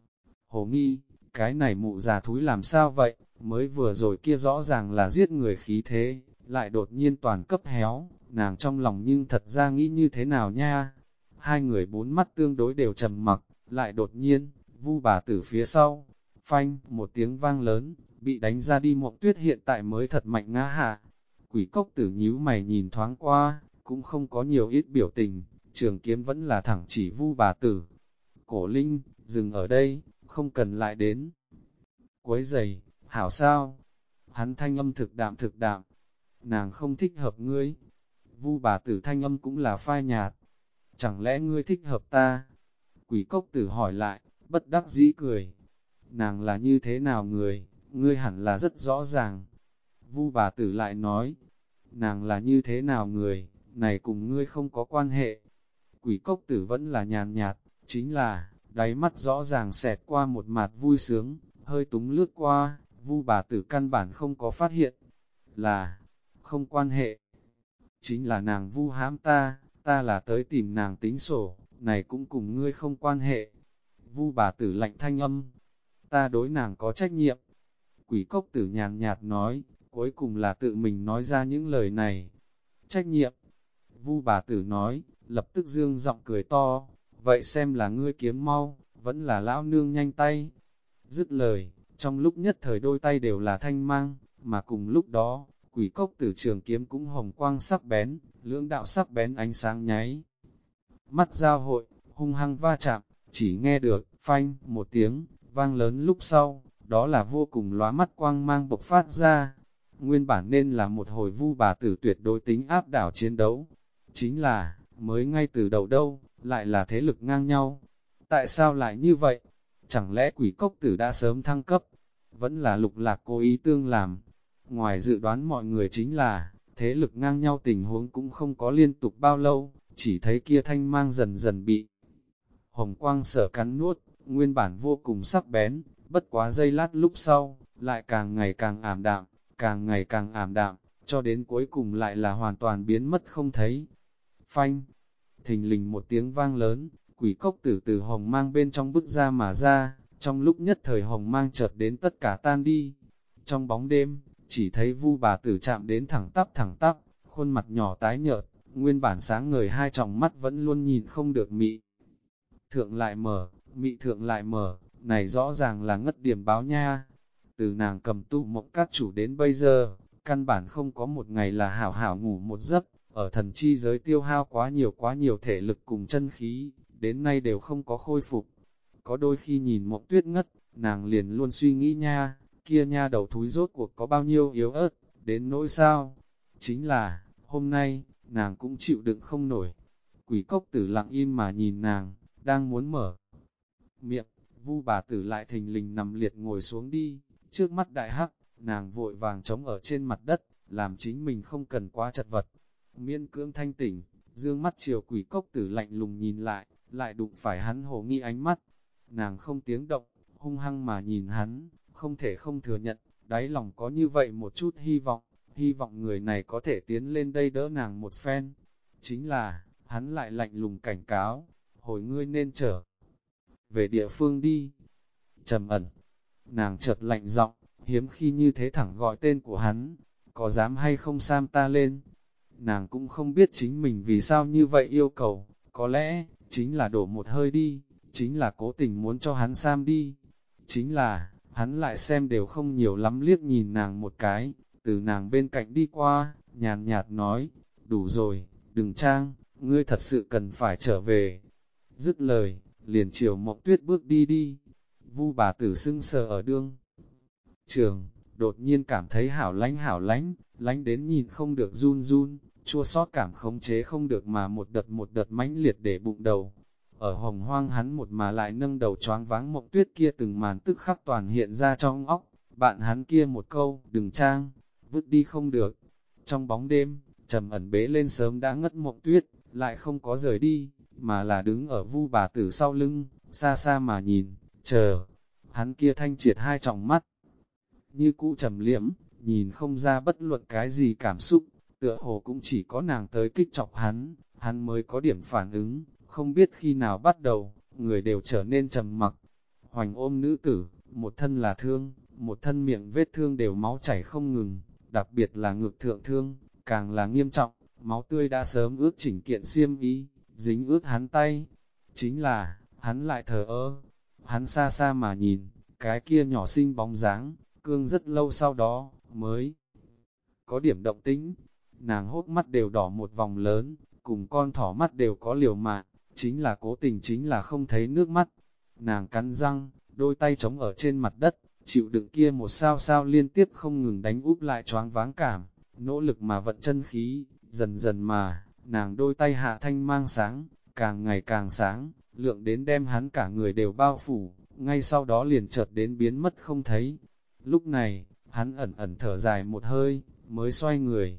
hồ nghi, cái này mụ già thúi làm sao vậy, mới vừa rồi kia rõ ràng là giết người khí thế, lại đột nhiên toàn cấp héo, nàng trong lòng nhưng thật ra nghĩ như thế nào nha. Hai người bốn mắt tương đối đều trầm mặc, lại đột nhiên, Vu bà tử phía sau, phanh, một tiếng vang lớn, bị đánh ra đi. Mộng Tuyết hiện tại mới thật mạnh ngã hạ. Quỷ cốc tử nhíu mày nhìn thoáng qua, cũng không có nhiều ít biểu tình, trường kiếm vẫn là thẳng chỉ Vu bà tử. Cổ Linh, dừng ở đây, không cần lại đến. Quấy giày, hảo sao? Hắn thanh âm thực đạm, nàng không thích hợp ngươi. Vu bà tử thanh âm cũng là phai nhạt. Chẳng lẽ ngươi thích hợp ta? Quỷ cốc tử hỏi lại, bất đắc dĩ cười. Nàng là như thế nào người, ngươi hẳn là rất rõ ràng. Vu bà tử lại nói, nàng là như thế nào người, này cùng ngươi không có quan hệ. Quỷ cốc tử vẫn là nhàn nhạt, chính là, đáy mắt rõ ràng xẹt qua một mặt vui sướng, hơi túng lướt qua, Vu bà tử căn bản không có phát hiện, là, không quan hệ. Chính là nàng vu hãm ta, ta là tới tìm nàng tính sổ, này cũng cùng ngươi không quan hệ. Vu bà tử lạnh thanh âm, ta đối nàng có trách nhiệm. Quỷ cốc tử nhàn nhạt nói, cuối cùng là tự mình nói ra những lời này. Trách nhiệm. Vu bà tử nói, lập tức dương giọng cười to, vậy xem là ngươi kiếm mau, vẫn là lão nương nhanh tay. Dứt lời, trong lúc nhất thời đôi tay đều là thanh mang, mà cùng lúc đó, quỷ cốc tử trường kiếm cũng hồng quang sắc bén, lưỡng đạo sắc bén ánh sáng nháy. Mắt giao hội, hung hăng va chạm, chỉ nghe được, phanh, một tiếng, vang lớn lúc sau, đó là vô cùng lóa mắt quang mang bộc phát ra. Nguyên bản nên là một hồi Vu bà tử tuyệt đối tính áp đảo chiến đấu. Chính là, mới ngay từ đầu đâu, lại là thế lực ngang nhau. Tại sao lại như vậy? Chẳng lẽ quỷ cốc tử đã sớm thăng cấp? Vẫn là Lục Lạc cố ý tương làm. Ngoài dự đoán mọi người chính là, thế lực ngang nhau tình huống cũng không có liên tục bao lâu, chỉ thấy kia thanh mang dần dần bị hồng quang sở cắn nuốt, nguyên bản vô cùng sắc bén, bất quá giây lát lúc sau, lại càng ngày càng ảm đạm, càng ngày càng ảm đạm, cho đến cuối cùng lại là hoàn toàn biến mất không thấy. Phanh, thình lình một tiếng vang lớn, quỷ cốc tử từ hồng mang bên trong bước ra mà ra, trong lúc nhất thời hồng mang chợt đến tất cả tan đi. Trong bóng đêm, chỉ thấy Vu bà tử chạm đến thẳng tắp, khuôn mặt nhỏ tái nhợt, nguyên bản sáng ngời hai tròng mắt vẫn luôn nhìn không được mị. Thượng lại mở, này rõ ràng là ngất điểm báo nha. Từ nàng cầm tụ mộng các chủ đến bây giờ, căn bản không có một ngày là hảo hảo ngủ một giấc, ở thần chi giới tiêu hao quá nhiều thể lực cùng chân khí, đến nay đều không có khôi phục. Có đôi khi nhìn Mộng Tuyết ngất, nàng liền luôn suy nghĩ nha, kia nha đầu thúi rốt cuộc có bao nhiêu yếu ớt, đến nỗi sao? Chính là, hôm nay, nàng cũng chịu đựng không nổi. Quỷ cốc tử lặng im mà nhìn nàng, đang muốn mở miệng, Vu bà tử lại thình lình nằm liệt ngồi xuống đi, trước mắt đại hắc, nàng vội vàng trống ở trên mặt đất, làm chính mình không cần quá chật vật. Miễn cưỡng thanh tỉnh, dương mắt chiều quỷ cốc tử lạnh lùng nhìn lại đụng phải hắn hồ nghi ánh mắt. Nàng không tiếng động, hung hăng mà nhìn hắn, không thể không thừa nhận, đáy lòng có như vậy một chút hy vọng người này có thể tiến lên đây đỡ nàng một phen. Chính là, hắn lại lạnh lùng cảnh cáo, hồi ngươi nên trở về địa phương đi. Trầm ẩn, nàng chợt lạnh giọng, hiếm khi như thế thẳng gọi tên của hắn, có dám hay không sam ta lên. Nàng cũng không biết chính mình vì sao như vậy yêu cầu, có lẽ, chính là đổ một hơi đi, chính là cố tình muốn cho hắn sam đi. Chính là, hắn lại xem đều không nhiều lắm liếc nhìn nàng một cái, từ nàng bên cạnh đi qua, nhàn nhạt nói, đủ rồi, đừng trang, ngươi thật sự cần phải trở về. Dứt lời, liền chiều Mộng Tuyết bước đi. Vu bà tử sưng sờ ở đương trường, đột nhiên cảm thấy hảo lánh, lánh đến nhìn không được run, chua xót cảm khống chế không được mà một đợt mãnh liệt để bụng đầu. Ở hồng hoang hắn một mà lại nâng đầu choáng váng Mộng Tuyết kia từng màn tức khắc toàn hiện ra trong óc, bạn hắn kia một câu, đừng trang, vứt đi không được. Trong bóng đêm, Trầm Ẩn bế lên sớm đã ngất Mộng Tuyết, lại không có rời đi, mà là đứng ở Vu bà tử sau lưng, xa xa mà nhìn, chờ. Hắn kia thanh triệt hai tròng mắt, như cũ trầm liễm, nhìn không ra bất luận cái gì cảm xúc, tựa hồ cũng chỉ có nàng tới kích chọc hắn mới có điểm phản ứng, không biết khi nào bắt đầu, người đều trở nên trầm mặc. Hoành ôm nữ tử, một thân là thương, một thân miệng vết thương đều máu chảy không ngừng, đặc biệt là ngực thượng thương, càng là nghiêm trọng, máu tươi đã sớm ướt chỉnh kiện xiêm y, dính ướt hắn tay. Chính là, hắn lại thờ ơ, hắn xa xa mà nhìn, cái kia nhỏ xinh bóng dáng, cương rất lâu sau đó, mới có điểm động tĩnh. Nàng hốt mắt đều đỏ một vòng lớn, cùng con thỏ mắt đều có liều mạng, chính là cố tình chính là không thấy nước mắt. Nàng cắn răng, đôi tay chống ở trên mặt đất, chịu đựng kia một sao sao liên tiếp không ngừng đánh úp lại choáng váng cảm, nỗ lực mà vận chân khí, dần dần mà, nàng đôi tay hạ thanh mang sáng, càng ngày càng sáng, lượng đến đem hắn cả người đều bao phủ, ngay sau đó liền chợt đến biến mất không thấy. Lúc này, hắn ẩn ẩn thở dài một hơi, mới xoay người.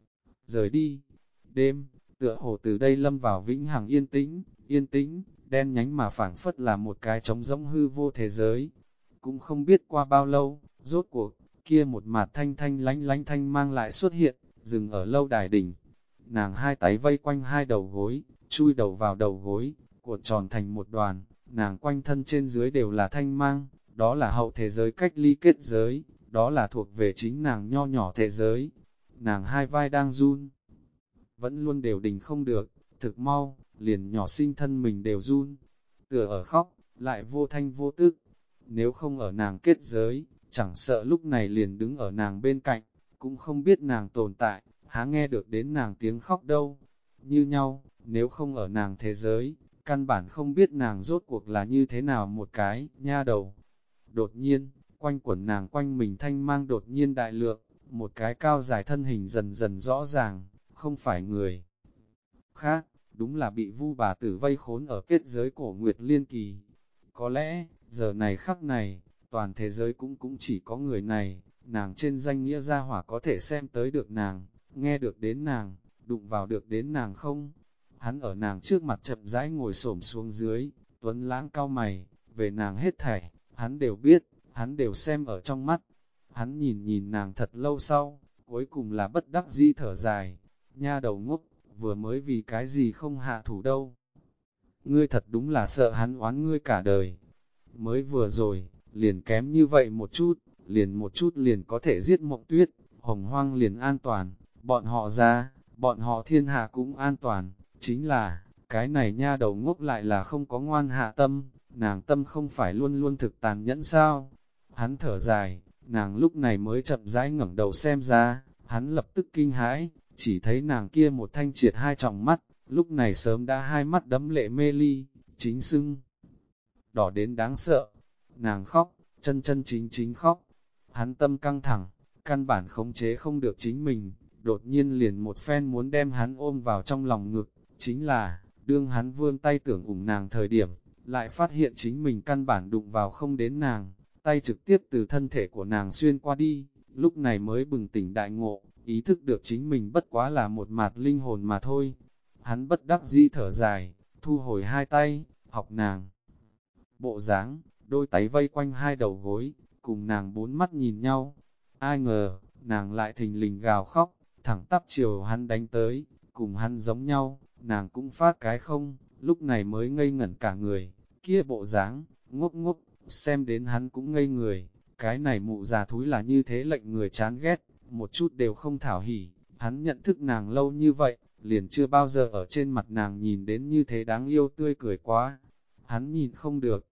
Rời đi, đêm, tựa hồ từ đây lâm vào vĩnh hằng yên tĩnh, đen nhánh mà phảng phất là một cái trống rỗng hư vô thế giới. Cũng không biết qua bao lâu, rốt cuộc, kia một mặt thanh thanh lánh thanh mang lại xuất hiện, dừng ở lâu đài đỉnh. Nàng hai tay vây quanh hai đầu gối, chui đầu vào đầu gối, cuộn tròn thành một đoàn, nàng quanh thân trên dưới đều là thanh mang, đó là hậu thế giới cách ly kết giới, đó là thuộc về chính nàng nho nhỏ thế giới. Nàng hai vai đang run, vẫn luôn đều đình không được, thực mau, liền nhỏ sinh thân mình đều run, tựa ở khóc, lại vô thanh vô tức. Nếu không ở nàng kết giới, chẳng sợ lúc này liền đứng ở nàng bên cạnh, cũng không biết nàng tồn tại, há nghe được đến nàng tiếng khóc đâu. Như nhau, nếu không ở nàng thế giới, căn bản không biết nàng rốt cuộc là như thế nào một cái, nha đầu. Đột nhiên, quanh quẩn nàng quanh mình thanh mang đột nhiên đại lượng, một cái cao dài thân hình dần dần rõ ràng, không phải người khác, đúng là bị Vu bà tử vây khốn ở kết giới cổ Nguyệt Liên Kỳ. Có lẽ, giờ này khắc này, toàn thế giới cũng chỉ có người này, nàng trên danh nghĩa gia hỏa có thể xem tới được nàng, nghe được đến nàng, đụng vào được đến nàng không. Hắn ở nàng trước mặt chậm rãi ngồi xổm xuống dưới, tuấn lãng cao mày, về nàng hết thảy, hắn đều biết, hắn đều xem ở trong mắt. Hắn nhìn nàng thật lâu sau, cuối cùng là bất đắc dĩ thở dài, nha đầu ngốc, vừa mới vì cái gì không hạ thủ đâu. Ngươi thật đúng là sợ hắn oán ngươi cả đời. Mới vừa rồi, liền kém như vậy một chút liền có thể giết Mộng Tuyết, Hồng Hoang liền an toàn, bọn họ ra, bọn họ thiên hạ cũng an toàn, chính là, cái này nha đầu ngốc lại là không có ngoan hạ tâm, nàng tâm không phải luôn luôn thực tàn nhẫn sao. Hắn thở dài, nàng lúc này mới chậm rãi ngẩng đầu xem ra, hắn lập tức kinh hãi, chỉ thấy nàng kia một thanh triệt hai tròng mắt, lúc này sớm đã hai mắt đẫm lệ mê ly, chính sưng, đỏ đến đáng sợ. Nàng khóc, chân chính khóc. Hắn tâm căng thẳng, căn bản khống chế không được chính mình, đột nhiên liền một phen muốn đem hắn ôm vào trong lòng ngực, chính là, đương hắn vươn tay tưởng ủng nàng thời điểm, lại phát hiện chính mình căn bản đụng vào không đến nàng, tay trực tiếp từ thân thể của nàng xuyên qua đi, lúc này mới bừng tỉnh đại ngộ, ý thức được chính mình bất quá là một mạt linh hồn mà thôi. Hắn bất đắc dĩ thở dài, thu hồi hai tay, học nàng. Bộ dáng, đôi tay vây quanh hai đầu gối, cùng nàng bốn mắt nhìn nhau. Ai ngờ, nàng lại thình lình gào khóc, thẳng tắp chiều hắn đánh tới, cùng hắn giống nhau, nàng cũng phát cái không, lúc này mới ngây ngẩn cả người, kia bộ dáng, ngốc ngốc, xem đến hắn cũng ngây người, cái này mụ già thúi là như thế lệnh người chán ghét, một chút đều không thảo hỉ, hắn nhận thức nàng lâu như vậy, liền chưa bao giờ ở trên mặt nàng nhìn đến như thế đáng yêu tươi cười quá, hắn nhìn không được.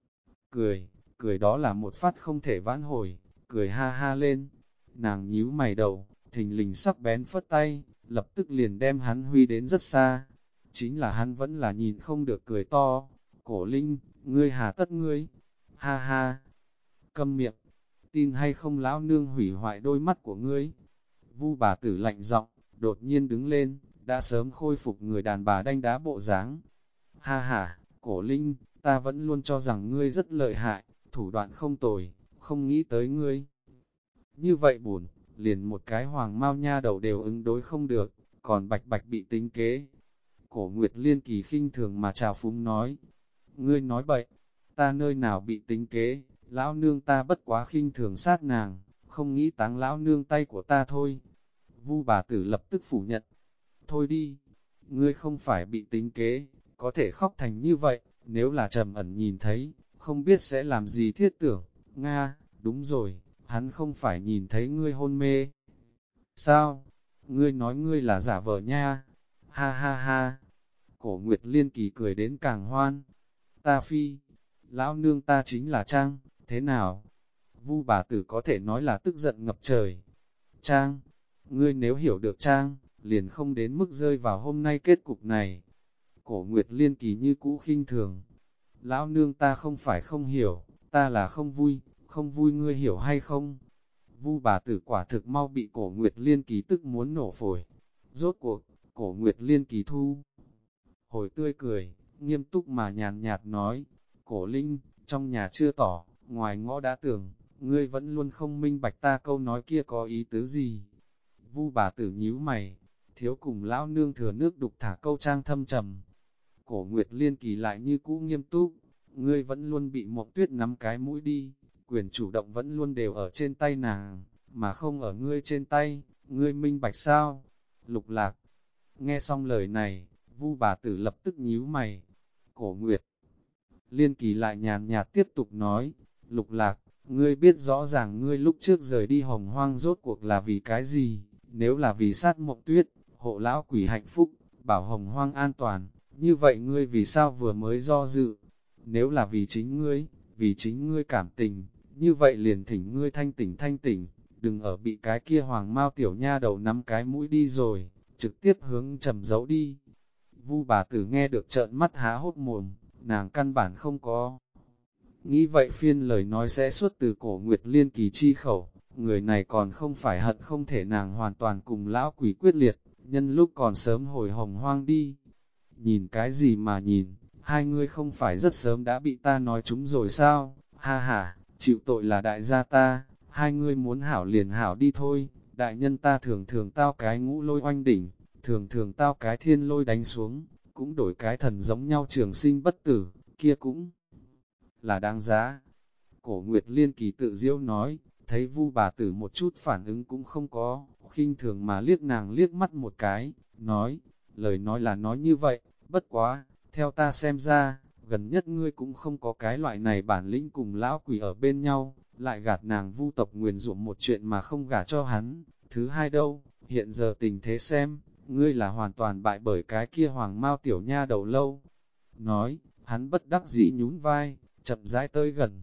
Cười đó là một phát không thể vãn hồi, cười ha ha lên, nàng nhíu mày đầu, thình lình sắc bén phất tay, lập tức liền đem hắn huy đến rất xa. Chính là hắn vẫn là nhìn không được cười to, Cổ Linh, ngươi hà tất ngươi, ha ha, câm miệng, tin hay không lão nương hủy hoại đôi mắt của ngươi. Vu bà tử lạnh giọng, đột nhiên đứng lên, đã sớm khôi phục người đàn bà đanh đá bộ dáng. Ha ha, Cổ Linh, ta vẫn luôn cho rằng ngươi rất lợi hại, thủ đoạn không tồi, không nghĩ tới ngươi. Như vậy buồn, liền một cái hoàng mao nha đầu đều ứng đối không được, còn bạch bạch bị tính kế. Cổ Nguyệt Liên kỳ khinh thường mà chào phúng nói, ngươi nói bậy, ta nơi nào bị tính kế, lão nương ta bất quá khinh thường sát nàng, không nghĩ táng lão nương tay của ta thôi. Vu bà tử lập tức phủ nhận, thôi đi, ngươi không phải bị tính kế, có thể khóc thành như vậy, nếu là Trầm Ẩn nhìn thấy, không biết sẽ làm gì thiết tưởng, Nga, đúng rồi, hắn không phải nhìn thấy ngươi hôn mê. Sao? Ngươi nói ngươi là giả vờ nha, ha ha ha, Cổ Nguyệt Liên kỳ cười đến càng hoan, ta phi, lão nương ta chính là Trang, thế nào? Vu bà tử có thể nói là tức giận ngập trời. Trang, ngươi nếu hiểu được Trang, liền không đến mức rơi vào hôm nay kết cục này. Cổ Nguyệt Liên kỳ như cũ khinh thường. Lão nương ta không phải không hiểu, ta là không vui ngươi hiểu hay không? Vu bà tử quả thực mau bị Cổ Nguyệt Liên kỳ tức muốn nổ phổi. Rốt cuộc, Cổ Nguyệt Liên kỳ thu. Hồi tươi cười, nghiêm túc mà nhàn nhạt nói, Cổ Linh, trong nhà chưa tỏ, ngoài ngõ đã tưởng, ngươi vẫn luôn không minh bạch ta câu nói kia có ý tứ gì. Vu bà tử nhíu mày, thiếu cùng lão nương thừa nước đục thả câu trang thâm trầm. Cổ Nguyệt Liên kỳ lại như cũ nghiêm túc, ngươi vẫn luôn bị Mộng Tuyết nắm cái mũi đi, quyền chủ động vẫn luôn đều ở trên tay nàng, mà không ở ngươi trên tay, ngươi minh bạch sao? Lục Lạc, nghe xong lời này, Vu bà tử lập tức nhíu mày. Cổ Nguyệt Liên kỳ lại nhàn nhạt tiếp tục nói, Lục Lạc, ngươi biết rõ ràng ngươi lúc trước rời đi Hồng Hoang rốt cuộc là vì cái gì, nếu là vì sát Mộng Tuyết, hộ lão quỷ hạnh phúc, bảo Hồng Hoang an toàn, như vậy ngươi vì sao vừa mới do dự? Nếu là vì chính ngươi cảm tình, như vậy liền thỉnh ngươi thanh tỉnh, đừng ở bị cái kia hoàng mao tiểu nha đầu nắm cái mũi đi rồi, trực tiếp hướng Trầm giấu đi. Vu bà tử nghe được trợn mắt há hốt mồm, nàng căn bản không có. Nghĩ vậy phiên lời nói sẽ xuất từ Cổ Nguyệt Liên kỳ chi khẩu, người này còn không phải hận không thể nàng hoàn toàn cùng lão quỷ quyết liệt, nhân lúc còn sớm hồi Hồng Hoang đi. Nhìn cái gì mà nhìn, hai ngươi không phải rất sớm đã bị ta nói chúng rồi sao, ha ha, chịu tội là đại gia ta, hai ngươi muốn hảo liền hảo đi thôi, đại nhân ta thường thường tao cái ngũ lôi oanh đỉnh, thường thường tao cái thiên lôi đánh xuống, cũng đổi cái thần giống nhau trường sinh bất tử, kia cũng là đáng giá. Cổ Nguyệt Liên kỳ tự diễu nói, thấy Vu bà tử một chút phản ứng cũng không có, khinh thường mà liếc nàng liếc mắt một cái, nói, lời nói là nói như vậy, bất quá, theo ta xem ra, gần nhất ngươi cũng không có cái loại này bản lĩnh cùng lão quỷ ở bên nhau, lại gạt nàng Vu tộc nguyền rủa một chuyện mà không gả cho hắn. Thứ hai đâu, hiện giờ tình thế xem, ngươi là hoàn toàn bại bởi cái kia hoàng mao tiểu nha đầu lâu. Nói, hắn bất đắc dĩ nhún vai, chậm rãi tới gần.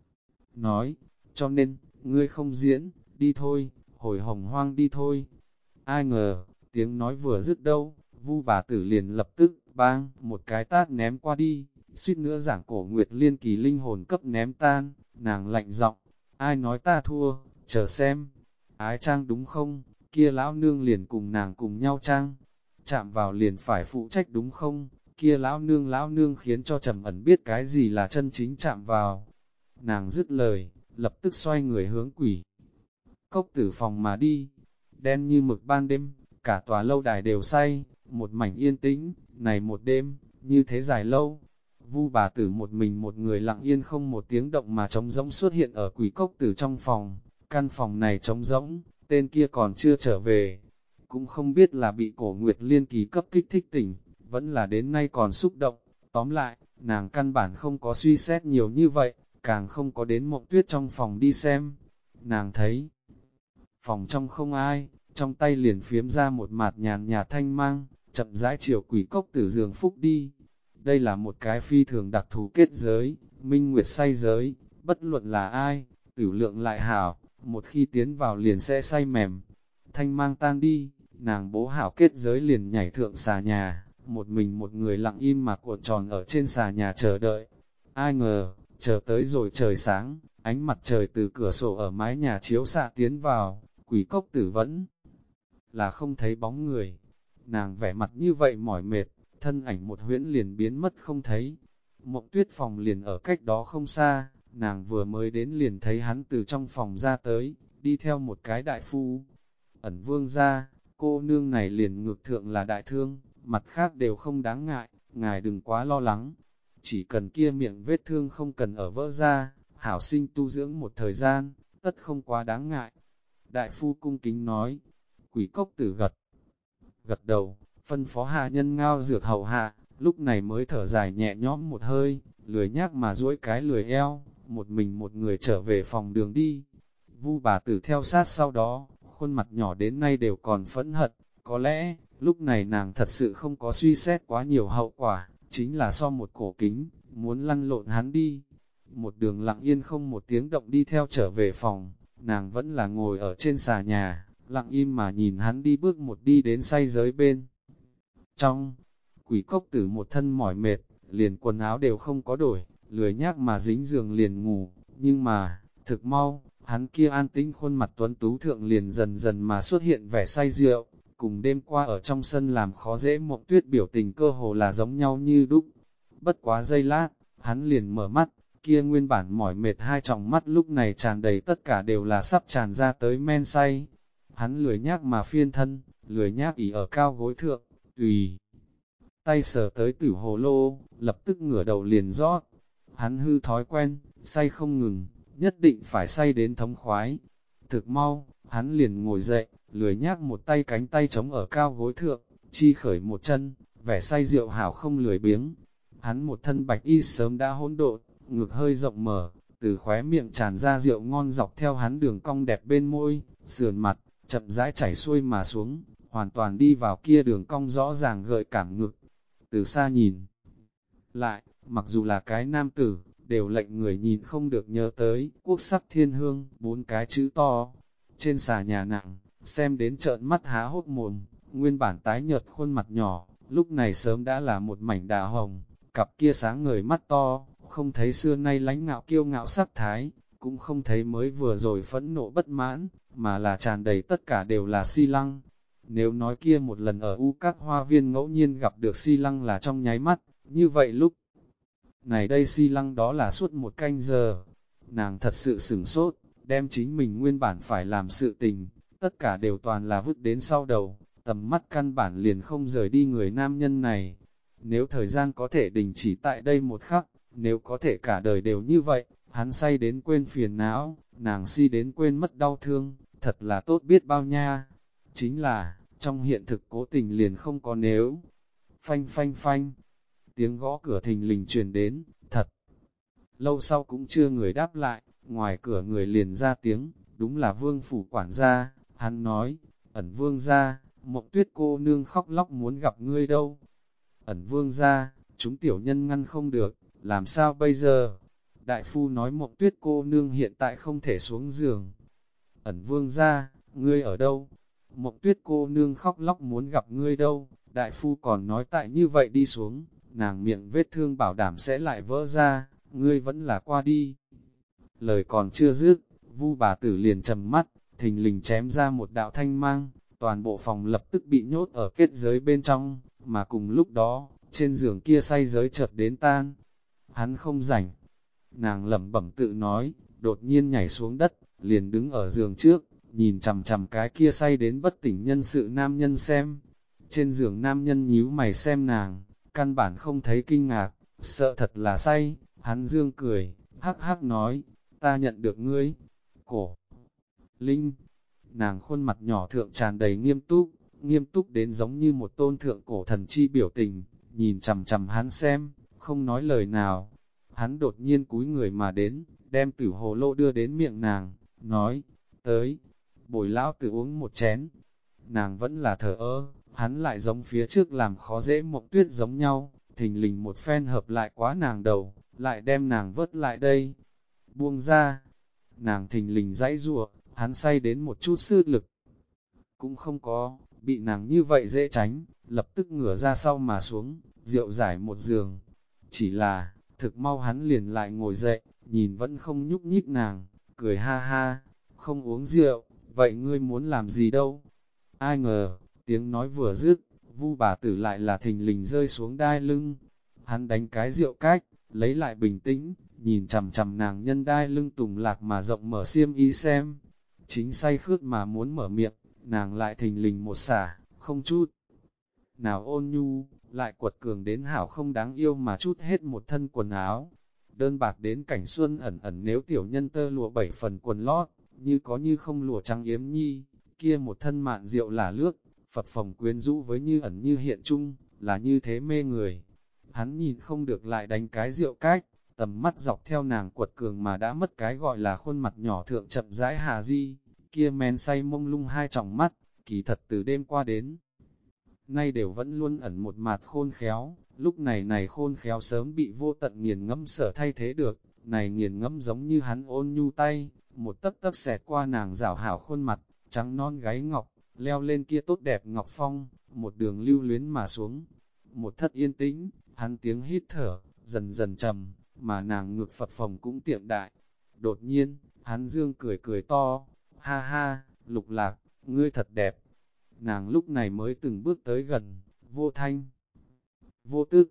Nói, cho nên, ngươi không diễn, đi thôi, hồi Hồng Hoang đi thôi. Ai ngờ, tiếng nói vừa dứt đâu, Vu bà tử liền lập tức, bang, một cái tát ném qua đi, suýt nữa giảng Cổ Nguyệt Liên kỳ linh hồn cấp ném tan, nàng lạnh giọng, ai nói ta thua, chờ xem. Ái trang đúng không, kia lão nương liền cùng nàng cùng nhau trang, chạm vào liền phải phụ trách đúng không, kia lão nương khiến cho Trầm Ẩn biết cái gì là chân chính chạm vào. Nàng dứt lời, lập tức xoay người hướng quỷ cốc tử phòng mà đi, đen như mực ban đêm, cả tòa lâu đài đều say, một mảnh yên tĩnh, này một đêm, như thế dài lâu. Vu bà tử một mình một người lặng yên không một tiếng động mà trống rỗng xuất hiện ở quỷ cốc tử trong phòng, căn phòng này trống rỗng, tên kia còn chưa trở về, cũng không biết là bị Cổ Nguyệt Liên kỳ cấp kích thích tỉnh, vẫn là đến nay còn xúc động. Tóm lại, nàng căn bản không có suy xét nhiều như vậy, càng không có đến Mộng Tuyết trong phòng đi xem. Nàng thấy phòng trong không ai, trong tay liền phiếm ra một mạt nhàn nhạt thanh mang, chậm rãi chiều quỷ cốc tử giường phúc đi. Đây là một cái phi thường đặc thù kết giới, minh nguyệt say giới, bất luận là ai, tử lượng lại hảo, một khi tiến vào liền sẽ say mềm. Thanh mang tan đi, nàng bố hảo kết giới liền nhảy thượng xà nhà, một mình một người lặng im mà cuộn tròn ở trên xà nhà chờ đợi. Ai ngờ, chờ tới rồi trời sáng, ánh mặt trời từ cửa sổ ở mái nhà chiếu xạ tiến vào, quỷ cốc tử vẫn là không thấy bóng người. Nàng vẻ mặt như vậy mỏi mệt, thân ảnh một huyễn liền biến mất không thấy. Mộng Tuyết phòng liền ở cách đó không xa, nàng vừa mới đến liền thấy hắn từ trong phòng ra tới, đi theo một cái đại phu. Ẩn Vương ra, cô nương này liền ngược thượng là đại thương, mặt khác đều không đáng ngại, ngài đừng quá lo lắng. Chỉ cần kia miệng vết thương không cần ở vỡ ra, hảo sinh tu dưỡng một thời gian, tất không quá đáng ngại. Đại phu cung kính nói, quỷ cốc tử gật đầu, phân phó hạ nhân ngao dược hầu hạ, lúc này mới thở dài nhẹ nhõm một hơi, lười nhác mà duỗi cái lười eo, một mình một người trở về phòng đường đi. Vu bà tử theo sát sau đó, khuôn mặt nhỏ đến nay đều còn phẫn hận, có lẽ, lúc này nàng thật sự không có suy xét quá nhiều hậu quả, chính là so một cổ kính, muốn lăn lộn hắn đi. Một đường lặng yên không một tiếng động đi theo trở về phòng, nàng vẫn là ngồi ở trên xà nhà, lặng im mà nhìn hắn đi bước một đi đến say giới bên. Trong, quỷ cốc tử một thân mỏi mệt, liền quần áo đều không có đổi, lười nhác mà dính giường liền ngủ, nhưng mà, thực mau, hắn kia an tĩnh khuôn mặt tuấn tú thượng liền dần dần mà xuất hiện vẻ say rượu, cùng đêm qua ở trong sân làm khó dễ Mộng Tuyết biểu tình cơ hồ là giống nhau như đúc. Bất quá giây lát, hắn liền mở mắt, kia nguyên bản mỏi mệt hai tròng mắt lúc này tràn đầy tất cả đều là sắp tràn ra tới men say. Hắn lười nhác mà phiên thân, lười nhác ỉ ở cao gối thượng, tùy tay sờ tới tử hồ lô, lập tức ngửa đầu liền rót. Hắn hư thói quen, say không ngừng, nhất định phải say đến thống khoái. Thực mau, hắn liền ngồi dậy, lười nhác một tay cánh tay chống ở cao gối thượng, chi khởi một chân, vẻ say rượu hảo không lười biếng. Hắn một thân bạch y sớm đã hỗn độn, ngực hơi rộng mở, từ khóe miệng tràn ra rượu ngon dọc theo hắn đường cong đẹp bên môi, sườn mặt, chậm rãi chảy xuôi mà xuống, hoàn toàn đi vào kia đường cong rõ ràng gợi cảm ngực. Từ xa nhìn lại, mặc dù là cái nam tử, đều lệnh người nhìn không được nhớ tới, quốc sắc thiên hương, bốn cái chữ to. Trên xà nhà nặng, xem đến trợn mắt há hốt mồm, nguyên bản tái nhợt khuôn mặt nhỏ, lúc này sớm đã là một mảnh đà hồng, cặp kia sáng ngời mắt to, không thấy xưa nay lánh ngạo kiêu ngạo sắc thái, cũng không thấy mới vừa rồi phẫn nộ bất mãn, mà là tràn đầy tất cả đều là si lăng. Nếu nói kia một lần ở U Các Hoa Viên ngẫu nhiên gặp được si lăng là trong nháy mắt, như vậy lúc này đây si lăng đó là suốt một canh giờ. Nàng thật sự sửng sốt, đem chính mình nguyên bản phải làm sự tình, tất cả đều toàn là vứt đến sau đầu, tầm mắt căn bản liền không rời đi người nam nhân này. Nếu thời gian có thể đình chỉ tại đây một khắc, nếu có thể cả đời đều như vậy, hắn say đến quên phiền não, nàng si đến quên mất đau thương, thật là tốt biết bao nha. Chính là, trong hiện thực cố tình liền không có nếu. Phanh phanh phanh, tiếng gõ cửa thình lình truyền đến, thật. Lâu sau cũng chưa người đáp lại, ngoài cửa người liền ra tiếng, đúng là Vương phủ quản gia, hắn nói, Ẩn Vương gia, Mộng Tuyết cô nương khóc lóc muốn gặp ngươi đâu. Ẩn Vương gia, chúng tiểu nhân ngăn không được, làm sao bây giờ? Đại phu nói Mộng Tuyết cô nương hiện tại không thể xuống giường. Ẩn Vương gia, ngươi ở đâu? Mộng Tuyết cô nương khóc lóc muốn gặp ngươi đâu? Đại phu còn nói tại như vậy đi xuống, nàng miệng vết thương bảo đảm sẽ lại vỡ ra, ngươi vẫn là qua đi. Lời còn chưa dứt, Vu bà tử liền trầm mắt, thình lình chém ra một đạo thanh mang, toàn bộ phòng lập tức bị nhốt ở kết giới bên trong, mà cùng lúc đó, trên giường kia say giới chợt đến tan. Hắn không rảnh. Nàng lẩm bẩm tự nói, đột nhiên nhảy xuống đất, liền đứng ở giường trước, nhìn chằm chằm cái kia say đến bất tỉnh nhân sự nam nhân xem. Trên giường nam nhân nhíu mày xem nàng, căn bản không thấy kinh ngạc, sợ thật là say, hắn dương cười, hắc hắc nói, ta nhận được ngươi. Cổ Linh, nàng khuôn mặt nhỏ thượng tràn đầy nghiêm túc đến giống như một tôn thượng cổ thần chi biểu tình, nhìn chằm chằm hắn xem, không nói lời nào. Hắn đột nhiên cúi người mà đến, đem tử hồ lô đưa đến miệng nàng, nói, tới, bồi lão tử uống một chén. Nàng vẫn là thờ ơ, hắn lại giống phía trước làm khó dễ Mộng Tuyết giống nhau, thình lình một phen hợp lại quá nàng đầu, lại đem nàng vớt lại đây. Buông ra, nàng thình lình dãy rủa, hắn say đến một chút sức lực. Cũng không có, bị nàng như vậy dễ tránh, lập tức ngửa ra sau mà xuống, rượu giải một giường. Chỉ là, thực mau hắn liền lại ngồi dậy, nhìn vẫn không nhúc nhích nàng, cười ha ha, không uống rượu, vậy ngươi muốn làm gì đâu? Ai ngờ, tiếng nói vừa dứt, Vu bà tử lại là thình lình rơi xuống đai lưng. Hắn đánh cái rượu cách, lấy lại bình tĩnh, nhìn chằm chằm nàng nhân đai lưng tùng lạc mà rộng mở xiêm y xem. Chính say khước mà muốn mở miệng, nàng lại thình lình một xả, không chút nào ôn nhu, lại quật cường đến hảo không đáng yêu mà chút hết một thân quần áo. Đơn bạc đến cảnh xuân ẩn ẩn nếu tiểu nhân tơ lụa 7 phần quần lót, như có như không lụa trắng yếm nhi, kia một thân mạn rượu là lướt, phập phồng quyến rũ với như ẩn như hiện chung, là như thế mê người. Hắn nhìn không được lại đánh cái rượu cách, tầm mắt dọc theo nàng quật cường mà đã mất cái gọi là khuôn mặt nhỏ thượng chậm rãi hà di, kia men say mông lung hai tròng mắt, kỳ thật từ đêm qua đến nay đều vẫn luôn ẩn một mặt khôn khéo, lúc này khôn khéo sớm bị vô tận nghiền ngẫm sở thay thế được, này nghiền ngẫm giống như hắn ôn nhu tay, một tấc tấc xẹt qua nàng rảo hảo khuôn mặt, trắng non gáy ngọc, leo lên kia tốt đẹp ngọc phong, một đường lưu luyến mà xuống. Một thất yên tĩnh, hắn tiếng hít thở, dần dần trầm, mà nàng ngực phập phồng cũng tiệm đại. Đột nhiên, hắn dương cười cười to, ha ha, Lục Lạc, ngươi thật đẹp. Nàng lúc này mới từng bước tới gần, vô thanh, vô tức,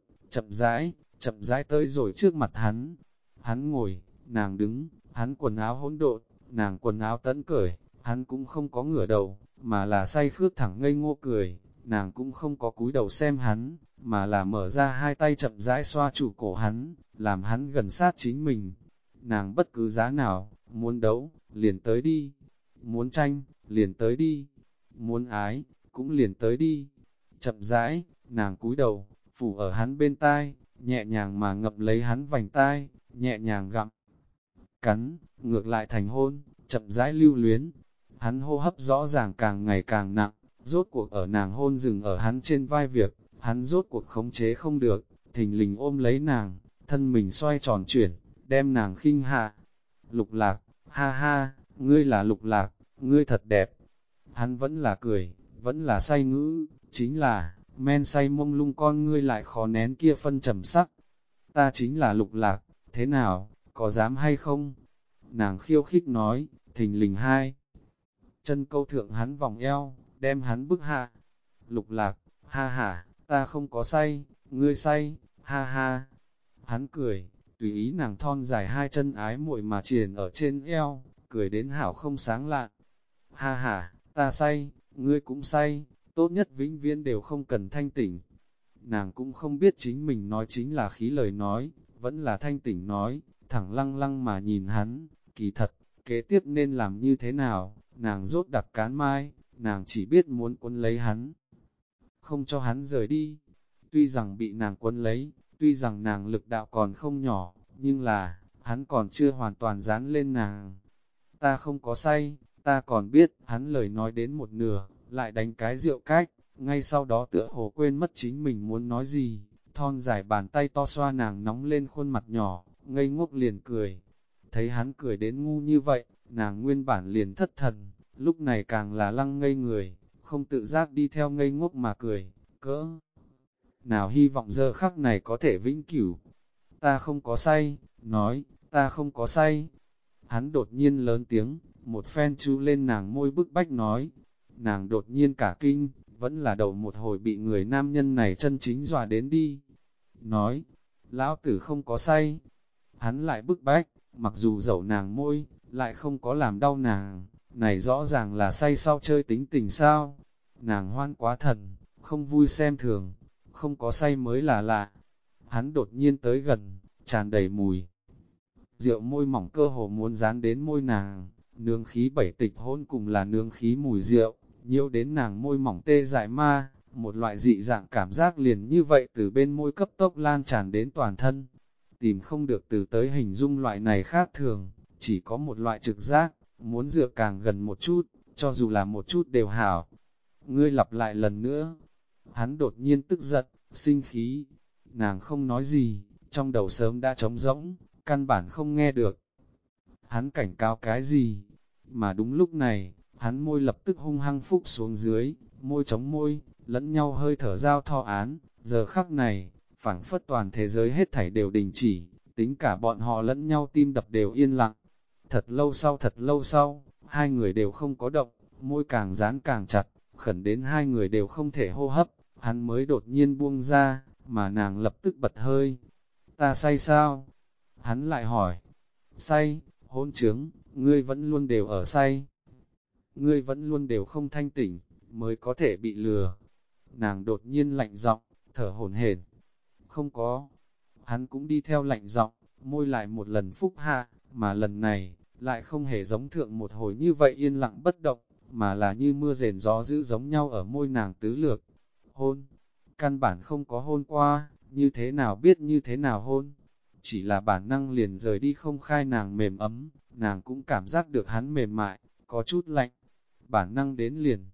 chậm rãi tới rồi trước mặt hắn. Hắn ngồi, nàng đứng, hắn quần áo hỗn độn, nàng quần áo tẫn cởi, hắn cũng không có ngửa đầu, mà là say khước thẳng ngây ngô cười, nàng cũng không có cúi đầu xem hắn, mà là mở ra hai tay chậm rãi xoa trụ cổ hắn, làm hắn gần sát chính mình. Nàng bất cứ giá nào, muốn đấu, liền tới đi, muốn tranh, liền tới đi, muốn ái, cũng liền tới đi. Chậm rãi, nàng cúi đầu, phủ ở hắn bên tai, nhẹ nhàng mà ngậm lấy hắn vành tai, nhẹ nhàng gặm, cắn, ngược lại thành hôn, chậm rãi lưu luyến. Hắn hô hấp rõ ràng càng ngày càng nặng, rốt cuộc ở nàng hôn dừng ở hắn trên vai việc, hắn rốt cuộc khống chế không được, thình lình ôm lấy nàng, thân mình xoay tròn chuyển, đem nàng khinh hạ. Lục Lạc, ha ha, ngươi là Lục Lạc, ngươi thật đẹp. Hắn vẫn là cười, vẫn là say ngữ, chính là, men say mông lung con ngươi lại khó nén kia phân trầm sắc. Ta chính là Lục Lạc, thế nào, có dám hay không? Nàng khiêu khích nói, thình lình hai. Chân câu thượng hắn vòng eo, đem hắn bức hạ. Lục Lạc, ha ha, ta không có say, ngươi say, ha ha. Hắn cười, tùy ý nàng thon dài hai chân ái muội mà triền ở trên eo, cười đến hảo không sáng lạn. Ha ha, ta say, ngươi cũng say, tốt nhất vĩnh viễn đều không cần thanh tỉnh. Nàng cũng không biết chính mình nói chính là khí lời nói, vẫn là thanh tỉnh nói, thẳng lăng lăng mà nhìn hắn, kỳ thật, kế tiếp nên làm như thế nào, nàng rốt đặt cán mai, nàng chỉ biết muốn cuốn lấy hắn, không cho hắn rời đi. Tuy rằng bị nàng cuốn lấy, tuy rằng nàng lực đạo còn không nhỏ, nhưng là, hắn còn chưa hoàn toàn dán lên nàng. Ta không có say, ta còn biết, hắn lời nói đến một nửa, lại đánh cái rượu cách, ngay sau đó tựa hồ quên mất chính mình muốn nói gì, thon dài bàn tay to xoa nàng nóng lên khuôn mặt nhỏ, ngây ngốc liền cười. Thấy hắn cười đến ngu như vậy, nàng nguyên bản liền thất thần, lúc này càng là lăng ngây người, không tự giác đi theo ngây ngốc mà cười, cỡ. Nào hy vọng giờ khắc này có thể vĩnh cửu. Ta không có say, nói, ta không có say. Hắn đột nhiên lớn tiếng, một phen chú lên nàng môi bức bách nói. Nàng đột nhiên cả kinh, vẫn là đầu một hồi bị người nam nhân này chân chính dọa đến đi. Nói, lão tử không có say. Hắn lại bức bách, mặc dù dẫu nàng môi, lại không có làm đau nàng, này rõ ràng là say sau chơi tính tình sao. Nàng hoan quá thần, không vui xem thường, không có say mới là lạ. Hắn đột nhiên tới gần, tràn đầy mùi. Rượu môi mỏng cơ hồ muốn dán đến môi nàng, nương khí bảy tịch hôn cùng là nương khí mùi rượu, nhiễu đến nàng môi mỏng tê dại ma, một loại dị dạng cảm giác liền như vậy từ bên môi cấp tốc lan tràn đến toàn thân. Tìm không được từ tới hình dung loại này khác thường, chỉ có một loại trực giác, muốn dựa càng gần một chút, cho dù là một chút đều hảo. Ngươi lặp lại lần nữa, hắn đột nhiên tức giận, sinh khí, nàng không nói gì, trong đầu sớm đã trống rỗng, căn bản không nghe được. Hắn cảnh cáo cái gì? Mà đúng lúc này, hắn môi lập tức hung hăng phúc xuống dưới, môi chống môi, lẫn nhau hơi thở giao thọ án, giờ khắc này, phảng phất toàn thế giới hết thảy đều đình chỉ, tính cả bọn họ lẫn nhau tim đập đều yên lặng. Thật lâu sau, hai người đều không có động, môi càng dán càng chặt, khẩn đến hai người đều không thể hô hấp, hắn mới đột nhiên buông ra, mà nàng lập tức bật hơi. Ta say sao? Hắn lại hỏi. Say, hôn trướng, ngươi vẫn luôn đều ở say. Ngươi vẫn luôn đều không thanh tỉnh, mới có thể bị lừa. Nàng đột nhiên lạnh giọng, thở hổn hển. Không có. Hắn cũng đi theo lạnh giọng, môi lại một lần phúc hạ, mà lần này, lại không hề giống thượng một hồi như vậy yên lặng bất động, mà là như mưa rền gió dữ giống nhau ở môi nàng tứ lược. Hôn, căn bản không có hôn qua, như thế nào biết như thế nào hôn. Chỉ là bản năng liền rời đi không khai nàng mềm ấm, nàng cũng cảm giác được hắn mềm mại, có chút lạnh. Bản năng đến liền.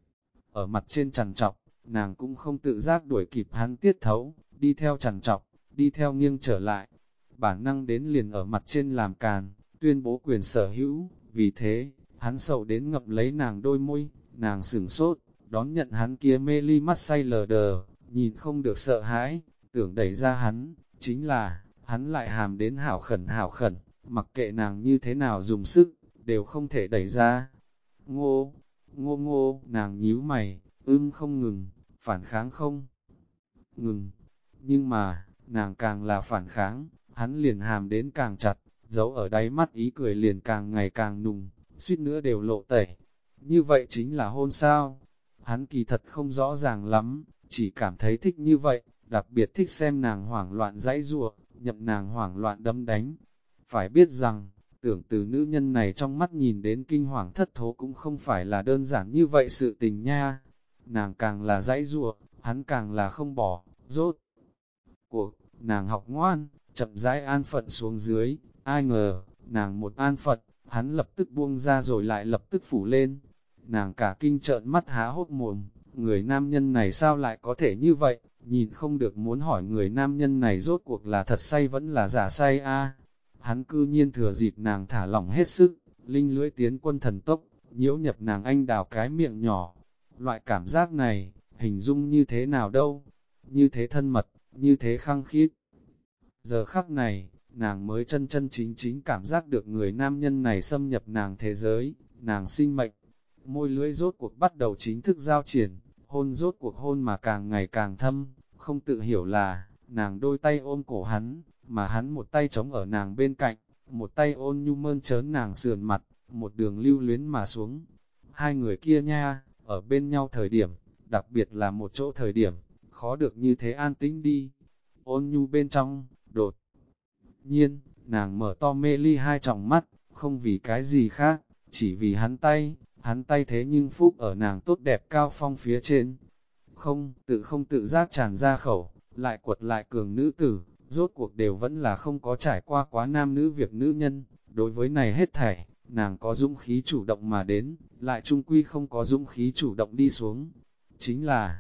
Ở mặt trên chằn trọc, nàng cũng không tự giác đuổi kịp hắn tiết thấu, đi theo chằn trọc, đi theo nghiêng trở lại. Bản năng đến liền ở mặt trên làm càn, tuyên bố quyền sở hữu, vì thế, hắn sầu đến ngậm lấy nàng đôi môi, nàng sửng sốt, đón nhận hắn kia mê ly mắt say lờ đờ, nhìn không được sợ hãi, tưởng đẩy ra hắn, chính là, hắn lại hàm đến hảo khẩn, mặc kệ nàng như thế nào dùng sức, đều không thể đẩy ra. Ngô, ngô, nàng nhíu mày, không ngừng, phản kháng không ngừng, nhưng mà, nàng càng là phản kháng, hắn liền hàm đến càng chặt, giấu ở đáy mắt ý cười liền càng ngày càng nùng, suýt nữa đều lộ tẩy. Như vậy chính là hôn sao? Hắn kỳ thật không rõ ràng lắm, chỉ cảm thấy thích như vậy, đặc biệt thích xem nàng hoảng loạn dãy giụa, nhậm nàng hoảng loạn đấm đánh. Phải biết rằng, tưởng từ nữ nhân này trong mắt nhìn đến kinh hoàng thất thố cũng không phải là đơn giản như vậy sự tình nha. Nàng càng là dãy giụa, hắn càng là không bỏ, rốt. Cuộc, nàng học ngoan, chậm rãi an phận xuống dưới, ai ngờ, nàng một an phận, hắn lập tức buông ra rồi lại lập tức phủ lên. Nàng cả kinh trợn mắt há hốc mồm, người nam nhân này sao lại có thể như vậy, nhìn không được muốn hỏi người nam nhân này rốt cuộc là thật say vẫn là giả say a. Hắn cư nhiên thừa dịp nàng thả lỏng hết sức, linh lưỡi tiến quân thần tốc, nhiễu nhập nàng anh đào cái miệng nhỏ. Loại cảm giác này, hình dung như thế nào đâu, như thế thân mật, như thế khăng khít. Giờ khắc này, nàng mới chân chân chính chính cảm giác được người nam nhân này xâm nhập nàng thế giới, nàng sinh mệnh. Môi lưỡi rốt cuộc bắt đầu chính thức giao triển, hôn rốt cuộc hôn mà càng ngày càng thâm, không tự hiểu là, nàng đôi tay ôm cổ hắn, mà hắn một tay chống ở nàng bên cạnh, một tay ôn nhu mơn trớn nàng sườn mặt, một đường lưu luyến mà xuống. Hai người kia nha, ở bên nhau thời điểm, đặc biệt là một chỗ thời điểm, khó được như thế an tĩnh đi. Ôn nhu bên trong, đột nhiên, nàng mở to mê ly hai tròng mắt, không vì cái gì khác, chỉ vì hắn tay thế nhưng phúc ở nàng tốt đẹp cao phong phía trên. Không tự giác tràn ra khẩu, lại quật lại cường nữ tử, rốt cuộc đều vẫn là không có trải qua quá nam nữ việc nữ nhân, đối với này hết thảy, nàng có dũng khí chủ động mà đến, lại trung quy không có dũng khí chủ động đi xuống. Chính là,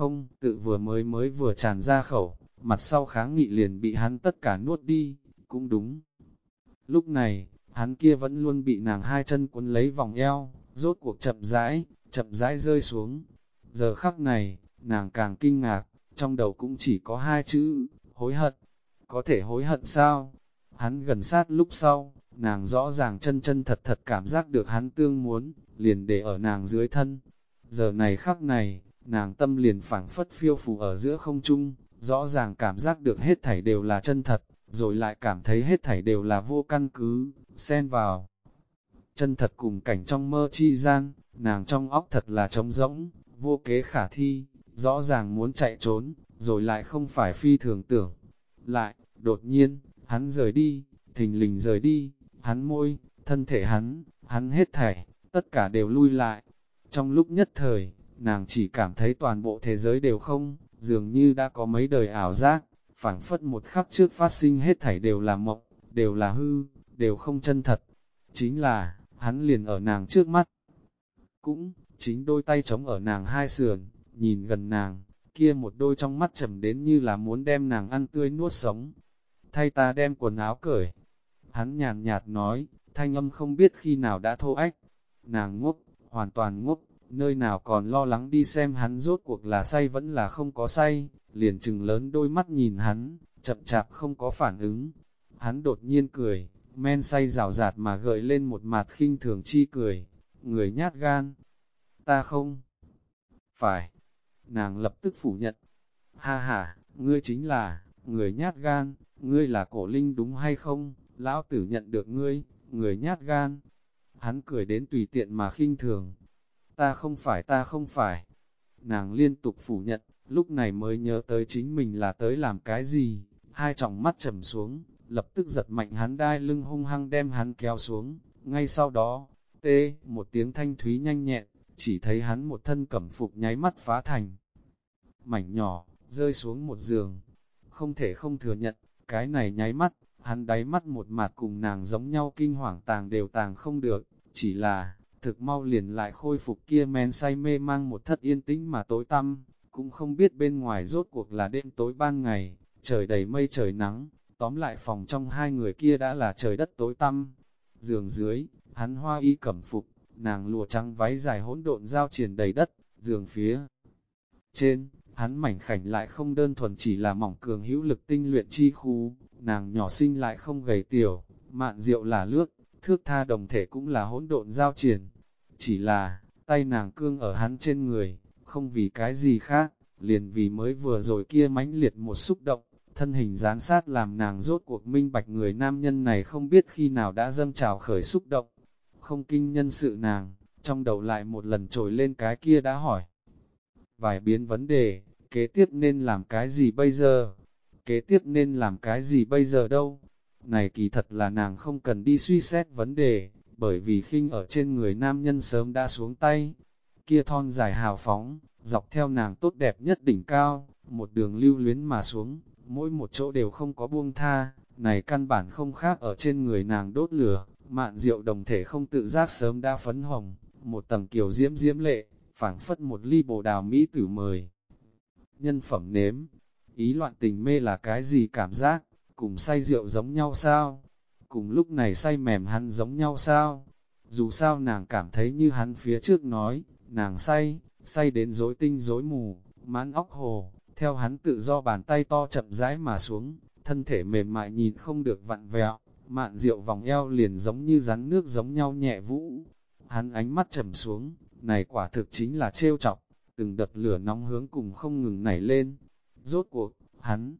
tự mới vừa tràn ra khẩu, mặt sau kháng nghị liền bị hắn tất cả nuốt đi, cũng đúng. Lúc này, hắn kia vẫn luôn bị nàng hai chân cuốn lấy vòng eo, rốt cuộc chậm rãi rơi xuống. Giờ khắc này, nàng càng kinh ngạc, trong đầu cũng chỉ có hai chữ, hối hận. Có thể hối hận sao? Hắn gần sát lúc sau, nàng rõ ràng chân chân thật thật cảm giác được hắn tương muốn, liền để ở nàng dưới thân. Giờ này khắc này, nàng tâm liền phảng phất phiêu phù ở giữa không trung, rõ ràng cảm giác được hết thảy đều là chân thật, rồi lại cảm thấy hết thảy đều là vô căn cứ, xen vào. Chân thật cùng cảnh trong mơ chi gian, nàng trong óc thật là trống rỗng, vô kế khả thi, rõ ràng muốn chạy trốn, rồi lại không phải phi thường tưởng. Lại, đột nhiên, hắn rời đi, thình lình rời đi, hắn môi, thân thể hắn hết thảy, tất cả đều lui lại. Trong lúc nhất thời, nàng chỉ cảm thấy toàn bộ thế giới đều không, dường như đã có mấy đời ảo giác, phảng phất một khắc trước phát sinh hết thảy đều là mộng, đều là hư, đều không chân thật. Chính là, hắn liền ở nàng trước mắt. Cũng, chính đôi tay chống ở nàng hai sườn, nhìn gần nàng, kia một đôi trong mắt trầm đến như là muốn đem nàng ăn tươi nuốt sống. Thay ta đem quần áo cởi. Hắn nhàn nhạt nói, thanh âm không biết khi nào đã thô ách. Nàng ngốc, hoàn toàn ngốc, nơi nào còn lo lắng đi xem hắn rốt cuộc là say vẫn là không có say, liền trừng lớn đôi mắt nhìn hắn, chậm chạp không có phản ứng. Hắn đột nhiên cười, men say rào rạt mà gợi lên một mặt khinh thường chi cười, người nhát gan. Ta không phải. Nàng lập tức phủ nhận. Ha ha, ngươi chính là, người nhát gan, ngươi là cổ linh đúng hay không, lão tử nhận được ngươi, người nhát gan. Hắn cười đến tùy tiện mà khinh thường. Ta không phải. Nàng liên tục phủ nhận, lúc này mới nhớ tới chính mình là tới làm cái gì, hai tròng mắt trầm xuống, lập tức giật mạnh hắn đai lưng hung hăng đem hắn kéo xuống, ngay sau đó, một tiếng thanh thúy nhanh nhẹn, chỉ thấy hắn một thân cẩm phục nháy mắt phá thành. Mảnh nhỏ, rơi xuống một giường, không thể không thừa nhận, cái này nháy mắt, hắn đáy mắt một mặt cùng nàng giống nhau kinh hoàng tàng đều tàng không được, chỉ là, thực mau liền lại khôi phục kia men say mê mang một thất yên tĩnh mà tối tăm, cũng không biết bên ngoài rốt cuộc là đêm tối ban ngày, trời đầy mây trời nắng, tóm lại phòng trong hai người kia đã là trời đất tối tăm. Giường dưới, hắn hoa y cẩm phục, nàng lụa trắng váy dài hỗn độn giao triền đầy đất, giường phía trên, hắn mảnh khảnh lại không đơn thuần chỉ là mỏng cường hữu lực tinh luyện chi khu, nàng nhỏ xinh lại không gầy tiểu, mạn rượu là lướt, thước tha đồng thể cũng là hỗn độn giao triển. Chỉ là, tay nàng cương ở hắn trên người, không vì cái gì khác, liền vì mới vừa rồi kia mãnh liệt một xúc động, thân hình gián sát làm nàng rốt cuộc minh bạch người nam nhân này không biết khi nào đã dâng trào khởi xúc động. Không kinh nhân sự nàng, trong đầu lại một lần trồi lên cái kia đã hỏi. Vài biến vấn đề, kế tiếp nên làm cái gì bây giờ? Kế tiếp nên làm cái gì bây giờ đâu? Này kỳ thật là nàng không cần đi suy xét vấn đề, bởi vì khinh ở trên người nam nhân sớm đã xuống tay. Kia thon dài hào phóng, dọc theo nàng tốt đẹp nhất đỉnh cao, một đường lưu luyến mà xuống, mỗi một chỗ đều không có buông tha, này căn bản không khác ở trên người nàng đốt lửa, mạn rượu đồng thể không tự giác sớm đã phấn hồng, một tầng kiều diễm diễm lệ, phảng phất một ly bồ đào mỹ tử mời. Nhân phẩm nếm, ý loạn tình mê là cái gì cảm giác, cùng say rượu giống nhau sao? Cùng lúc này say mềm hắn giống nhau sao? Dù sao nàng cảm thấy như hắn phía trước nói, nàng say đến rối tinh rối mù, mãn óc hồ, theo hắn tự do bàn tay to chậm rãi mà xuống, thân thể mềm mại nhìn không được vặn vẹo, mạn rượu vòng eo liền giống như rắn nước giống nhau nhẹ vũ. Hắn ánh mắt trầm xuống, này quả thực chính là trêu chọc, từng đợt lửa nóng hướng cùng không ngừng nảy lên. Rốt cuộc, hắn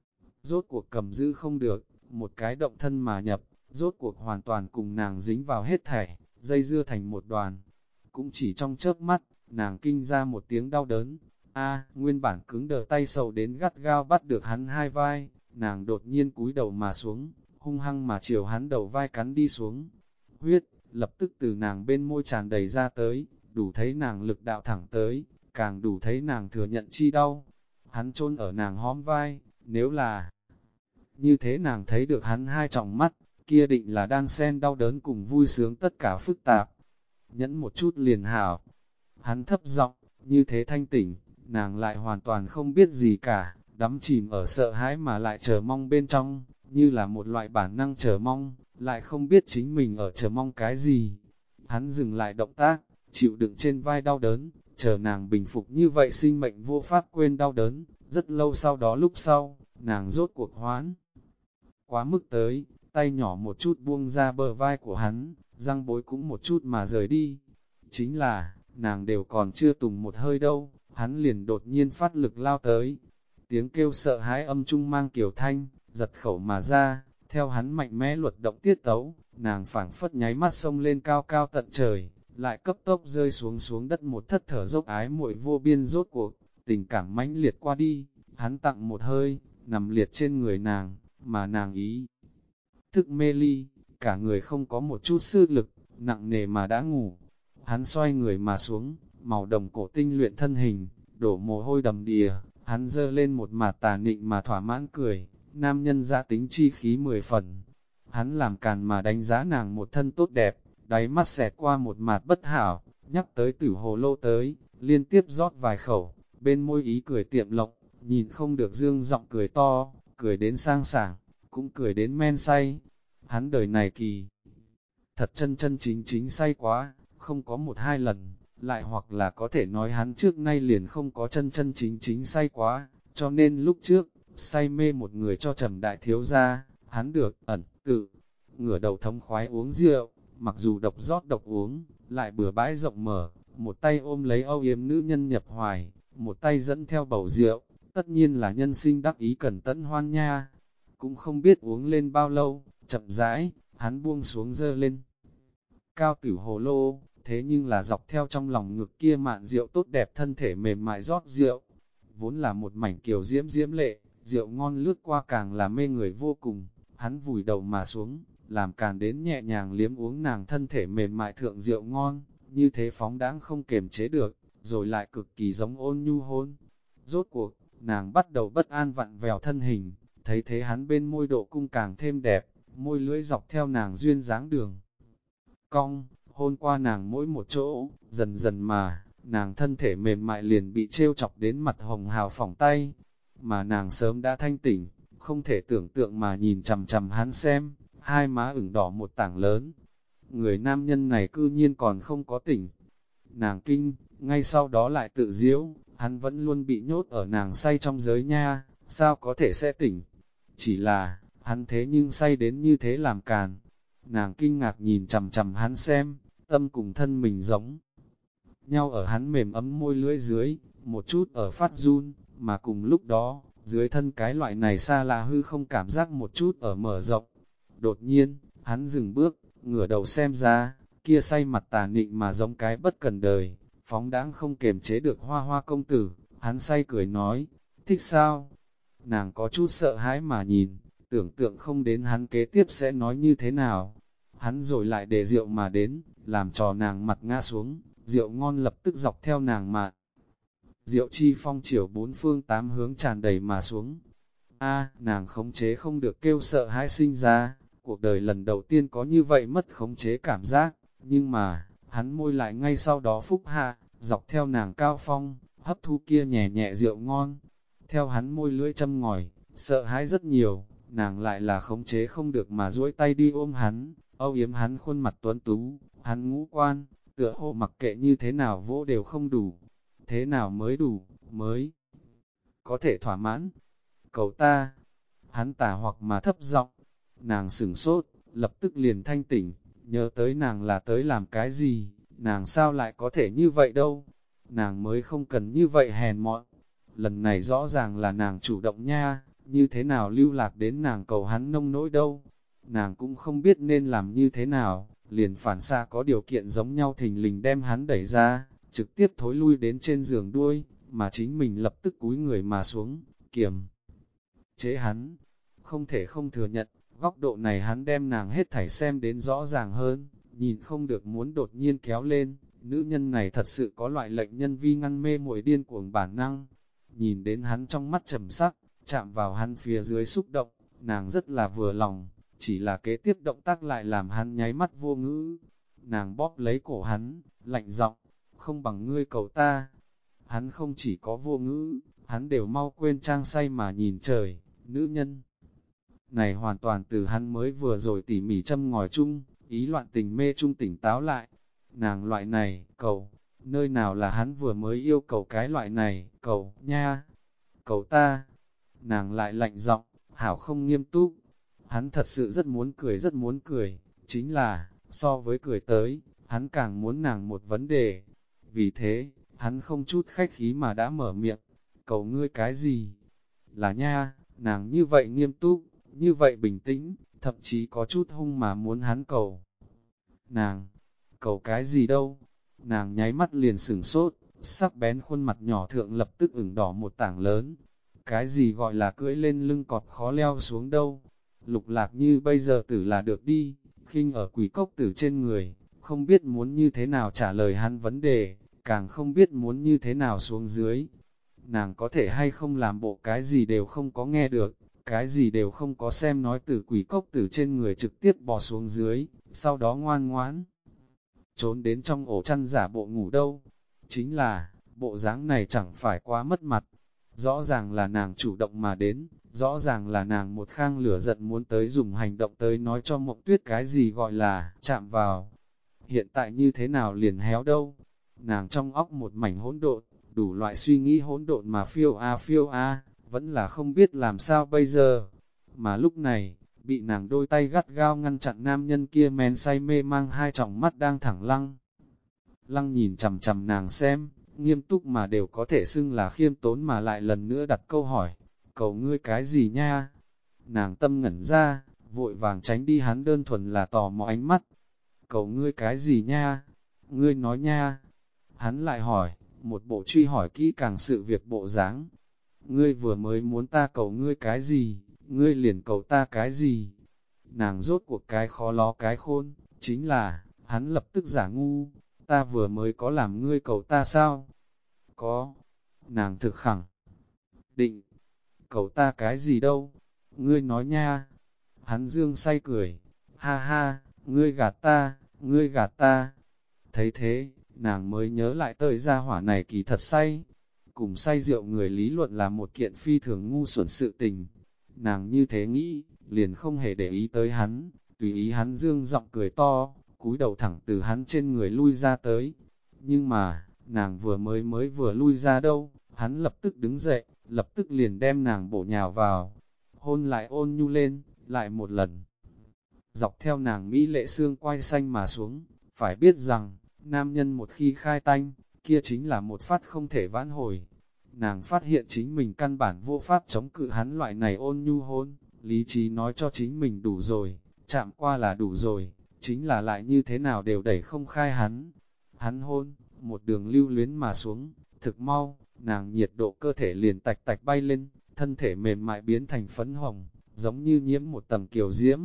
cầm giữ không được, một cái động thân mà nhập, rốt cuộc hoàn toàn cùng nàng dính vào hết thảy, dây dưa thành một đoàn. Cũng chỉ trong chớp mắt, nàng kinh ra một tiếng đau đớn. Nguyên bản cứng đờ tay sầu đến gắt gao bắt được hắn hai vai, nàng đột nhiên cúi đầu mà xuống, hung hăng mà chiều hắn đầu vai cắn đi xuống. Huyết, lập tức từ nàng bên môi tràn đầy ra tới, đủ thấy nàng lực đạo thẳng tới, càng đủ thấy nàng thừa nhận chi đau. Hắn chôn ở nàng hóm vai, nếu là như thế nàng thấy được hắn hai tròng mắt, kia định là đan xen đau đớn cùng vui sướng tất cả phức tạp. Nhẫn một chút liền hảo. Hắn thấp giọng, như thế thanh tỉnh, nàng lại hoàn toàn không biết gì cả, đắm chìm ở sợ hãi mà lại chờ mong bên trong, như là một loại bản năng chờ mong, lại không biết chính mình ở chờ mong cái gì. Hắn dừng lại động tác, chịu đựng trên vai đau đớn, chờ nàng bình phục như vậy sinh mệnh vô pháp quên đau đớn, rất lâu sau đó lúc sau, nàng rốt cuộc hoãn. Quá mức tới, tay nhỏ một chút buông ra bờ vai của hắn, răng bối cũng một chút mà rời đi. Chính là, nàng đều còn chưa tùng một hơi đâu, hắn liền đột nhiên phát lực lao tới. Tiếng kêu sợ hãi âm trung mang kiểu thanh, giật khẩu mà ra, theo hắn mạnh mẽ luật động tiết tấu, nàng phảng phất nháy mắt sông lên cao cao tận trời, lại cấp tốc rơi xuống xuống đất một thất thở dốc ái muội vô biên rốt cuộc, tình cảm mãnh liệt qua đi, hắn tặng một hơi, nằm liệt trên người nàng, mà nàng ý thức mê ly, cả người không có một chút sức lực, nặng nề mà đã ngủ. Hắn xoay người mà xuống, màu đồng cổ tinh luyện thân hình, đổ mồ hôi đầm đìa, hắn dơ lên một mặt tà nịnh mà thỏa mãn cười, nam nhân dã tính chi khí 10 phần. Hắn làm càn mà đánh giá nàng một thân tốt đẹp, đáy mắt xẹt qua một mặt bất hảo, nhắc tới tử hồ lô tới, liên tiếp rót vài khẩu, bên môi ý cười tiệm lộc, nhìn không được dương giọng cười to, cười đến sang sảng, cũng cười đến men say. Hắn đời này kỳ thật chân chân chính chính say quá, không có một hai lần, lại hoặc là có thể nói hắn trước nay liền không có chân chân chính chính say quá, cho nên lúc trước, say mê một người cho Trầm đại thiếu gia, hắn được ẩn tự ngửa đầu thống khoái uống rượu, mặc dù độc rót độc uống, lại bừa bãi rộng mở, một tay ôm lấy âu yếm nữ nhân nhập hoài, một tay dẫn theo bầu rượu, tất nhiên là nhân sinh đắc ý cần tẫn hoan nha. Cũng không biết uống lên bao lâu, chậm rãi, hắn buông xuống dơ lên. Cao tử hồ lô, thế nhưng là dọc theo trong lòng ngực kia mạn rượu tốt đẹp thân thể mềm mại rót rượu. Vốn là một mảnh kiều diễm diễm lệ, rượu ngon lướt qua càng là mê người vô cùng, hắn vùi đầu mà xuống, làm càng đến nhẹ nhàng liếm uống nàng thân thể mềm mại thượng rượu ngon, như thế phóng đãng không kềm chế được, rồi lại cực kỳ giống ôn nhu hôn. Rốt cuộc, nàng bắt đầu bất an vặn vẹo thân hình, thấy thế hắn bên môi độ cung càng thêm đẹp, môi lưỡi dọc theo nàng duyên dáng đường. Cong, hôn qua nàng mỗi một chỗ, dần dần mà, nàng thân thể mềm mại liền bị trêu chọc đến mặt hồng hào phỏng tay, mà nàng sớm đã thanh tỉnh, không thể tưởng tượng mà nhìn chằm chằm hắn xem, hai má ửng đỏ một tảng lớn. Người nam nhân này cư nhiên còn không có tỉnh. Nàng kinh, ngay sau đó lại tự diễu, hắn vẫn luôn bị nhốt ở nàng say trong giới nha, sao có thể sẽ tỉnh. Chỉ là, hắn thế nhưng say đến như thế làm càn. Nàng kinh ngạc nhìn chằm chằm hắn xem, tâm cùng thân mình giống nhau ở hắn mềm ấm môi lưỡi dưới, một chút ở phát run, mà cùng lúc đó, dưới thân cái loại này xa lạ hư không cảm giác một chút ở mở rộng. Đột nhiên, hắn dừng bước, ngửa đầu xem ra, kia say mặt tà nịnh mà giống cái bất cần đời, phóng đãng không kềm chế được hoa hoa công tử, hắn say cười nói, thích sao? Nàng có chút sợ hãi mà nhìn, tưởng tượng không đến hắn kế tiếp sẽ nói như thế nào. Hắn rồi lại để rượu mà đến, làm trò nàng mặt ngã xuống, rượu ngon lập tức dọc theo nàng mà. Rượu chi phong chiều bốn phương tám hướng tràn đầy mà xuống. Nàng khống chế không được kêu sợ hãi sinh ra, cuộc đời lần đầu tiên có như vậy mất khống chế cảm giác, nhưng mà, hắn môi lại ngay sau đó phúc hạ, dọc theo nàng cao phong, hấp thu kia nhẹ nhẹ rượu ngon. Theo hắn môi lưỡi châm ngòi, sợ hãi rất nhiều, nàng lại là khống chế không được mà duỗi tay đi ôm hắn, âu yếm hắn khuôn mặt tuấn tú, hắn ngũ quan, tựa hồ mặc kệ như thế nào vỗ đều không đủ. Thế nào mới đủ, mới có thể thỏa mãn. Cầu ta, hắn tà hoặc mà thấp giọng, nàng sửng sốt, lập tức liền thanh tỉnh, nhớ tới nàng là tới làm cái gì, nàng sao lại có thể như vậy đâu, nàng mới không cần như vậy hèn mọn. Lần này rõ ràng là nàng chủ động nha, như thế nào lưu lạc đến nàng cầu hắn nông nỗi đâu. Nàng cũng không biết nên làm như thế nào, liền phản xạ có điều kiện giống nhau thình lình đem hắn đẩy ra, trực tiếp thối lui đến trên giường đuôi, mà chính mình lập tức cúi người mà xuống, kiềm chế hắn. Không thể không thừa nhận, góc độ này hắn đem nàng hết thảy xem đến rõ ràng hơn, nhìn không được muốn đột nhiên kéo lên, nữ nhân này thật sự có loại lệnh nhân vi ngăn mê muội điên cuồng bản năng. Nhìn đến hắn trong mắt trầm sắc, chạm vào hắn phía dưới xúc động, nàng rất là vừa lòng, chỉ là kế tiếp động tác lại làm hắn nháy mắt vô ngữ. Nàng bóp lấy cổ hắn, lạnh giọng, không bằng ngươi cầu ta. Hắn không chỉ có vô ngữ, hắn đều mau quên trang say mà nhìn trời, nữ nhân này hoàn toàn từ hắn mới vừa rồi tỉ mỉ châm ngòi chung, ý loạn tình mê chung tỉnh táo lại. Nàng loại này, cầu, nơi nào là hắn vừa mới yêu cầu cái loại này, cầu, nha, cầu ta. Nàng lại lạnh giọng, hảo không nghiêm túc. Hắn thật sự rất muốn cười, chính là, so với cười tới, hắn càng muốn nàng một vấn đề. Vì thế, hắn không chút khách khí mà đã mở miệng, cầu ngươi cái gì? Là nha, nàng như vậy nghiêm túc, như vậy bình tĩnh, thậm chí có chút hung mà muốn hắn cầu. Nàng, cầu cái gì đâu? Nàng nháy mắt liền sửng sốt, sắc bén khuôn mặt nhỏ thượng lập tức ửng đỏ một tảng lớn. Cái gì gọi là cưỡi lên lưng cọp khó leo xuống đâu? Lục Lạc Như bây giờ tử là được đi, khinh ở quỷ cốc tử trên người, không biết muốn như thế nào trả lời hắn vấn đề, càng không biết muốn như thế nào xuống dưới. Nàng có thể hay không làm bộ cái gì đều không có nghe được, cái gì đều không có xem nói từ quỷ cốc tử trên người trực tiếp bò xuống dưới, sau đó ngoan ngoãn trốn đến trong ổ chăn giả bộ ngủ đâu. Chính là, bộ dáng này chẳng phải quá mất mặt. Rõ ràng là nàng chủ động mà đến, rõ ràng là nàng một khang lửa giận muốn tới dùng hành động tới nói cho Mộng Tuyết cái gì gọi là chạm vào. Hiện tại như thế nào liền héo đâu? Nàng trong óc một mảnh hỗn độn, đủ loại suy nghĩ hỗn độn mà phiêu a, vẫn là không biết làm sao bây giờ. Mà lúc này, bị nàng đôi tay gắt gao ngăn chặn nam nhân kia men say mê mang hai tròng mắt đang thẳng lăng. Lăng nhìn chằm chằm nàng xem, nghiêm túc mà đều có thể xưng là khiêm tốn mà lại lần nữa đặt câu hỏi, cầu ngươi cái gì nha? Nàng tâm ngẩn ra, vội vàng tránh đi hắn đơn thuần là tò mò ánh mắt. Cầu ngươi cái gì nha? Ngươi nói nha? Hắn lại hỏi, một bộ truy hỏi kỹ càng sự việc bộ dáng. Ngươi vừa mới muốn ta cầu ngươi cái gì, ngươi liền cầu ta cái gì? Nàng rốt cuộc cái khó ló cái khôn, chính là, hắn lập tức giả ngu, ta vừa mới có làm ngươi cầu ta sao? Có, nàng thực khẳng định, cầu ta cái gì đâu? Ngươi nói nha. Hắn dương say cười, ha ha, ngươi gạt ta, ngươi gạt ta. Thấy thế, nàng mới nhớ lại tới gia hỏa này kỳ thật say. Cùng say rượu người lý luận là một kiện phi thường ngu xuẩn sự tình. Nàng như thế nghĩ, liền không hề để ý tới hắn, tùy ý hắn dương giọng cười to, cúi đầu thẳng từ hắn trên người lui ra tới. Nhưng mà, nàng mới vừa lui ra đâu, hắn lập tức đứng dậy, lập tức liền đem nàng bổ nhào vào, hôn lại ôn nhu lên, lại một lần. Dọc theo nàng mỹ lệ xương quai xanh mà xuống, phải biết rằng, nam nhân một khi khai tanh, kia chính là một phát không thể vãn hồi. Nàng phát hiện chính mình căn bản vô pháp chống cự hắn loại này ôn nhu hôn, lý trí nói cho chính mình đủ rồi, chạm qua là đủ rồi, chính là lại như thế nào đều đẩy không khai hắn. Hắn hôn, một đường lưu luyến mà xuống, thực mau, nàng nhiệt độ cơ thể liền tạch tạch bay lên, thân thể mềm mại biến thành phấn hồng, giống như nhiễm một tầng kiều diễm.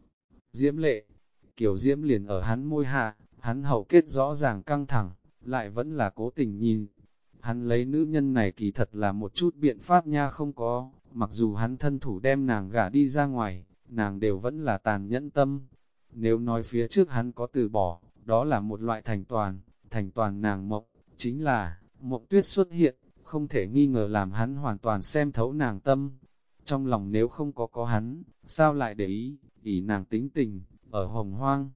Diễm lệ, kiều diễm liền ở hắn môi hạ, hắn hầu kết rõ ràng căng thẳng, lại vẫn là cố tình nhìn. Hắn lấy nữ nhân này kỳ thật là một chút biện pháp nha không có, mặc dù hắn thân thủ đem nàng gả đi ra ngoài, nàng đều vẫn là tàn nhẫn tâm. Nếu nói phía trước hắn có từ bỏ, đó là một loại thành toàn nàng Mộng, chính là, Mộng Tuyết xuất hiện, không thể nghi ngờ làm hắn hoàn toàn xem thấu nàng tâm. Trong lòng nếu không có hắn, sao lại để ý nàng tính tình, ở hồng hoang.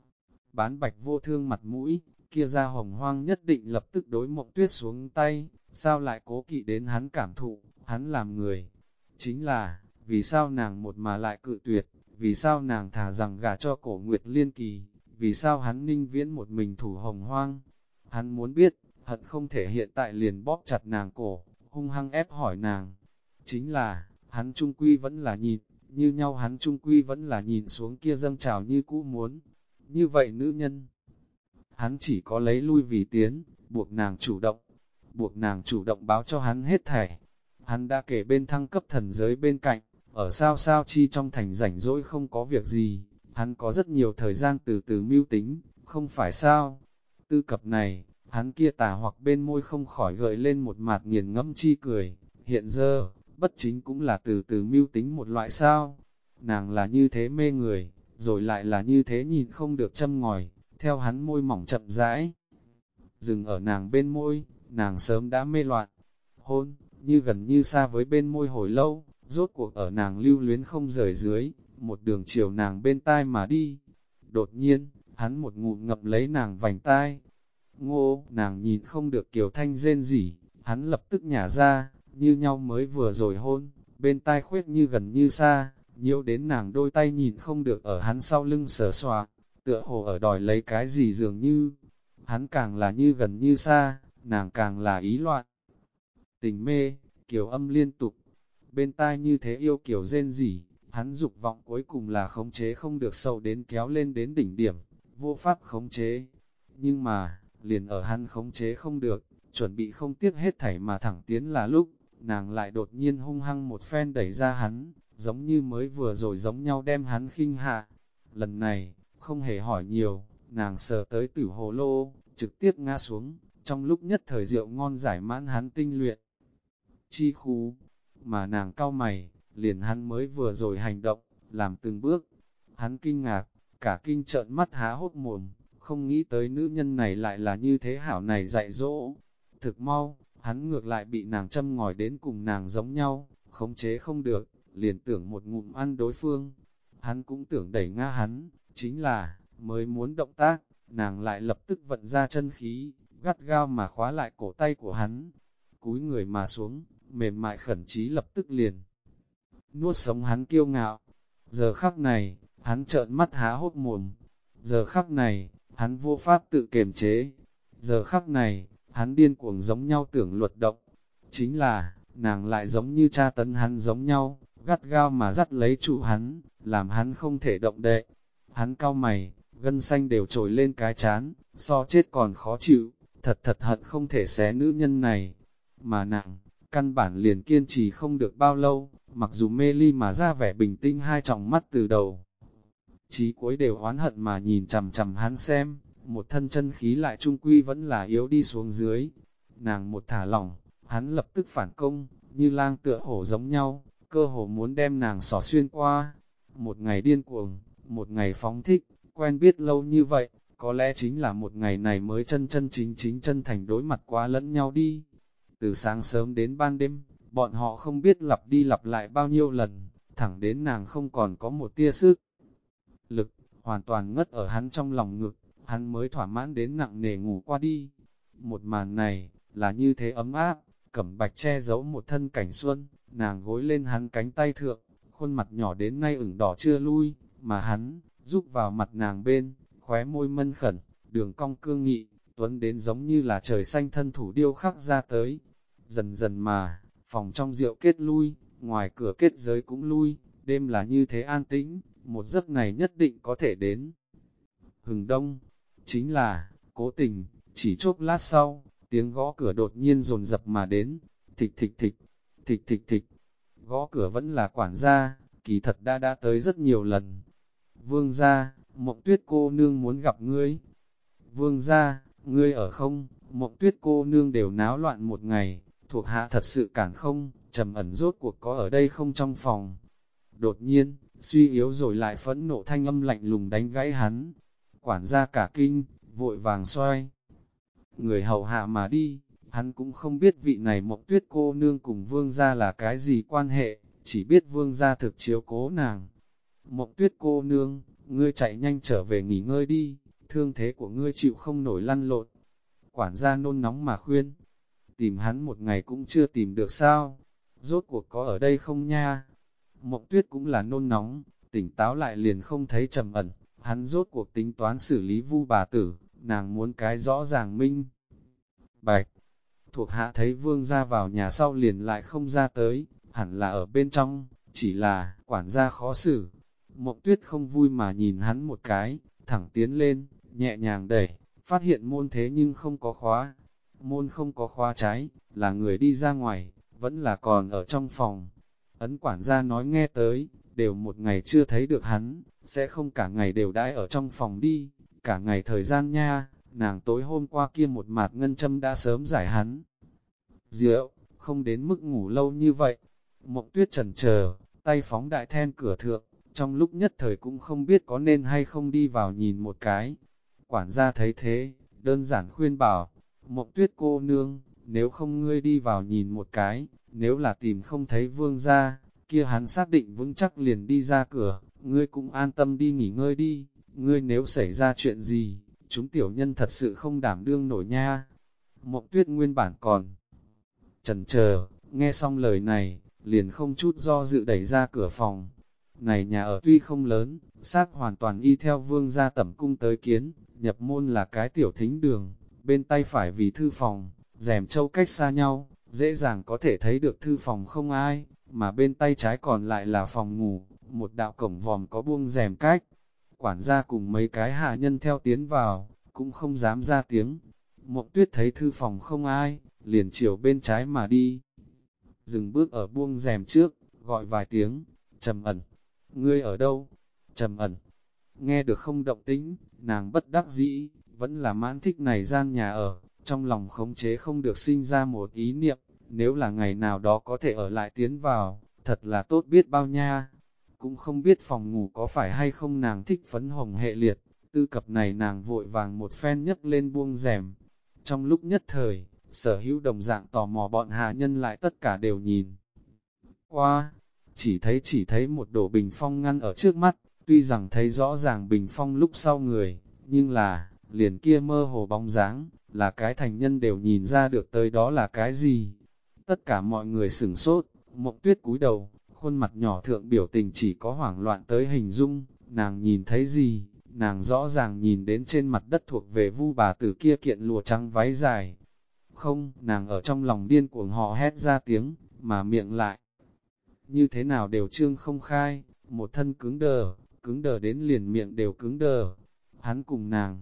Bán bạch vô thương mặt mũi, kia ra hồng hoang nhất định lập tức đối Mộng Tuyết xuống tay, sao lại cố kỵ đến hắn cảm thụ, hắn làm người. Chính là, vì sao nàng một mà lại cự tuyệt, vì sao nàng thả rằng gả cho Cổ Nguyệt Liên Kỳ, vì sao hắn ninh viễn một mình thủ hồng hoang. Hắn muốn biết, hận không thể hiện tại liền bóp chặt nàng cổ, hung hăng ép hỏi nàng. Chính là, hắn trung quy vẫn là nhìn, như nhau hắn trung quy vẫn là nhìn xuống kia dâng trào như cũ muốn. Như vậy nữ nhân, hắn chỉ có lấy lui vì tiến, buộc nàng chủ động báo cho hắn hết thảy. Hắn đã kể bên thăng cấp thần giới bên cạnh, ở sao sao chi trong thành rảnh rỗi không có việc gì, hắn có rất nhiều thời gian từ từ mưu tính, không phải sao. Tư cập này, hắn kia tà hoặc bên môi không khỏi gợi lên một mạt nghiền ngẫm chi cười, hiện giờ, bất chính cũng là từ từ mưu tính một loại sao. Nàng là như thế mê người, rồi lại là như thế nhìn không được châm ngòi, theo hắn môi mỏng chậm rãi. Dừng ở nàng bên môi, nàng sớm đã mê loạn, hôn, như gần như xa với bên môi hồi lâu, rốt cuộc ở nàng lưu luyến không rời dưới, một đường chiều nàng bên tai mà đi. Đột nhiên, hắn một ngụm ngậm lấy nàng vành tai. Ngô, nàng nhìn không được Kiều Thanh rên rỉ, hắn lập tức nhả ra, như nhau mới vừa rồi hôn, bên tai khuyết như gần như xa, nhiễu đến nàng đôi tay nhìn không được ở hắn sau lưng sờ soạng, tựa hồ ở đòi lấy cái gì dường như. Hắn càng là như gần như xa, nàng càng là ý loạn. Tình mê, kiều âm liên tục, bên tai như thế yêu kiều rên rỉ, hắn dục vọng cuối cùng là khống chế không được sâu đến kéo lên đến đỉnh điểm, vô pháp khống chế. Nhưng mà, liền ở hắn khống chế không được, chuẩn bị không tiếc hết thảy mà thẳng tiến là lúc, nàng lại đột nhiên hung hăng một phen đẩy ra hắn, giống như mới vừa rồi giống nhau đem hắn khinh hạ. Lần này, không hề hỏi nhiều, nàng sờ tới tử hồ lô, trực tiếp ngã xuống, trong lúc nhất thời rượu ngon giải mãn hắn tinh luyện. Chi khu, mà nàng cau mày, liền hắn mới vừa rồi hành động, làm từng bước. Hắn kinh ngạc, cả kinh trợn mắt há hốt mồm, không nghĩ tới nữ nhân này lại là như thế hảo này dạy dỗ. Thực mau, hắn ngược lại bị nàng châm ngòi đến cùng nàng giống nhau, khống chế không được, liền tưởng một ngụm ăn đối phương. Hắn cũng tưởng đẩy ngã hắn, chính là, mới muốn động tác, nàng lại lập tức vận ra chân khí, gắt gao mà khóa lại cổ tay của hắn. Cúi người mà xuống, mềm mại khẩn trí lập tức liền. Nuốt sống hắn kiêu ngạo. Giờ khắc này, hắn trợn mắt há hốt mồm. Giờ khắc này, hắn vô pháp tự kiềm chế. Giờ khắc này, hắn điên cuồng giống nhau tưởng luật động. Chính là, nàng lại giống như cha tấn hắn giống nhau, gắt gao mà dắt lấy trụ hắn, làm hắn không thể động đậy. Hắn cau mày, gân xanh đều trồi lên cái chán, so chết còn khó chịu, thật hận không thể xé nữ nhân này. Mà nàng, căn bản liền kiên trì không được bao lâu, mặc dù mê ly mà ra vẻ bình tĩnh hai tròng mắt từ đầu. Chí cuối đều oán hận mà nhìn chằm chằm hắn xem, một thân chân khí lại trung quy vẫn là yếu đi xuống dưới. Nàng một thả lỏng, hắn lập tức phản công, như lang tựa hổ giống nhau, cơ hồ muốn đem nàng xỏ xuyên qua. Một ngày điên cuồng, một ngày phóng thích, quen biết lâu như vậy, có lẽ chính là một ngày này mới chân chính chân thành đối mặt qua lẫn nhau đi. Từ sáng sớm đến ban đêm, bọn họ không biết lặp đi lặp lại bao nhiêu lần, thẳng đến nàng không còn có một tia sức lực, hoàn toàn ngất ở hắn trong lòng ngực, hắn mới thỏa mãn đến nặng nề ngủ qua đi. Một màn này, là như thế ấm áp, cẩm bạch che giấu một thân cảnh xuân, nàng gối lên hắn cánh tay thượng, khuôn mặt nhỏ đến nay ửng đỏ chưa lui, mà hắn, giúp vào mặt nàng bên, khóe môi mân khẩn, đường cong cương nghị, tuấn đến giống như là trời xanh thân thủ điêu khắc ra tới. Dần dần mà, phòng trong rượu kết lui, ngoài cửa kết giới cũng lui, đêm là như thế an tĩnh, một giấc này nhất định có thể đến. Hừng đông, chính là, cố tình, chỉ chốc lát sau, tiếng gõ cửa đột nhiên dồn dập mà đến, thịch thịch thịch, thịch thịch thịch, gõ cửa vẫn là quản gia, kỳ thật đã tới rất nhiều lần. Vương gia, Mộng Tuyết cô nương muốn gặp ngươi. Vương gia, ngươi ở không? Mộng Tuyết cô nương đều náo loạn một ngày, thuộc hạ thật sự cản không, trầm ẩn rốt cuộc có ở đây không trong phòng. Đột nhiên, suy yếu rồi lại phẫn nộ thanh âm lạnh lùng đánh gãy hắn. Quản gia cả kinh, vội vàng xoay. Người hầu hạ mà đi, hắn cũng không biết vị này Mộng Tuyết cô nương cùng vương gia là cái gì quan hệ, chỉ biết vương gia thực chiếu cố nàng. Mộng Tuyết cô nương, ngươi chạy nhanh trở về nghỉ ngơi đi, thương thế của ngươi chịu không nổi lăn lộn. Quản gia nôn nóng mà khuyên, tìm hắn một ngày cũng chưa tìm được sao, rốt cuộc có ở đây không nha. Mộng Tuyết cũng là nôn nóng, tỉnh táo lại liền không thấy trầm ẩn, hắn rốt cuộc tính toán xử lý Vu bà tử, nàng muốn cái rõ ràng minh. Bạch, thuộc hạ thấy vương gia vào nhà sau liền lại không ra tới, hẳn là ở bên trong, chỉ là quản gia khó xử. Mộng Tuyết không vui mà nhìn hắn một cái, thẳng tiến lên, nhẹ nhàng đẩy, phát hiện môn thế nhưng không có khóa. Môn không có khóa trái, là người đi ra ngoài, vẫn là còn ở trong phòng. Ấn quản gia nói nghe tới, đều một ngày chưa thấy được hắn, sẽ không cả ngày đều đãi ở trong phòng đi, cả ngày thời gian nha, nàng tối hôm qua kia một mạt ngân châm đã sớm giải hắn. Rượu, không đến mức ngủ lâu như vậy. Mộng Tuyết chần chờ, tay phóng đại then cửa thượng, trong lúc nhất thời cũng không biết có nên hay không đi vào nhìn một cái. Quản gia thấy thế, đơn giản khuyên bảo, Mộng Tuyết cô nương, nếu không ngươi đi vào nhìn một cái, nếu là tìm không thấy vương gia, kia hắn xác định vững chắc liền đi ra cửa, ngươi cũng an tâm đi nghỉ ngơi đi, ngươi nếu xảy ra chuyện gì, chúng tiểu nhân thật sự không đảm đương nổi nha. Mộng Tuyết nguyên bản còn chần chờ, nghe xong lời này, liền không chút do dự đẩy ra cửa phòng. Này nhà ở tuy không lớn, xác hoàn toàn y theo vương gia tẩm cung tới kiến, nhập môn là cái tiểu thính đường, bên tay phải vì thư phòng, rèm châu cách xa nhau, dễ dàng có thể thấy được thư phòng không ai, mà bên tay trái còn lại là phòng ngủ, một đạo cổng vòm có buông rèm cách. Quản gia cùng mấy cái hạ nhân theo tiến vào, cũng không dám ra tiếng. Mộng Tuyết thấy thư phòng không ai, liền chiều bên trái mà đi. Dừng bước ở buông rèm trước, gọi vài tiếng, Trầm Ẩn, ngươi ở đâu? Trầm Ẩn, nghe được không động tĩnh, nàng bất đắc dĩ, vẫn là mãn thích này gian nhà ở, trong lòng khống chế không được sinh ra một ý niệm, nếu là ngày nào đó có thể ở lại tiến vào, thật là tốt biết bao nha. Cũng không biết phòng ngủ có phải hay không nàng thích phấn hồng hệ liệt, tư cập này nàng vội vàng một phen nhấc lên buông rèm. Trong lúc nhất thời, sở hữu đồng dạng tò mò bọn hạ nhân lại tất cả đều nhìn qua, chỉ thấy một đổ bình phong ngăn ở trước mắt, tuy rằng thấy rõ ràng bình phong lúc sau người, nhưng là, liền kia mơ hồ bóng dáng, là cái thành nhân đều nhìn ra được tới đó là cái gì. Tất cả mọi người sửng sốt, Mộng Tuyết cúi đầu, khuôn mặt nhỏ thượng biểu tình chỉ có hoảng loạn tới hình dung, nàng nhìn thấy gì, nàng rõ ràng nhìn đến trên mặt đất thuộc về Vu bà tử kia kiện lụa trắng váy dài. Không, nàng ở trong lòng điên cuồng hò hét ra tiếng, mà miệng lại. Như thế nào đều trương không khai, một thân cứng đờ đến liền miệng đều cứng đờ. Hắn cùng nàng,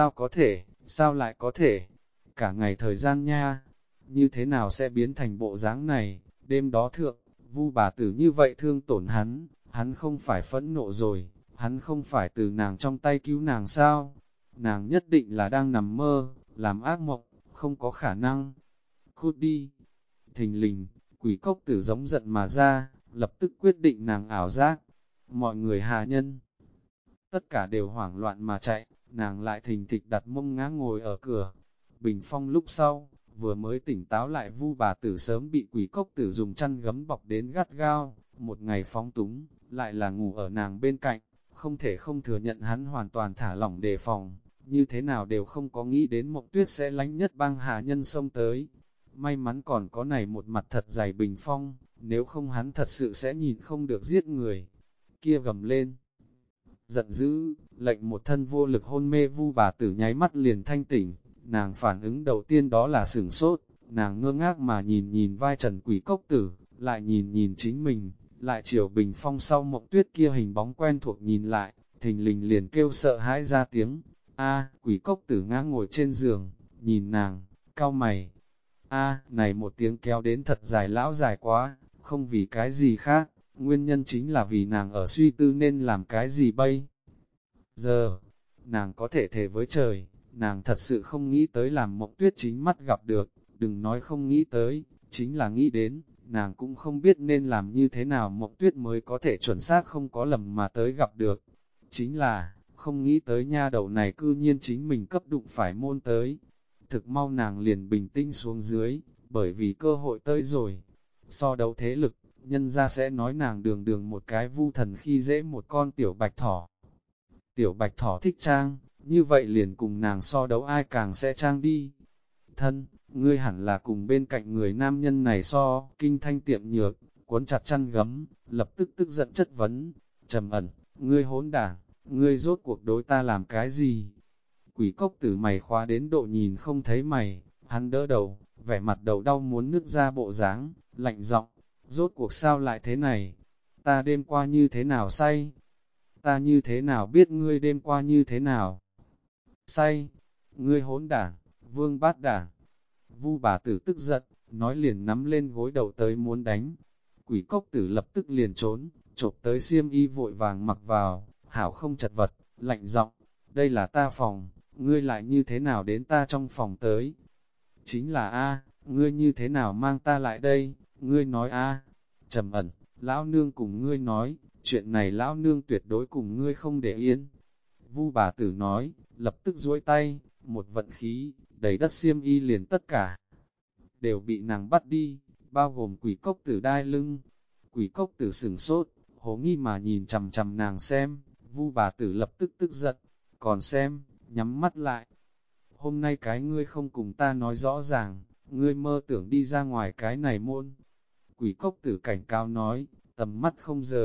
sao lại có thể, cả ngày thời gian nha, như thế nào sẽ biến thành bộ dáng này, đêm đó thượng, Vu bà tử như vậy thương tổn hắn không phải phẫn nộ rồi, hắn không phải từ nàng trong tay cứu nàng sao, nàng nhất định là đang nằm mơ, làm ác mộng, không có khả năng. Cút đi! Thình lình, quỷ cốc tử giống giận mà ra, lập tức quyết định nàng ảo giác. Mọi người hạ nhân, tất cả đều hoảng loạn mà chạy, nàng lại thình thịch đặt mông ngã ngồi ở cửa. Bình phong lúc sau, vừa mới tỉnh táo lại Vu bà tử sớm bị quỷ cốc tử dùng chăn gấm bọc đến gắt gao, một ngày phóng túng, lại là ngủ ở nàng bên cạnh, không thể không thừa nhận hắn hoàn toàn thả lỏng đề phòng, như thế nào đều không có nghĩ đến Mộng Tuyết sẽ lánh nhất bang hạ nhân xông tới. May mắn còn có này một mặt thật dày bình phong, nếu không hắn thật sự sẽ nhìn không được giết người. Kia gầm lên, giận dữ, lệnh một thân vô lực hôn mê Vu bà tử nháy mắt liền thanh tỉnh, nàng phản ứng đầu tiên đó là sửng sốt, nàng ngơ ngác mà nhìn vai trần quỷ cốc tử, lại nhìn chính mình, lại chiều bình phong sau Mộng Tuyết kia hình bóng quen thuộc nhìn lại, thình lình liền kêu sợ hãi ra tiếng, quỷ cốc tử ngã ngồi trên giường, nhìn nàng, cau mày, này một tiếng kéo đến thật dài lão dài quá, không vì cái gì khác, nguyên nhân chính là vì nàng ở suy tư nên làm cái gì bây. Giờ, nàng có thể thề với trời, nàng thật sự không nghĩ tới làm Mộng Tuyết chính mắt gặp được, đừng nói không nghĩ tới, chính là nghĩ đến, nàng cũng không biết nên làm như thế nào Mộng Tuyết mới có thể chuẩn xác không có lầm mà tới gặp được. Chính là, không nghĩ tới nha đầu này cư nhiên chính mình cấp đụng phải môn tới. Thực mau nàng liền bình tĩnh xuống dưới, bởi vì cơ hội tới rồi. So đấu thế lực, nhân ra sẽ nói nàng đường đường một cái vu thần khi dễ một con tiểu bạch thỏ. Tiểu bạch thỏ thích trang, như vậy liền cùng nàng so đấu ai càng sẽ trang đi. Thân, ngươi hẳn là cùng bên cạnh người nam nhân này so, kinh thanh tiệm nhược, cuốn chặt chăn gấm, lập tức tức giận chất vấn. Trầm Ẩn, ngươi hỗn đảng, ngươi rốt cuộc đối ta làm cái gì? Quỷ cốc tử mày khóa đến độ nhìn không thấy mày, hắn đỡ đầu, vẻ mặt đầu đau muốn nứt ra bộ dáng, lạnh giọng, rốt cuộc sao lại thế này? Ta đêm qua như thế nào say? Ta như thế nào biết ngươi đêm qua như thế nào? Say, ngươi hỗn đảng, vương bát đảng. Vu bà tử tức giận, nói liền nắm lên gối đầu tới muốn đánh. Quỷ cốc tử lập tức liền trốn, chộp tới xiêm y vội vàng mặc vào, hảo không chật vật, lạnh giọng, đây là ta phòng, ngươi lại như thế nào đến ta trong phòng tới? Chính là ngươi như thế nào mang ta lại đây? Ngươi nói Trầm Ẩn, lão nương cùng ngươi nói, chuyện này lão nương tuyệt đối cùng ngươi không để yên. Vu bà tử nói, lập tức duỗi tay, một vận khí, đầy đất xiêm y liền tất cả. Đều bị nàng bắt đi, bao gồm quỷ cốc tử đai lưng. Quỷ cốc tử sửng sốt, hố nghi mà nhìn chằm chằm nàng xem, Vu bà tử lập tức tức giận, còn xem, nhắm mắt lại. Hôm nay cái ngươi không cùng ta nói rõ ràng, ngươi mơ tưởng đi ra ngoài cái này môn. Quỷ cốc tử cảnh cao nói, tầm mắt không rời,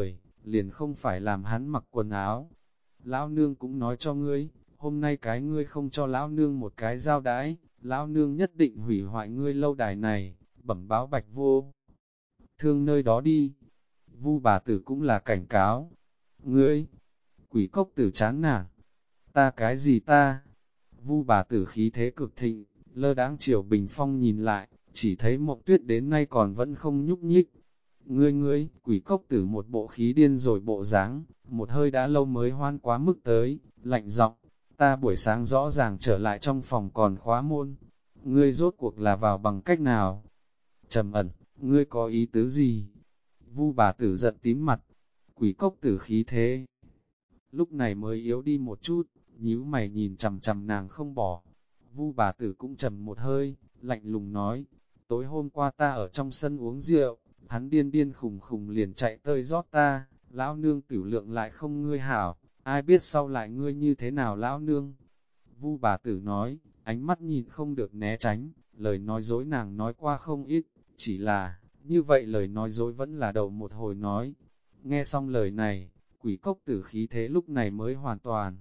liền không phải làm hắn mặc quần áo. Lão nương cũng nói cho ngươi, hôm nay cái ngươi không cho lão nương một cái giao đãi, lão nương nhất định hủy hoại ngươi lâu đài này, bẩm báo Bạch Vô Thương nơi đó đi. Vu bà tử cũng là cảnh cáo. Ngươi, quỷ cốc tử chán nản. Ta cái gì ta? Vu bà tử khí thế cực thịnh, lơ đãng chiều bình phong nhìn lại, chỉ thấy Mộng Tuyết đến nay còn vẫn không nhúc nhích. Ngươi, quỷ cốc tử một bộ khí điên rồi bộ dáng, một hơi đã lâu mới hoan quá mức tới, lạnh giọng, ta buổi sáng rõ ràng trở lại trong phòng còn khóa môn. Ngươi rốt cuộc là vào bằng cách nào? Trầm ẩn, ngươi có ý tứ gì? Vu bà tử giận tím mặt, quỷ cốc tử khí thế. Lúc này mới yếu đi một chút, nhíu mày nhìn chằm chằm nàng không bỏ. Vu bà tử cũng trầm một hơi, lạnh lùng nói, tối hôm qua ta ở trong sân uống rượu, hắn điên điên khùng khùng liền chạy tới rót ta, lão nương tử lượng lại không ngươi hảo, ai biết sau lại ngươi như thế nào lão nương. Vu bà tử nói, ánh mắt nhìn không được né tránh, lời nói dối nàng nói qua không ít, chỉ là, như vậy lời nói dối vẫn là đầu một hồi nói. Nghe xong lời này, quỷ cốc tử khí thế lúc này mới hoàn toàn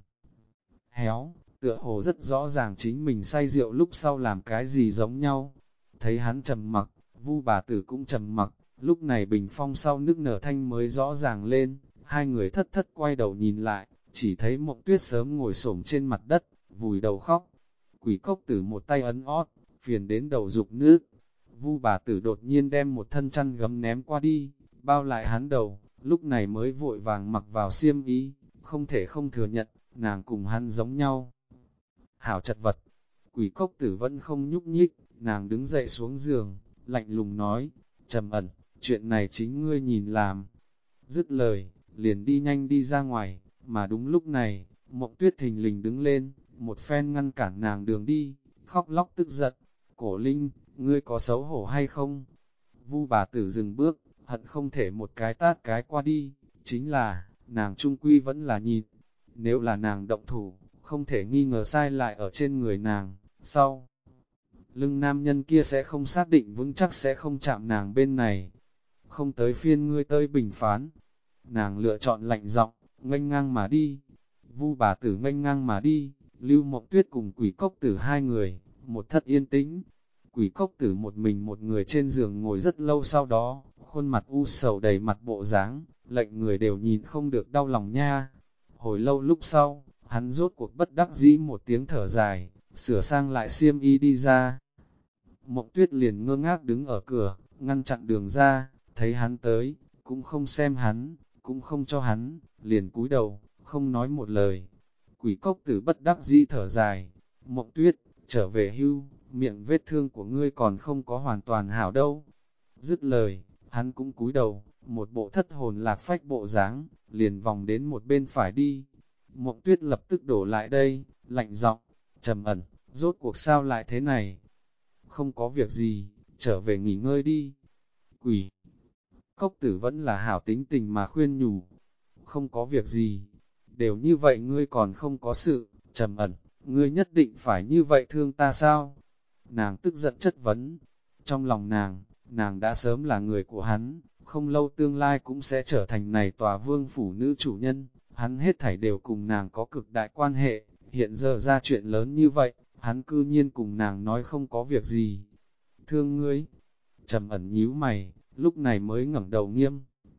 héo, tựa hồ rất rõ ràng chính mình say rượu lúc sau làm cái gì giống nhau. Thấy hắn trầm mặc, Vu bà tử cũng trầm mặc, lúc này bình phong sau nước nở thanh mới rõ ràng lên, hai người thất thất quay đầu nhìn lại, chỉ thấy Mộng Tuyết sớm ngồi xổm trên mặt đất, vùi đầu khóc. Quỷ cốc tử một tay ấn ót, phiền đến đầu dục nước. Vu bà tử đột nhiên đem một thân chăn gấm ném qua đi, bao lại hắn đầu, lúc này mới vội vàng mặc vào xiêm y, không thể không thừa nhận, nàng cùng hắn giống nhau. Hảo chật vật, quỷ cốc tử vẫn không nhúc nhích, nàng đứng dậy xuống giường, lạnh lùng nói, Trầm ẩn, chuyện này chính ngươi nhìn làm. Dứt lời, liền đi nhanh đi ra ngoài, mà đúng lúc này, Mộng Tuyết thình lình đứng lên, một phen ngăn cản nàng đường đi, khóc lóc tức giận, Cổ Linh, ngươi có xấu hổ hay không? Vu bà tử dừng bước, hận không thể một cái tát cái qua đi, chính là, nàng trung quy vẫn là nhìn. Nếu là nàng động thủ, không thể nghi ngờ sai lại ở trên người nàng, sau. Lưng nam nhân kia sẽ không xác định vững chắc sẽ không chạm nàng bên này. Không tới phiên ngươi tới bình phán. Nàng lựa chọn lạnh giọng, nghênh ngang mà đi. Vu bà tử nghênh ngang mà đi, Lưu Mộng Tuyết cùng quỷ cốc tử hai người, một thất yên tĩnh. Quỷ cốc tử một mình một người trên giường ngồi rất lâu sau đó, khuôn mặt u sầu đầy mặt bộ dáng, lệnh người đều nhìn không được đau lòng nha. Hồi lâu lúc sau, hắn rốt cuộc bất đắc dĩ một tiếng thở dài, sửa sang lại xiêm y đi ra. Mộng Tuyết liền ngơ ngác đứng ở cửa, ngăn chặn đường ra, thấy hắn tới, cũng không xem hắn, cũng không cho hắn, liền cúi đầu, không nói một lời. Quỷ cốc tử bất đắc dĩ thở dài, Mộng Tuyết, trở về hưu, miệng vết thương của ngươi còn không có hoàn toàn hảo đâu. Dứt lời, hắn cũng cúi đầu, một bộ thất hồn lạc phách bộ dáng, liền vòng đến một bên phải đi. Mộng Tuyết lập tức đổ lại đây, lạnh giọng, Trầm ẩn, rốt cuộc sao lại thế này? Không có việc gì, trở về nghỉ ngơi đi. Quỷ cốc tử vẫn là hảo tính tình mà khuyên nhủ. Không có việc gì, đều như vậy ngươi còn không có sự, Trầm ẩn, ngươi nhất định phải như vậy thương ta sao? Nàng tức giận chất vấn. Trong lòng nàng đã sớm là người của hắn, không lâu tương lai cũng sẽ trở thành này tòa vương phủ nữ chủ nhân, hắn hết thảy đều cùng nàng có cực đại quan hệ, hiện giờ ra chuyện lớn như vậy, hắn cư nhiên cùng nàng nói không có việc gì. Thương ngươi, Trầm ẩn nhíu mày, lúc này mới ngẩng đầu nghiêm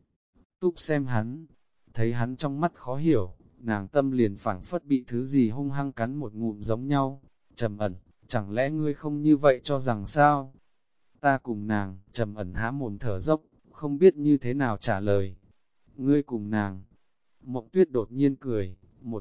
túc xem hắn, thấy hắn trong mắt khó hiểu, nàng tâm liền phảng phất bị thứ gì hung hăng cắn một ngụm giống nhau. Trầm ẩn, chẳng lẽ ngươi không như vậy cho rằng sao? Ta cùng nàng, Trầm ẩn há mồm thở dốc, không biết như thế nào trả lời. Ngươi cùng nàng. Mộng Tuyết đột nhiên cười,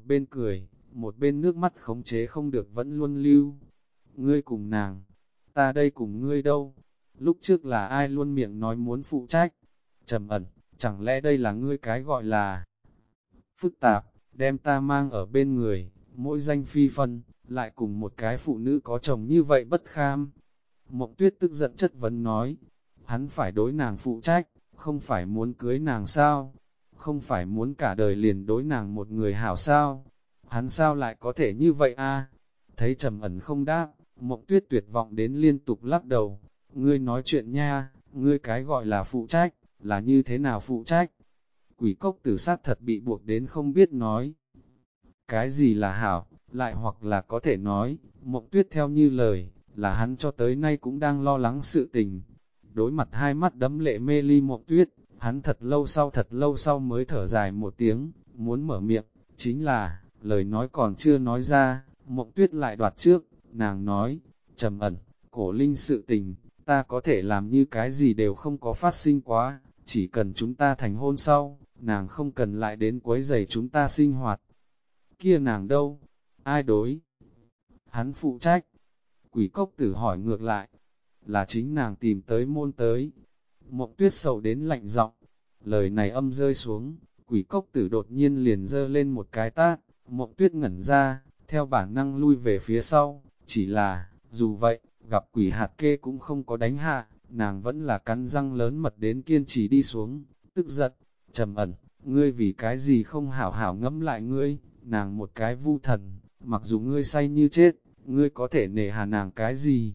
một bên nước mắt khống chế không được vẫn luôn lưu. Ngươi cùng nàng, ta đây cùng ngươi đâu? Lúc trước là ai luôn miệng nói muốn phụ trách? Trầm ẩn, chẳng lẽ đây là ngươi cái gọi là phức tạp, đem ta mang ở bên người, mỗi danh phi phân, lại cùng một cái phụ nữ có chồng như vậy bất kham? Mộng Tuyết tức giận chất vấn nói, hắn phải đối nàng phụ trách, không phải muốn cưới nàng sao? Không phải muốn cả đời liền đối nàng một người hảo sao? Hắn sao lại có thể như vậy a? Thấy Trầm ẩn không đáp, Mộng Tuyết tuyệt vọng đến liên tục lắc đầu. Ngươi nói chuyện nha, ngươi cái gọi là phụ trách, là như thế nào phụ trách? Quỷ cốc tử sát thật bị buộc đến không biết nói. Cái gì là hảo, lại hoặc là có thể nói, Mộng Tuyết theo như lời, là hắn cho tới nay cũng đang lo lắng sự tình. Đối mặt hai mắt đẫm lệ mê ly Mộng Tuyết, hắn thật lâu sau mới thở dài một tiếng, muốn mở miệng, chính là, lời nói còn chưa nói ra, Mộng Tuyết lại đoạt trước, nàng nói, trầm ẩn, cổ linh sự tình, ta có thể làm như cái gì đều không có phát sinh quá, chỉ cần chúng ta thành hôn sau, nàng không cần lại đến quấy rầy chúng ta sinh hoạt. Kia nàng đâu? Ai đối? Hắn phụ trách. Quỷ cốc tử hỏi ngược lại, là chính nàng tìm tới môn tới. Mộng Tuyết sầu đến lạnh giọng, lời này âm rơi xuống, quỷ cốc tử đột nhiên liền giơ lên một cái tát, Mộng Tuyết ngẩn ra, theo bản năng lui về phía sau, chỉ là, dù vậy, gặp quỷ hạt kê cũng không có đánh hạ, nàng vẫn là cắn răng lớn mật đến kiên trì đi xuống, tức giận, trầm ẩn, ngươi vì cái gì không hảo hảo ngẫm lại ngươi, nàng một cái vu thần, mặc dù ngươi say như chết, ngươi có thể nể hà nàng cái gì?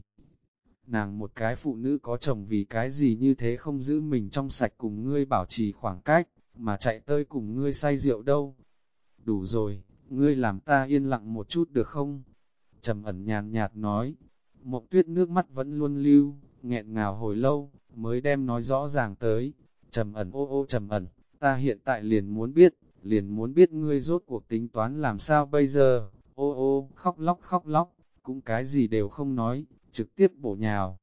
Nàng một cái phụ nữ có chồng vì cái gì như thế không giữ mình trong sạch cùng ngươi bảo trì khoảng cách, mà chạy tới cùng ngươi say rượu đâu? Đủ rồi, ngươi làm ta yên lặng một chút được không? Trầm ẩn nhàn nhạt nói, Mộng Tuyết nước mắt vẫn luôn lưu, nghẹn ngào hồi lâu, mới đem nói rõ ràng tới. Trầm ẩn ô trầm ẩn, ta hiện tại liền muốn biết ngươi rốt cuộc tính toán làm sao bây giờ, ô khóc lóc, cũng cái gì đều không nói, trực tiếp bổ nhào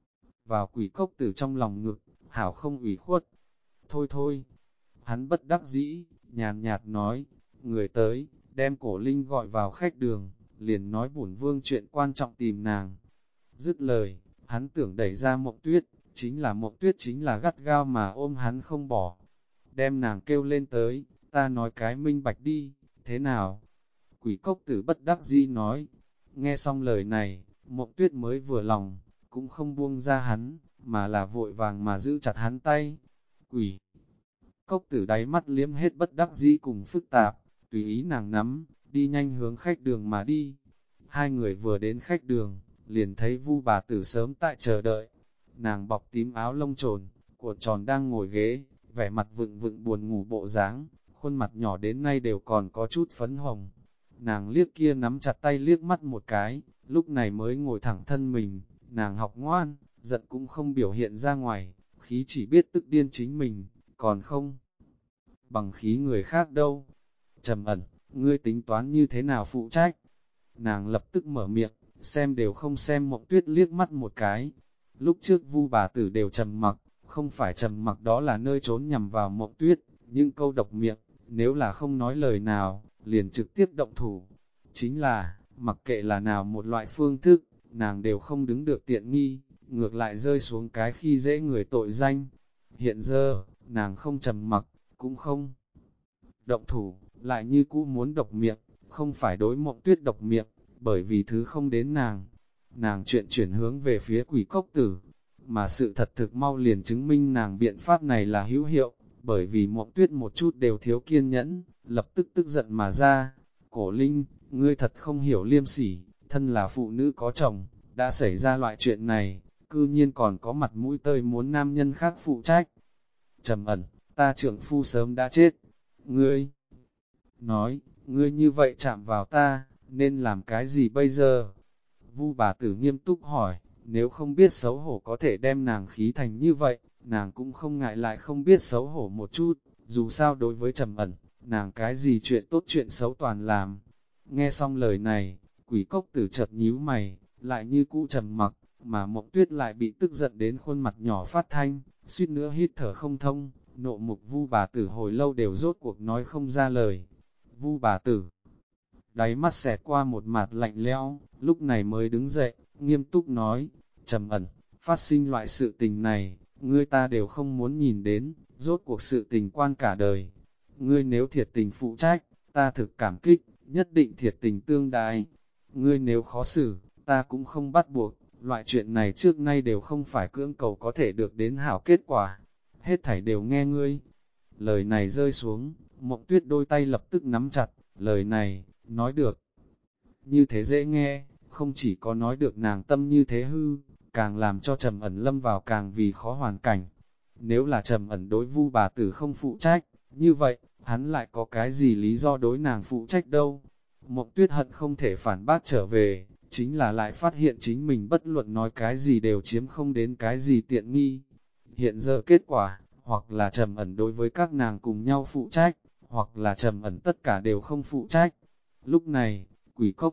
vào quỷ cốc tử trong lòng ngực, hảo không ủy khuất. Thôi thôi, hắn bất đắc dĩ, nhàn nhạt nói, người tới, đem cổ linh gọi vào khách đường, liền nói bổn vương chuyện quan trọng tìm nàng. Dứt lời, hắn tưởng đẩy ra Mộng Tuyết, Mộng Tuyết chính là gắt gao mà ôm hắn không bỏ. Đem nàng kêu lên tới, ta nói cái minh bạch đi, thế nào? Quỷ cốc tử bất đắc dĩ nói, nghe xong lời này, Mộng Tuyết mới vừa lòng, cũng không buông ra hắn, mà là vội vàng mà giữ chặt hắn tay. Quỷ cốc tử đáy mắt liếm hết bất đắc dĩ cùng phức tạp, tùy ý nàng nắm, đi nhanh hướng khách đường mà đi. Hai người vừa đến khách đường, liền thấy Vu bà tử sớm tại chờ đợi. Nàng bọc tím áo lông trồn, cuộn tròn đang ngồi ghế, vẻ mặt vựng vựng buồn ngủ bộ dáng, khuôn mặt nhỏ đến nay đều còn có chút phấn hồng. Nàng liếc kia nắm chặt tay liếc mắt một cái, lúc này mới ngồi thẳng thân mình, nàng học ngoan, giận cũng không biểu hiện ra ngoài, khí chỉ biết tức điên chính mình, còn không bằng khí người khác đâu. Trầm ẩn, ngươi tính toán như thế nào phụ trách? Nàng lập tức mở miệng, xem đều không xem Mộng Tuyết liếc mắt một cái. Lúc trước Vu bà tử đều trầm mặc, không phải trầm mặc đó là nơi trốn nhằm vào Mộng Tuyết, nhưng câu độc miệng, nếu là không nói lời nào, liền trực tiếp động thủ. Chính là, mặc kệ là nào một loại phương thức, nàng đều không đứng được tiện nghi, ngược lại rơi xuống cái khi dễ người tội danh. Hiện giờ, nàng không trầm mặc, cũng không động thủ, lại như cũ muốn độc miệng, không phải đối Mộng Tuyết độc miệng, bởi vì thứ không đến nàng. Nàng chuyện chuyển hướng về phía quỷ cốc tử, mà sự thật thực mau liền chứng minh nàng biện pháp này là hữu hiệu, bởi vì Mộng Tuyết một chút đều thiếu kiên nhẫn, lập tức tức giận mà ra. Cổ Linh, ngươi thật không hiểu liêm sỉ, thân là phụ nữ có chồng, đã xảy ra loại chuyện này, cư nhiên còn có mặt mũi tơi muốn nam nhân khác phụ trách. Trầm ẩn, ta trượng phu sớm đã chết. Ngươi nói, ngươi như vậy chạm vào ta, nên làm cái gì bây giờ? Vu bà tử nghiêm túc hỏi, nếu không biết xấu hổ có thể đem nàng khí thành như vậy, nàng cũng không ngại lại không biết xấu hổ một chút, dù sao đối với Trầm ẩn, nàng cái gì chuyện tốt chuyện xấu toàn làm. Nghe xong lời này, quỷ cốc tử chợt nhíu mày, lại như cũ trầm mặc, mà Mộng Tuyết lại bị tức giận đến khuôn mặt nhỏ phát thanh, suýt nữa hít thở không thông, nộ mục Vu bà tử hồi lâu đều rốt cuộc nói không ra lời. Vu bà tử đáy mắt xẹt qua một mặt lạnh lẽo, lúc này mới đứng dậy, nghiêm túc nói, Trầm ẩn, phát sinh loại sự tình này, ngươi ta đều không muốn nhìn đến, rốt cuộc sự tình quan cả đời. Ngươi nếu thiệt tình phụ trách, ta thực cảm kích, nhất định thiệt tình tương đái. Ngươi nếu khó xử, ta cũng không bắt buộc, loại chuyện này trước nay đều không phải cưỡng cầu có thể được đến hảo kết quả. Hết thảy đều nghe ngươi. Lời này rơi xuống, Mộng Tuyết đôi tay lập tức nắm chặt, lời này, nói được. Như thế dễ nghe, không chỉ có nói được nàng tâm như thế hư, càng làm cho Trầm ẩn lâm vào càng vì khó hoàn cảnh. Nếu là Trầm ẩn đối Vu bà tử không phụ trách, như vậy, hắn lại có cái gì lý do đối nàng phụ trách đâu. Mộng Tuyết hận không thể phản bác trở về, chính là lại phát hiện chính mình bất luận nói cái gì đều chiếm không đến cái gì tiện nghi. Hiện giờ kết quả, hoặc là Trầm Ẩn đối với các nàng cùng nhau phụ trách, hoặc là Trầm Ẩn tất cả đều không phụ trách. Lúc này, Quỷ Cốc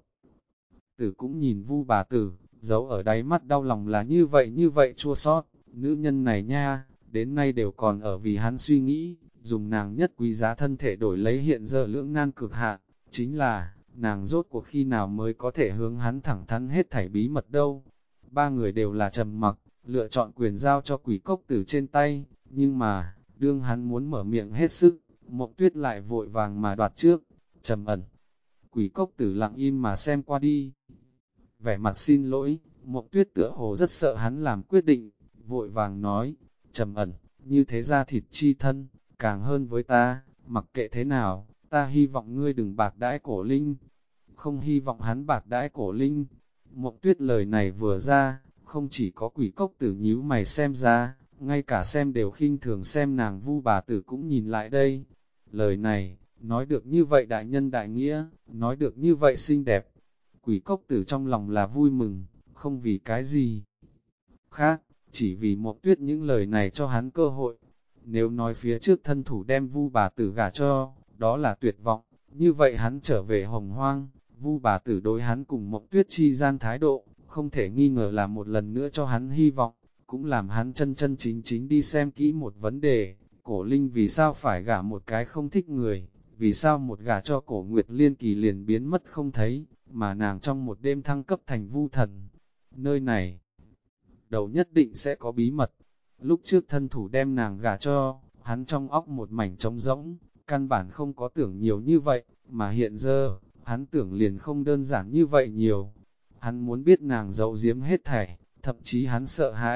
Tử cũng nhìn Vu bà tử, giấu ở đáy mắt đau lòng là như vậy chua xót. Nữ nhân này nha, đến nay đều còn ở vì hắn suy nghĩ, dùng nàng nhất quý giá thân thể đổi lấy hiện giờ lưỡng nan cực hạn, chính là, nàng rốt cuộc khi nào mới có thể hướng hắn thẳng thắn hết thảy bí mật đâu. Ba người đều là trầm mặc, lựa chọn quyền giao cho Quỷ Cốc Tử trên tay, nhưng mà, đương hắn muốn mở miệng hết sức, Mộng Tuyết lại vội vàng mà đoạt trước. Trầm Ẩn, Quỷ Cốc Tử lặng im mà xem qua đi. Vẻ mặt xin lỗi, Mộng Tuyết tựa hồ rất sợ hắn làm quyết định, vội vàng nói, Trầm Ẩn, như thế ra thịt chi thân, càng hơn với ta, mặc kệ thế nào, ta hy vọng ngươi đừng bạc đãi Cổ Linh. Không hy vọng hắn bạc đãi Cổ Linh. Mộng Tuyết lời này vừa ra, không chỉ có Quỷ Cốc Tử nhíu mày xem ra, ngay cả xem đều khinh thường xem nàng Vu bà tử cũng nhìn lại đây. Lời này, nói được như vậy đại nhân đại nghĩa, nói được như vậy xinh đẹp. Quỷ Cốc Tử trong lòng là vui mừng, không vì cái gì khác, chỉ vì Mộng Tuyết những lời này cho hắn cơ hội. Nếu nói phía trước thân thủ đem Vu bà tử gả cho, đó là tuyệt vọng, như vậy hắn trở về Hồng Hoang, Vu bà tử đối hắn cùng Mộng Tuyết chi gian thái độ, không thể nghi ngờ là một lần nữa cho hắn hy vọng, cũng làm hắn chân chân chính chính đi xem kỹ một vấn đề, Cổ Linh vì sao phải gả một cái không thích người, vì sao một gả cho Cổ Nguyệt Liên Kỳ liền biến mất không thấy, mà nàng trong một đêm thăng cấp thành Vu thần. Nơi này, đầu nhất định sẽ có bí mật. Lúc trước thân thủ đem nàng gả cho, hắn trong óc một mảnh trống rỗng, căn bản không có tưởng nhiều như vậy, mà hiện giờ, hắn tưởng liền không đơn giản như vậy nhiều. Hắn muốn biết nàng giấu giếm hết thảy, thậm chí hắn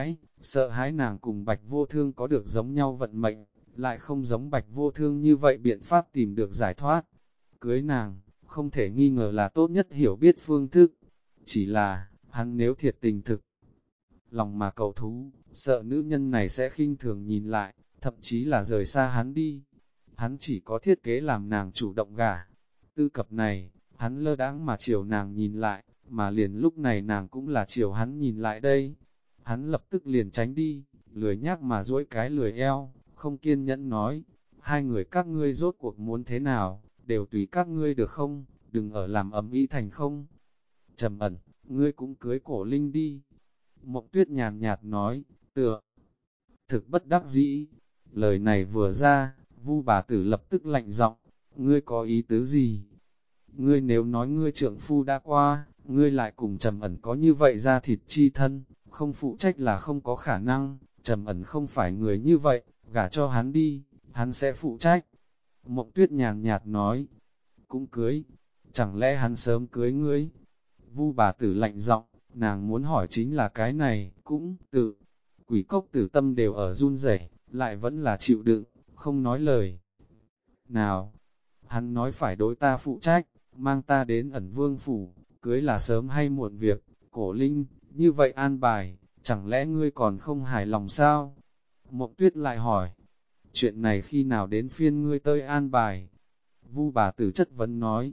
sợ hãi nàng cùng Bạch Vô Thương có được giống nhau vận mệnh, lại không giống Bạch Vô Thương như vậy biện pháp tìm được giải thoát. Cưới nàng, không thể nghi ngờ là tốt nhất hiểu biết phương thức. Chỉ là, hắn nếu thiệt tình thực lòng mà cầu thú, sợ nữ nhân này sẽ khinh thường nhìn lại, thậm chí là rời xa hắn đi. Hắn chỉ có thiết kế làm nàng chủ động gả. Tư cập này, hắn lơ đãng mà chiều nàng nhìn lại, mà liền lúc này nàng cũng là chiều hắn nhìn lại đây. Hắn lập tức liền tránh đi, lười nhác mà duỗi cái lười eo, không kiên nhẫn nói, hai người các ngươi rốt cuộc muốn thế nào, đều tùy các ngươi được không, đừng ở làm ấm ý thành không. Trầm Ẩn, ngươi cũng cưới Cổ Linh đi. Mộng Tuyết nhàn nhạt nói, tựa, thực bất đắc dĩ. Lời này vừa ra, Vu bà tử lập tức lạnh giọng, ngươi có ý tứ gì? Ngươi nếu nói ngươi trượng phu đã qua, ngươi lại cùng Trầm Ẩn có như vậy ra thịt chi thân, không phụ trách là không có khả năng, Trầm Ẩn không phải người như vậy, gả cho hắn đi, hắn sẽ phụ trách. Mộng Tuyết nhàn nhạt nói, cũng cưới, chẳng lẽ hắn sớm cưới ngươi? Vu bà tử lạnh giọng, nàng muốn hỏi chính là cái này, cũng tự. Quỷ Cốc Tử tâm đều ở run rẩy, lại vẫn là chịu đựng, không nói lời. Nào, hắn nói phải đối ta phụ trách, mang ta đến Ẩn Vương phủ, cưới là sớm hay muộn việc, Cổ Linh, như vậy an bài, chẳng lẽ ngươi còn không hài lòng sao? Mộng Tuyết lại hỏi, chuyện này khi nào đến phiên ngươi tới an bài? Vu bà tử chất vấn nói,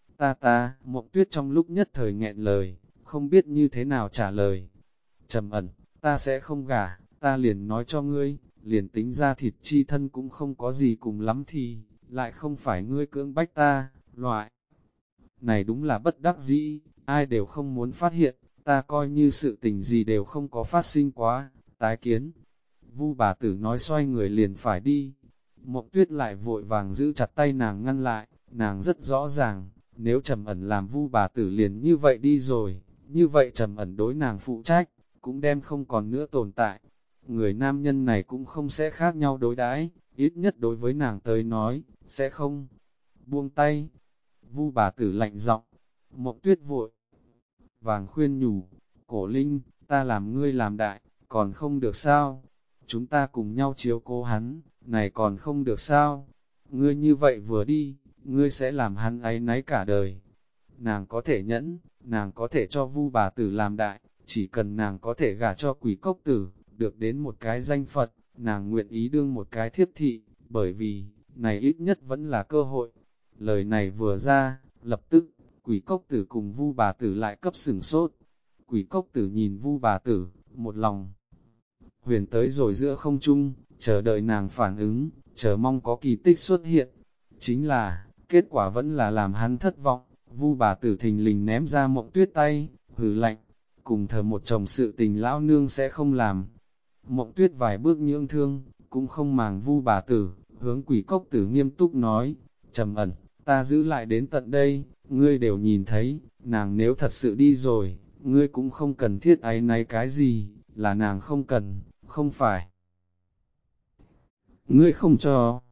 Mộng Tuyết trong lúc nhất thời nghẹn lời, không biết như thế nào trả lời. Trầm Ẩn, ta sẽ không gả, ta liền nói cho ngươi, liền tính ra thịt chi thân cũng không có gì cùng lắm thì, lại không phải ngươi cưỡng bách ta, loại. Này đúng là bất đắc dĩ, ai đều không muốn phát hiện, ta coi như sự tình gì đều không có phát sinh quá, tái kiến. Vu bà tử nói xoay người liền phải đi. Mộng Tuyết lại vội vàng giữ chặt tay nàng ngăn lại, nàng rất rõ ràng, nếu Trầm Ẩn làm Vu bà tử liền như vậy đi rồi, như vậy Trầm Ẩn đối nàng phụ trách, cũng đem không còn nữa tồn tại. Người nam nhân này cũng không sẽ khác nhau đối đãi, ít nhất đối với nàng tới nói, sẽ không buông tay. Vu bà tử lạnh giọng, Mộng Tuyết vội vàng khuyên nhủ, Cổ Linh, ta làm ngươi làm đại, còn không được sao? Chúng ta cùng nhau chiếu cố hắn, này còn không được sao? Ngươi như vậy vừa đi, ngươi sẽ làm hắn áy náy cả đời. Nàng có thể nhẫn, nàng có thể cho Vu bà tử làm đại, chỉ cần nàng có thể gả cho Quỷ Cốc Tử, được đến một cái danh Phật, nàng nguyện ý đương một cái thiếp thị, bởi vì, này ít nhất vẫn là cơ hội. Lời này vừa ra, lập tức, Quỷ Cốc Tử cùng Vu bà tử lại cấp sửng sốt. Quỷ Cốc Tử nhìn Vu bà tử, một lòng huyền tới rồi giữa không trung, chờ đợi nàng phản ứng, chờ mong có kỳ tích xuất hiện. Chính là, kết quả vẫn là làm hắn thất vọng. Vu bà tử thình lình ném ra Mộng Tuyết tay, hừ lạnh, cùng thờ một chồng sự tình lão nương sẽ không làm. Mộng Tuyết vài bước nhượng thương, cũng không màng Vu bà tử, hướng Quỷ Cốc Tử nghiêm túc nói, trầm ẩn, ta giữ lại đến tận đây, ngươi đều nhìn thấy, nàng nếu thật sự đi rồi, ngươi cũng không cần thiết áy náy cái gì, là nàng không cần, không phải. Ngươi không cho.